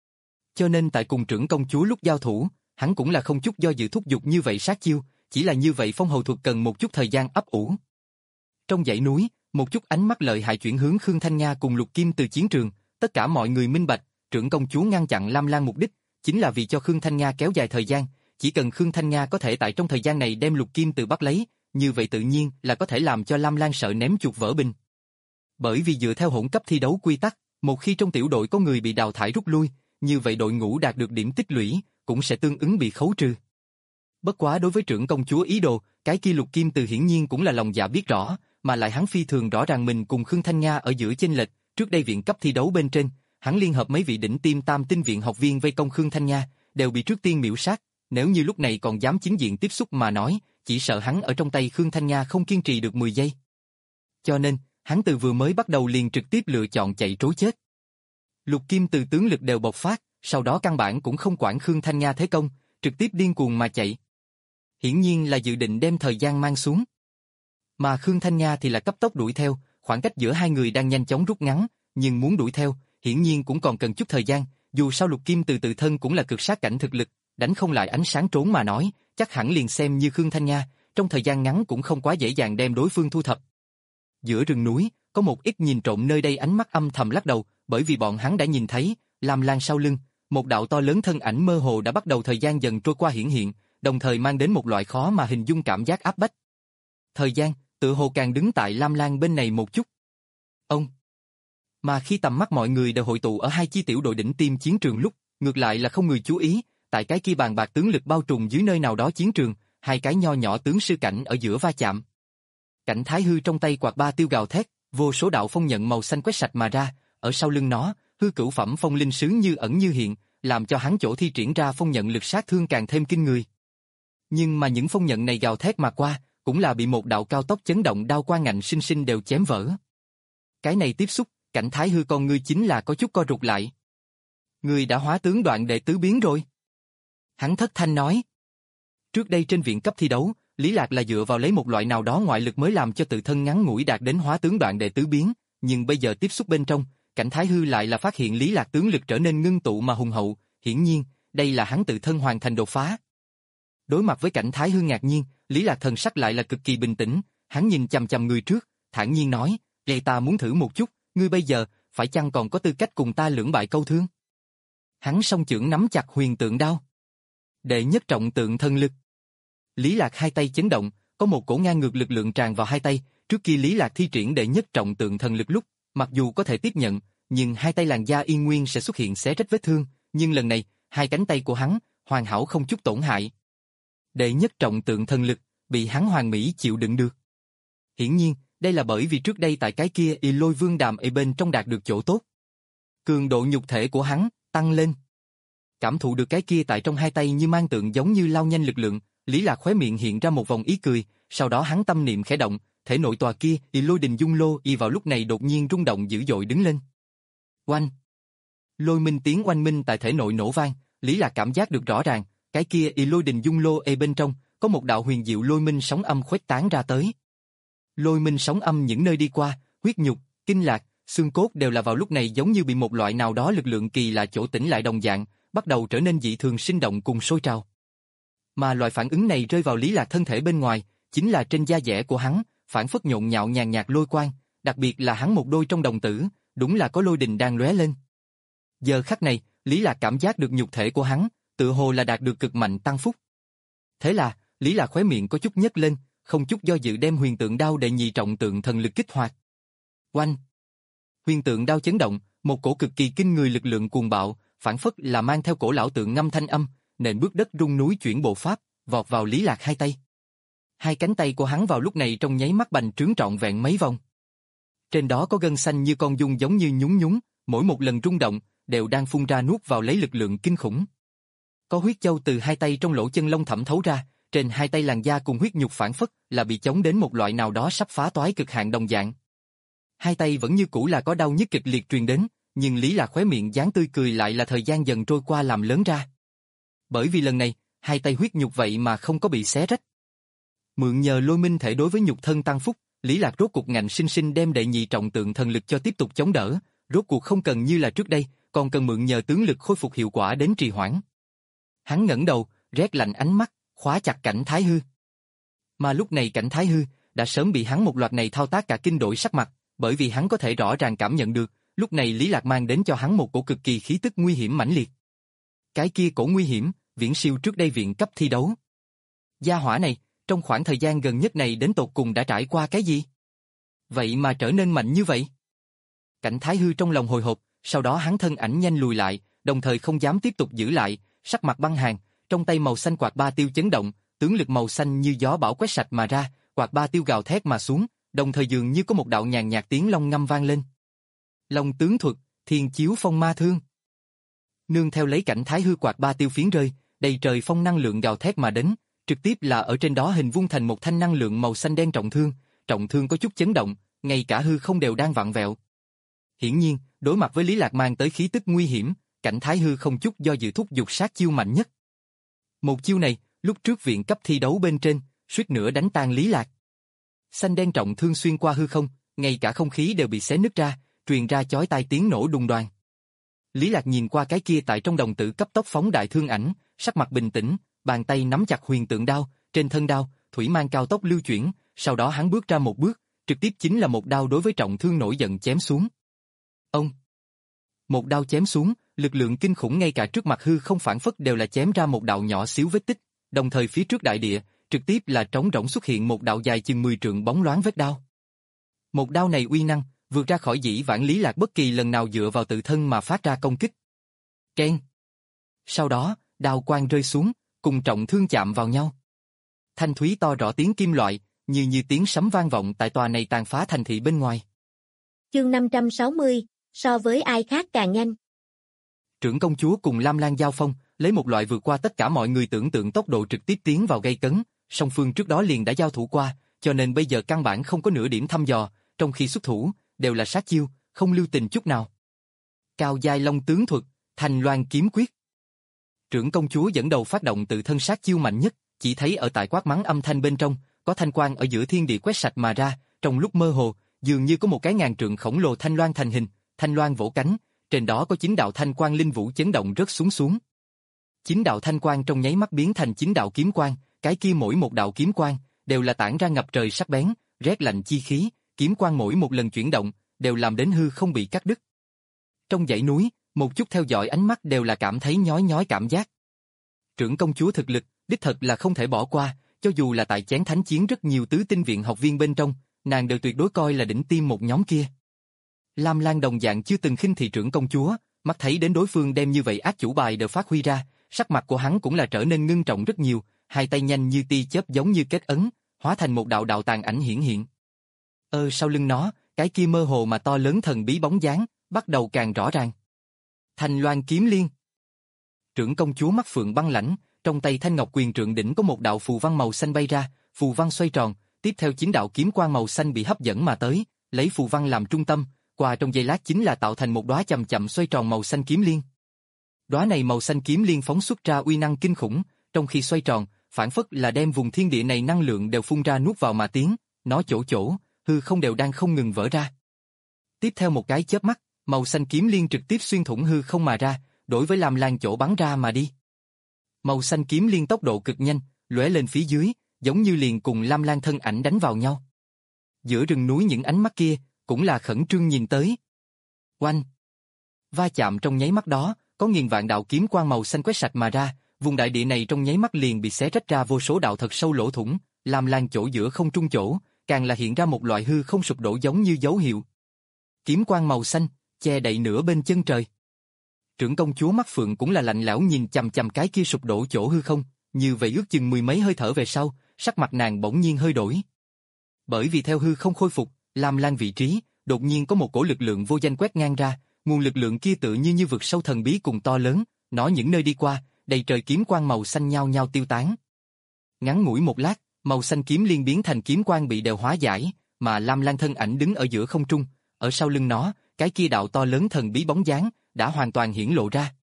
Cho nên tại cùng trưởng công chúa lúc giao thủ, hắn cũng là không chút do dự thúc giục như vậy sát chiêu, chỉ là như vậy phong hầu thuật cần một chút thời gian ấp ủ. Trong dãy núi, một chút ánh mắt lợi hại chuyển hướng Khương Thanh Nga cùng Lục Kim từ chiến trường, tất cả mọi người minh bạch, trưởng công chúa ngăn chặn Lam Lan mục đích, chính là vì cho Khương Thanh Nga kéo dài thời gian, chỉ cần Khương Thanh Nga có thể tại trong thời gian này đem Lục Kim từ bắt lấy, như vậy tự nhiên là có thể làm cho Lam Lan sợ ném chuột vỡ bình. Bởi vì dựa theo hỗn cấp thi đấu quy tắc, một khi trong tiểu đội có người bị đào thải rút lui, như vậy đội ngũ đạt được điểm tích lũy, cũng sẽ tương ứng bị khấu trừ. Bất quá đối với trưởng công chúa ý đồ, cái kia Lục Kim từ hiển nhiên cũng là lòng dạ biết rõ, mà lại hắn phi thường rõ ràng mình cùng Khương Thanh Nga ở giữa chênh lệch, trước đây viện cấp thi đấu bên trên, hắn liên hợp mấy vị đỉnh tiêm tam tinh viện học viên vây công Khương Thanh Nga, đều bị trước tiên miểu sát, nếu như lúc này còn dám chính diện tiếp xúc mà nói, chỉ sợ hắn ở trong tay Khương Thanh Nga không kiên trì được mười giây. Cho nên, hắn từ vừa mới bắt đầu liền trực tiếp lựa chọn chạy trối chết. Lục kim từ tướng lực đều bộc phát, sau đó căn bản cũng không quản Khương Thanh Nga thế công, trực tiếp điên cuồng mà chạy. Hiển nhiên là dự định đem thời gian mang xuống. Mà Khương Thanh Nga thì là cấp tốc đuổi theo, khoảng cách giữa hai người đang nhanh chóng rút ngắn, nhưng muốn đuổi theo, hiển nhiên cũng còn cần chút thời gian, dù sao Lục Kim từ tự thân cũng là cực sát cảnh thực lực, đánh không lại ánh sáng trốn mà nói, chắc hẳn liền xem như Khương Thanh Nga, trong thời gian ngắn cũng không quá dễ dàng đem đối phương thu thập. Giữa rừng núi, có một ít nhìn trộm nơi đây ánh mắt âm thầm lắc đầu, bởi vì bọn hắn đã nhìn thấy, Lam Lan sau lưng, một đạo to lớn thân ảnh mơ hồ đã bắt đầu thời gian dần trôi qua hiển hiện, đồng thời mang đến một loại khó mà hình dung cảm giác áp bách. Thời gian, tự hồ càng đứng tại Lam Lan bên này một chút. Ông. Mà khi tầm mắt mọi người đều hội tụ ở hai chi tiểu đội đỉnh tiêm chiến trường lúc, ngược lại là không người chú ý, tại cái kia bàn bạc tướng lực bao trùm dưới nơi nào đó chiến trường, hai cái nho nhỏ tướng sư cảnh ở giữa va chạm. Cảnh Thái Hư trong tay quạt ba tiêu gào thét, vô số đạo phong nhận màu xanh quét sạch mà ra, ở sau lưng nó, hư cửu phẩm phong linh sứ như ẩn như hiện, làm cho hắn chỗ thi triển ra phong nhận lực sát thương càng thêm kinh người. Nhưng mà những phong nhận này gào thét mà qua, cũng là bị một đạo cao tốc chấn động đao qua ngạnh sinh sinh đều chém vỡ. Cái này tiếp xúc, Cảnh Thái Hư con ngươi chính là có chút co rụt lại. Ngươi đã hóa tướng đoạn đệ tứ biến rồi. Hắn thất thanh nói. Trước đây trên viện cấp thi đấu, Lý Lạc là dựa vào lấy một loại nào đó ngoại lực mới làm cho tự thân ngắn ngủi đạt đến hóa tướng đoạn đệ tứ biến, nhưng bây giờ tiếp xúc bên trong, Cảnh Thái Hư lại là phát hiện Lý Lạc tướng lực trở nên ngưng tụ mà hùng hậu, hiển nhiên, đây là hắn tự thân hoàn thành đột phá. Đối mặt với Cảnh Thái Hư ngạc nhiên, Lý Lạc thần sắc lại là cực kỳ bình tĩnh, hắn nhìn chằm chằm người trước, thản nhiên nói, "Vậy ta muốn thử một chút, ngươi bây giờ phải chăng còn có tư cách cùng ta lưỡng bại câu thương?" Hắn song chưởng nắm chặt huyền tượng đao. Đệ nhất trọng tượng thân lực. Lý Lạc hai tay chấn động, có một cổ ngang ngược lực lượng tràn vào hai tay, trước kia Lý Lạc thi triển đệ nhất trọng tượng thần lực lúc, mặc dù có thể tiếp nhận, nhưng hai tay làn da yên nguyên sẽ xuất hiện xé rách vết thương, nhưng lần này, hai cánh tay của hắn hoàn hảo không chút tổn hại. Đệ nhất trọng tượng thần lực bị hắn hoàn mỹ chịu đựng được. Hiển nhiên, đây là bởi vì trước đây tại cái kia Y Lôi Vương Đàm ở bên trong đạt được chỗ tốt. Cường độ nhục thể của hắn tăng lên. Cảm thụ được cái kia tại trong hai tay như mang tượng giống như lao nhanh lực lượng, Lý Lạc khóe miệng hiện ra một vòng ý cười, sau đó hắn tâm niệm khẽ động, thể nội tòa kia Y Lôi Đình Dung Lô y vào lúc này đột nhiên rung động dữ dội đứng lên. Oanh! Lôi minh tiếng oanh minh tại thể nội nổ vang, Lý Lạc cảm giác được rõ ràng, cái kia Y Lôi Đình Dung Lô e bên trong có một đạo huyền diệu lôi minh sóng âm khuếch tán ra tới. Lôi minh sóng âm những nơi đi qua, huyết nhục, kinh lạc, xương cốt đều là vào lúc này giống như bị một loại nào đó lực lượng kỳ lạ chỗ tĩnh lại đồng dạng, bắt đầu trở nên dị thường sinh động cùng sôi trào. Mà loại phản ứng này rơi vào Lý Lạc thân thể bên ngoài, chính là trên da dẻ của hắn, phản phất nhộn nhạo nhàn nhạt lôi quang, đặc biệt là hắn một đôi trong đồng tử, đúng là có lôi đình đang lóe lên. Giờ khắc này, Lý Lạc cảm giác được nhục thể của hắn, tự hồ là đạt được cực mạnh tăng phúc. Thế là, Lý Lạc khóe miệng có chút nhếch lên, không chút do dự đem huyền tượng đao đệ nhị trọng tượng thần lực kích hoạt. Oanh! Huyền tượng đao chấn động, một cổ cực kỳ kinh người lực lượng cuồng bạo, phản phất là mang theo cổ lão tượng ngâm thanh âm, nền bước đất rung núi chuyển bộ pháp, vọt vào Lý Lạc hai tay. Hai cánh tay của hắn vào lúc này trong nháy mắt bành trướng trọn vẹn mấy vòng. Trên đó có gân xanh như con giun giống như nhún nhún, mỗi một lần rung động, đều đang phun ra nuốt vào lấy lực lượng kinh khủng. Có huyết châu từ hai tay trong lỗ chân lông thẩm thấu ra, trên hai tay làn da cùng huyết nhục phản phất là bị chống đến một loại nào đó sắp phá toái cực hạn đồng dạng. Hai tay vẫn như cũ là có đau nhức kịch liệt truyền đến, nhưng Lý Lạc khóe miệng dáng tươi cười lại là thời gian dần trôi qua làm lớn ra. Bởi vì lần này, hai tay huyết nhục vậy mà không có bị xé rách. Mượn nhờ lôi minh thể đối với nhục thân tăng phúc, Lý Lạc rốt cuộc ngạnh sinh sinh đem đệ nhị trọng tượng thần lực cho tiếp tục chống đỡ, rốt cuộc không cần như là trước đây, còn cần mượn nhờ tướng lực khôi phục hiệu quả đến trì hoãn. Hắn ngẩng đầu, rét lạnh ánh mắt, khóa chặt Cảnh Thái Hư. Mà lúc này Cảnh Thái Hư đã sớm bị hắn một loạt này thao tác cả kinh đổi sắc mặt, bởi vì hắn có thể rõ ràng cảm nhận được, lúc này Lý Lạc mang đến cho hắn một cổ cực kỳ khí tức nguy hiểm mãnh liệt. Cái kia cổ nguy hiểm, viễn siêu trước đây viện cấp thi đấu. Gia hỏa này, trong khoảng thời gian gần nhất này đến tột cùng đã trải qua cái gì? Vậy mà trở nên mạnh như vậy? Cảnh Thái Hư trong lòng hồi hộp, sau đó hắn thân ảnh nhanh lùi lại, đồng thời không dám tiếp tục giữ lại, sắc mặt băng hàn, trong tay màu xanh quạt ba tiêu chấn động, tướng lực màu xanh như gió bão quét sạch mà ra, quạt ba tiêu gào thét mà xuống, đồng thời dường như có một đạo nhàn nhạt tiếng long ngâm vang lên. Long tướng thuật, thiên chiếu phong ma thương. Nương theo lấy Cảnh Thái Hư quạt ba tiêu phiến rơi, đầy trời phong năng lượng gào thét mà đến, trực tiếp là ở trên đó hình vuông thành một thanh năng lượng màu xanh đen trọng thương, trọng thương có chút chấn động, ngay cả hư không đều đang vặn vẹo. Hiển nhiên, đối mặt với Lý Lạc mang tới khí tức nguy hiểm, Cảnh Thái hư không chút do dự thúc giục sát chiêu mạnh nhất. Một chiêu này, lúc trước viện cấp thi đấu bên trên, suýt nữa đánh tan Lý Lạc. Xanh đen trọng thương xuyên qua hư không, ngay cả không khí đều bị xé nứt ra, truyền ra chói tai tiếng nổ đùng đoàng. Lý Lạc nhìn qua cái kia tại trong đồng tử cấp tốc phóng đại thương ảnh, sắc mặt bình tĩnh, bàn tay nắm chặt huyền tượng đao, trên thân đao, thủy mang cao tốc lưu chuyển, sau đó hắn bước ra một bước, trực tiếp chính là một đao đối với trọng thương nổi giận chém xuống. Ông! Một đao chém xuống, lực lượng kinh khủng ngay cả trước mặt hư không phản phất đều là chém ra một đạo nhỏ xíu vết tích, đồng thời phía trước đại địa, trực tiếp là trống rỗng xuất hiện một đạo dài chừng mười trượng bóng loáng vết đao. Một đao này uy năng, vượt ra khỏi dĩ vãng Lý Lạc bất kỳ lần nào dựa vào tự thân mà phát ra công kích. Keng! Sau đó, đao quang rơi xuống, cùng trọng thương chạm vào nhau. Thanh thúy to rõ tiếng kim loại, như như tiếng sấm vang vọng tại tòa này tàn phá thành thị bên ngoài. Chương năm trăm sáu mươi, so với ai khác càng nhanh. Trưởng công chúa cùng Lam Lan giao phong, lấy một loại vượt qua tất cả mọi người tưởng tượng tốc độ trực tiếp tiến vào gây cấn, song phương trước đó liền đã giao thủ qua, cho nên bây giờ căn bản không có nửa điểm thăm dò, trong khi xuất thủ, đều là sát chiêu, không lưu tình chút nào. Cao giai long tướng thuật, Thanh Loan kiếm quyết. Trưởng công chúa dẫn đầu phát động tự thân sát chiêu mạnh nhất, chỉ thấy ở tại quát mắng âm thanh bên trong, có thanh quang ở giữa thiên địa quét sạch mà ra, trong lúc mơ hồ, dường như có một cái ngàn trượng khổng lồ thanh loan thành hình, thanh loan vỗ cánh, trên đó có chín đạo thanh quang linh vũ chấn động rớt xuống xuống. Chín đạo thanh quang trong nháy mắt biến thành chín đạo kiếm quang, cái kia mỗi một đạo kiếm quang đều là tản ra ngập trời sắc bén, rét lạnh chi khí, kiếm quang mỗi một lần chuyển động đều làm đến hư không bị cắt đứt. Trong dãy núi, một chút theo dõi ánh mắt đều là cảm thấy nhói nhói cảm giác. Trưởng công chúa thực lực, đích thật là không thể bỏ qua, cho dù là tại chén thánh chiến rất nhiều tứ tinh viện học viên bên trong, nàng đều tuyệt đối coi là đỉnh tiêm một nhóm kia. Lam Lan đồng dạng chưa từng khinh thị trưởng công chúa, mắt thấy đến đối phương đem như vậy ác chủ bài đều phát huy ra, sắc mặt của hắn cũng là trở nên ngưng trọng rất nhiều, hai tay nhanh như tia chớp giống như kết ấn, hóa thành một đạo đạo tàn ảnh hiển hiện. Ơ sau lưng nó, cái kia mơ hồ mà to lớn thần bí bóng dáng, bắt đầu càng rõ ràng. Thanh Loan kiếm liên. Trưởng công chúa mắt phượng băng lãnh, trong tay thanh ngọc quyền trượng đỉnh có một đạo phù văn màu xanh bay ra, phù văn xoay tròn, tiếp theo chín đạo kiếm quang màu xanh bị hấp dẫn mà tới, lấy phù văn làm trung tâm, qua trong giây lát chính là tạo thành một đóa chậm chậm xoay tròn màu xanh kiếm liên. Đóa này màu xanh kiếm liên phóng xuất ra uy năng kinh khủng, trong khi xoay tròn, phản phất là đem vùng thiên địa này năng lượng đều phun ra nuốt vào mà tiến, nó chỗ chỗ, hư không đều đang không ngừng vỡ ra. Tiếp theo một cái chớp mắt, màu xanh kiếm liên trực tiếp xuyên thủng hư không mà ra, đối với Lam Lan chỗ bắn ra mà đi. Màu xanh kiếm liên tốc độ cực nhanh, lóe lên phía dưới, giống như liền cùng Lam Lan thân ảnh đánh vào nhau. Giữa rừng núi những ánh mắt kia, cũng là khẩn trương nhìn tới. Oanh! Va chạm trong nháy mắt đó, có nghìn vạn đạo kiếm quang màu xanh quét sạch mà ra, vùng đại địa này trong nháy mắt liền bị xé rách ra vô số đạo thật sâu lỗ thủng, Lam Lan chỗ giữa không trung chỗ, càng là hiện ra một loại hư không sụp đổ giống như dấu hiệu. Kiếm quang màu xanh, che đậy nửa bên chân trời. Trưởng công chúa mắt phượng cũng là lạnh lẽo nhìn chằm chằm cái kia sụp đổ chỗ hư không, như vậy ước chừng mười mấy hơi thở về sau, sắc mặt nàng bỗng nhiên hơi đổi. Bởi vì theo hư không khôi phục, Lam Lan vị trí, đột nhiên có một cổ lực lượng vô danh quét ngang ra, nguồn lực lượng kia tự như như vực sâu thần bí cùng to lớn, nó những nơi đi qua, đầy trời kiếm quang màu xanh nhao nhao tiêu tán. Ngắn ngủi một lát, màu xanh kiếm liên biến thành kiếm quang bị đều hóa giải, mà Lam Lan thân ảnh đứng ở giữa không trung, ở sau lưng nó, cái kia đạo to lớn thần bí bóng dáng đã hoàn toàn hiển lộ ra.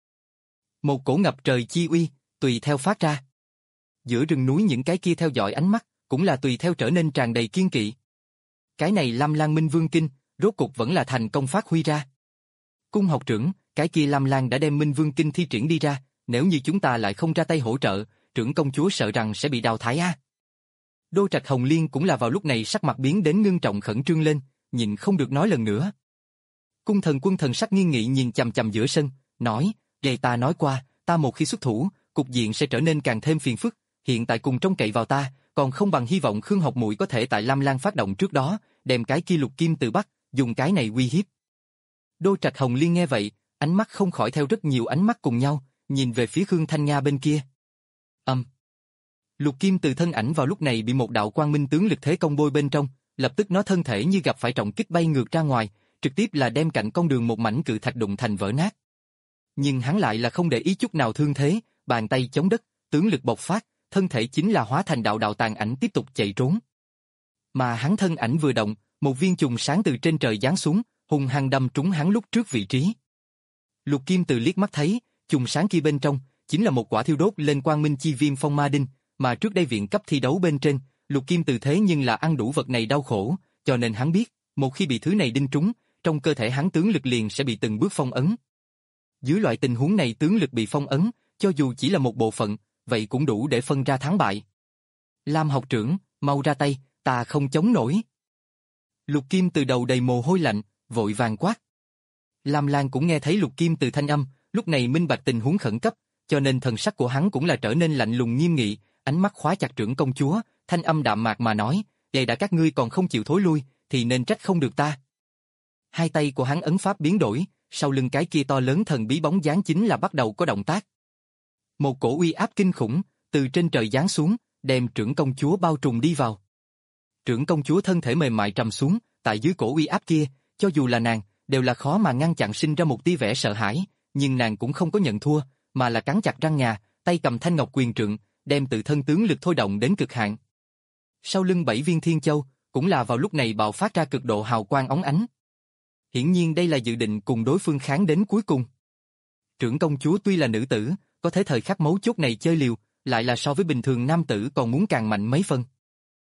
Một cổ ngập trời chi uy, tùy theo phát ra. Giữa rừng núi những cái kia theo dõi ánh mắt, cũng là tùy theo trở nên tràn đầy kiên kỵ. Cái này Lam Lan Minh Vương Kinh, rốt cục vẫn là thành công phát huy ra. Cung học trưởng, cái kia Lam Lan đã đem Minh Vương Kinh thi triển đi ra, nếu như chúng ta lại không ra tay hỗ trợ, trưởng công chúa sợ rằng sẽ bị đào thải a. Đô Trạch Hồng Liên cũng là vào lúc này sắc mặt biến đến ngưng trọng khẩn trương lên, nhịn không được nói lần nữa. Cung thần quân thần sắc nghiêm nghị nhìn chằm chằm giữa sân, nói, vậy ta nói qua, ta một khi xuất thủ, cục diện sẽ trở nên càng thêm phiền phức, hiện tại cùng trông cậy vào ta, còn không bằng hy vọng Khương Học Muội có thể tại Lam Lan phát động trước đó, đem cái kia lục kim từ Bắc, dùng cái này uy hiếp. Đô Trạch Hồng Liên nghe vậy, ánh mắt không khỏi theo rất nhiều ánh mắt cùng nhau, nhìn về phía Khương Thanh Nga bên kia. Âm. Um. Lục kim từ thân ảnh vào lúc này bị một đạo quang minh tướng lực thế công bôi bên trong, lập tức nó thân thể như gặp phải trọng kích bay ngược ra ngoài, trực tiếp là đem cạnh con đường một mảnh cự thạch đụng thành vỡ nát. Nhưng hắn lại là không để ý chút nào thương thế, bàn tay chống đất, tướng lực bộc phát, thân thể chính là hóa thành đạo đạo tàn ảnh tiếp tục chạy trốn. Mà hắn thân ảnh vừa động, một viên chùm sáng từ trên trời giáng xuống, hung hăng đâm trúng hắn lúc trước vị trí. Lục Kim Từ liếc mắt thấy, chùm sáng kia bên trong chính là một quả thiêu đốt lên quang minh chi viêm phong ma đinh, mà trước đây viện cấp thi đấu bên trên, Lục Kim Từ thế nhưng là ăn đủ vật này đau khổ, cho nên hắn biết, một khi bị thứ này đinh trúng, trong cơ thể hắn tướng lực liền sẽ bị từng bước phong ấn. Dưới loại tình huống này tướng lực bị phong ấn, cho dù chỉ là một bộ phận, vậy cũng đủ để phân ra thắng bại. Lam học trưởng, mau ra tay, ta không chống nổi. Lục Kim Từ đầu đầy mồ hôi lạnh, vội vàng quát. Lam Lan cũng nghe thấy Lục Kim Từ thanh âm, lúc này minh bạch tình huống khẩn cấp, cho nên thần sắc của hắn cũng là trở nên lạnh lùng nghiêm nghị, ánh mắt khóa chặt trưởng công chúa, thanh âm đạm mạc mà nói, vậy đã các ngươi còn không chịu thối lui, thì nên trách không được ta. Hai tay của hắn ấn pháp biến đổi, sau lưng cái kia to lớn thần bí bóng dáng chính là bắt đầu có động tác. Một cổ uy áp kinh khủng, từ trên trời giáng xuống, đem trưởng công chúa bao trùm đi vào. Trưởng công chúa thân thể mềm mại trầm xuống, tại dưới cổ uy áp kia, cho dù là nàng, đều là khó mà ngăn chặn sinh ra một tia vẻ sợ hãi, nhưng nàng cũng không có nhận thua, mà là cắn chặt răng ngà, tay cầm thanh ngọc quyền trượng, đem tự thân tướng lực thôi động đến cực hạn. Sau lưng bảy viên thiên châu, cũng là vào lúc này bạo phát ra cực độ hào quang óng ánh. Hiển nhiên đây là dự định cùng đối phương kháng đến cuối cùng. Trưởng công chúa tuy là nữ tử, có thể thời khắc mấu chốt này chơi liều, lại là so với bình thường nam tử còn muốn càng mạnh mấy phân.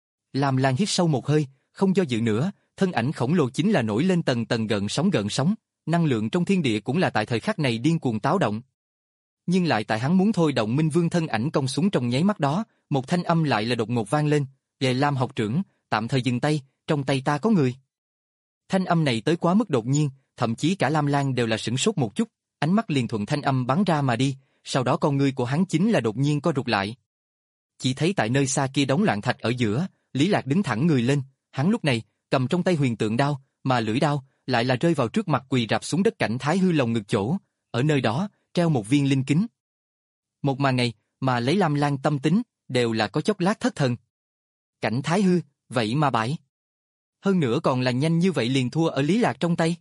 Lam Lan hít sâu một hơi, không do dự nữa, thân ảnh khổng lồ chính là nổi lên tầng tầng gợn sóng gợn sóng, năng lượng trong thiên địa cũng là tại thời khắc này điên cuồng táo động. Nhưng lại tại hắn muốn thôi động Minh Vương thân ảnh cong xuống trong nháy mắt đó, một thanh âm lại là đột ngột vang lên, "Về Lam học trưởng, tạm thời dừng tay, trong tay ta có người." Thanh âm này tới quá mức đột nhiên, thậm chí cả Lam Lan đều là sửng sốt một chút, ánh mắt liền thuận thanh âm bắn ra mà đi, sau đó con ngươi của hắn chính là đột nhiên co rụt lại. Chỉ thấy tại nơi xa kia đống loạn thạch ở giữa, Lý Lạc đứng thẳng người lên, hắn lúc này cầm trong tay huyền tượng đao, mà lưỡi đao lại là rơi vào trước mặt quỳ rạp xuống đất Cảnh Thái Hư lồng ngực chỗ, ở nơi đó treo một viên linh kính. Một màn này mà lấy Lam Lan tâm tính, đều là có chốc lát thất thần. Cảnh Thái Hư, vậy mà bại. Hơn nữa còn là nhanh như vậy liền thua ở Lý Lạc trong tay.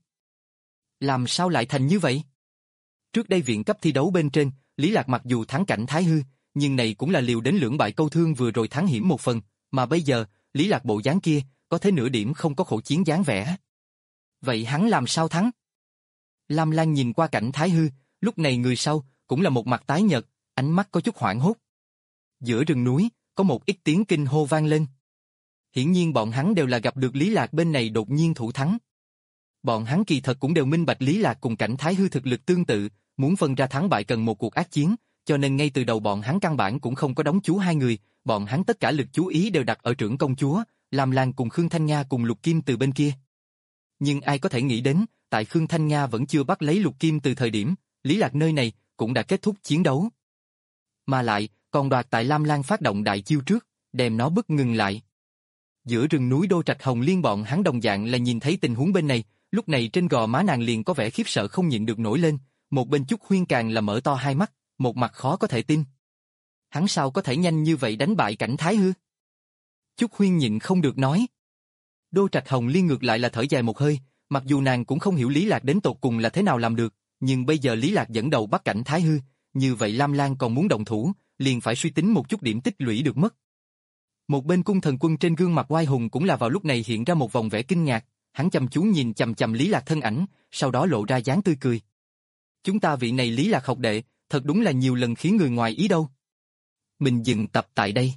Làm sao lại thành như vậy? Trước đây viện cấp thi đấu bên trên, Lý Lạc mặc dù thắng Cảnh Thái Hư, nhưng này cũng là liều đến lưỡng bại câu thương vừa rồi thắng hiểm một phần, mà bây giờ, Lý Lạc bộ dáng kia, có thế nửa điểm không có khổ chiến dáng vẻ. Vậy hắn làm sao thắng? Lam Lan nhìn qua Cảnh Thái Hư, lúc này người sau, cũng là một mặt tái nhợt, ánh mắt có chút hoảng hốt. Giữa rừng núi, có một ít tiếng kinh hô vang lên. Hiển nhiên bọn hắn đều là gặp được Lý Lạc bên này đột nhiên thủ thắng. Bọn hắn kỳ thật cũng đều minh bạch Lý Lạc cùng Cảnh Thái Hư thực lực tương tự, muốn phân ra thắng bại cần một cuộc ác chiến, cho nên ngay từ đầu bọn hắn căn bản cũng không có đóng chú hai người, bọn hắn tất cả lực chú ý đều đặt ở trưởng công chúa, Lam Lan cùng Khương Thanh Nga cùng Lục Kim Từ bên kia. Nhưng ai có thể nghĩ đến, tại Khương Thanh Nga vẫn chưa bắt lấy Lục Kim Từ thời điểm, Lý Lạc nơi này cũng đã kết thúc chiến đấu. Mà lại, còn đoạt tại Lam Lan phát động đại chiêu trước, đem nó bức ngừng lại. Giữa rừng núi Đô Trạch Hồng Liên bọn hắn đồng dạng là nhìn thấy tình huống bên này, lúc này trên gò má nàng liền có vẻ khiếp sợ không nhịn được nổi lên, một bên Chúc Huyên càng là mở to hai mắt, một mặt khó có thể tin. Hắn sao có thể nhanh như vậy đánh bại Cảnh Thái Hư? Chúc Huyên nhịn không được nói. Đô Trạch Hồng Liên ngược lại là thở dài một hơi, mặc dù nàng cũng không hiểu Lý Lạc đến tột cùng là thế nào làm được, nhưng bây giờ Lý Lạc dẫn đầu bắt Cảnh Thái Hư, như vậy Lam Lan còn muốn động thủ, liền phải suy tính một chút điểm tích lũy được mất. Một bên Cung Thần Quân trên gương mặt oai hùng cũng là vào lúc này hiện ra một vòng vẻ kinh ngạc, hắn chăm chú nhìn chằm chằm Lý Lạc thân ảnh, sau đó lộ ra dáng tươi cười. Chúng ta vị này Lý Lạc học đệ, thật đúng là nhiều lần khiến người ngoài ý đâu. Mình dừng tập tại đây.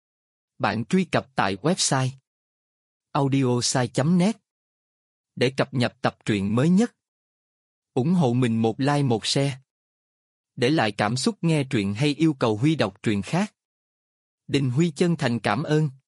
Bạn truy cập tại website audiosai chấm net để cập nhật tập truyện mới nhất. Ủng hộ mình một like một share. Để lại cảm xúc nghe truyện hay yêu cầu Huy đọc truyện khác. Đình Huy chân thành cảm ơn.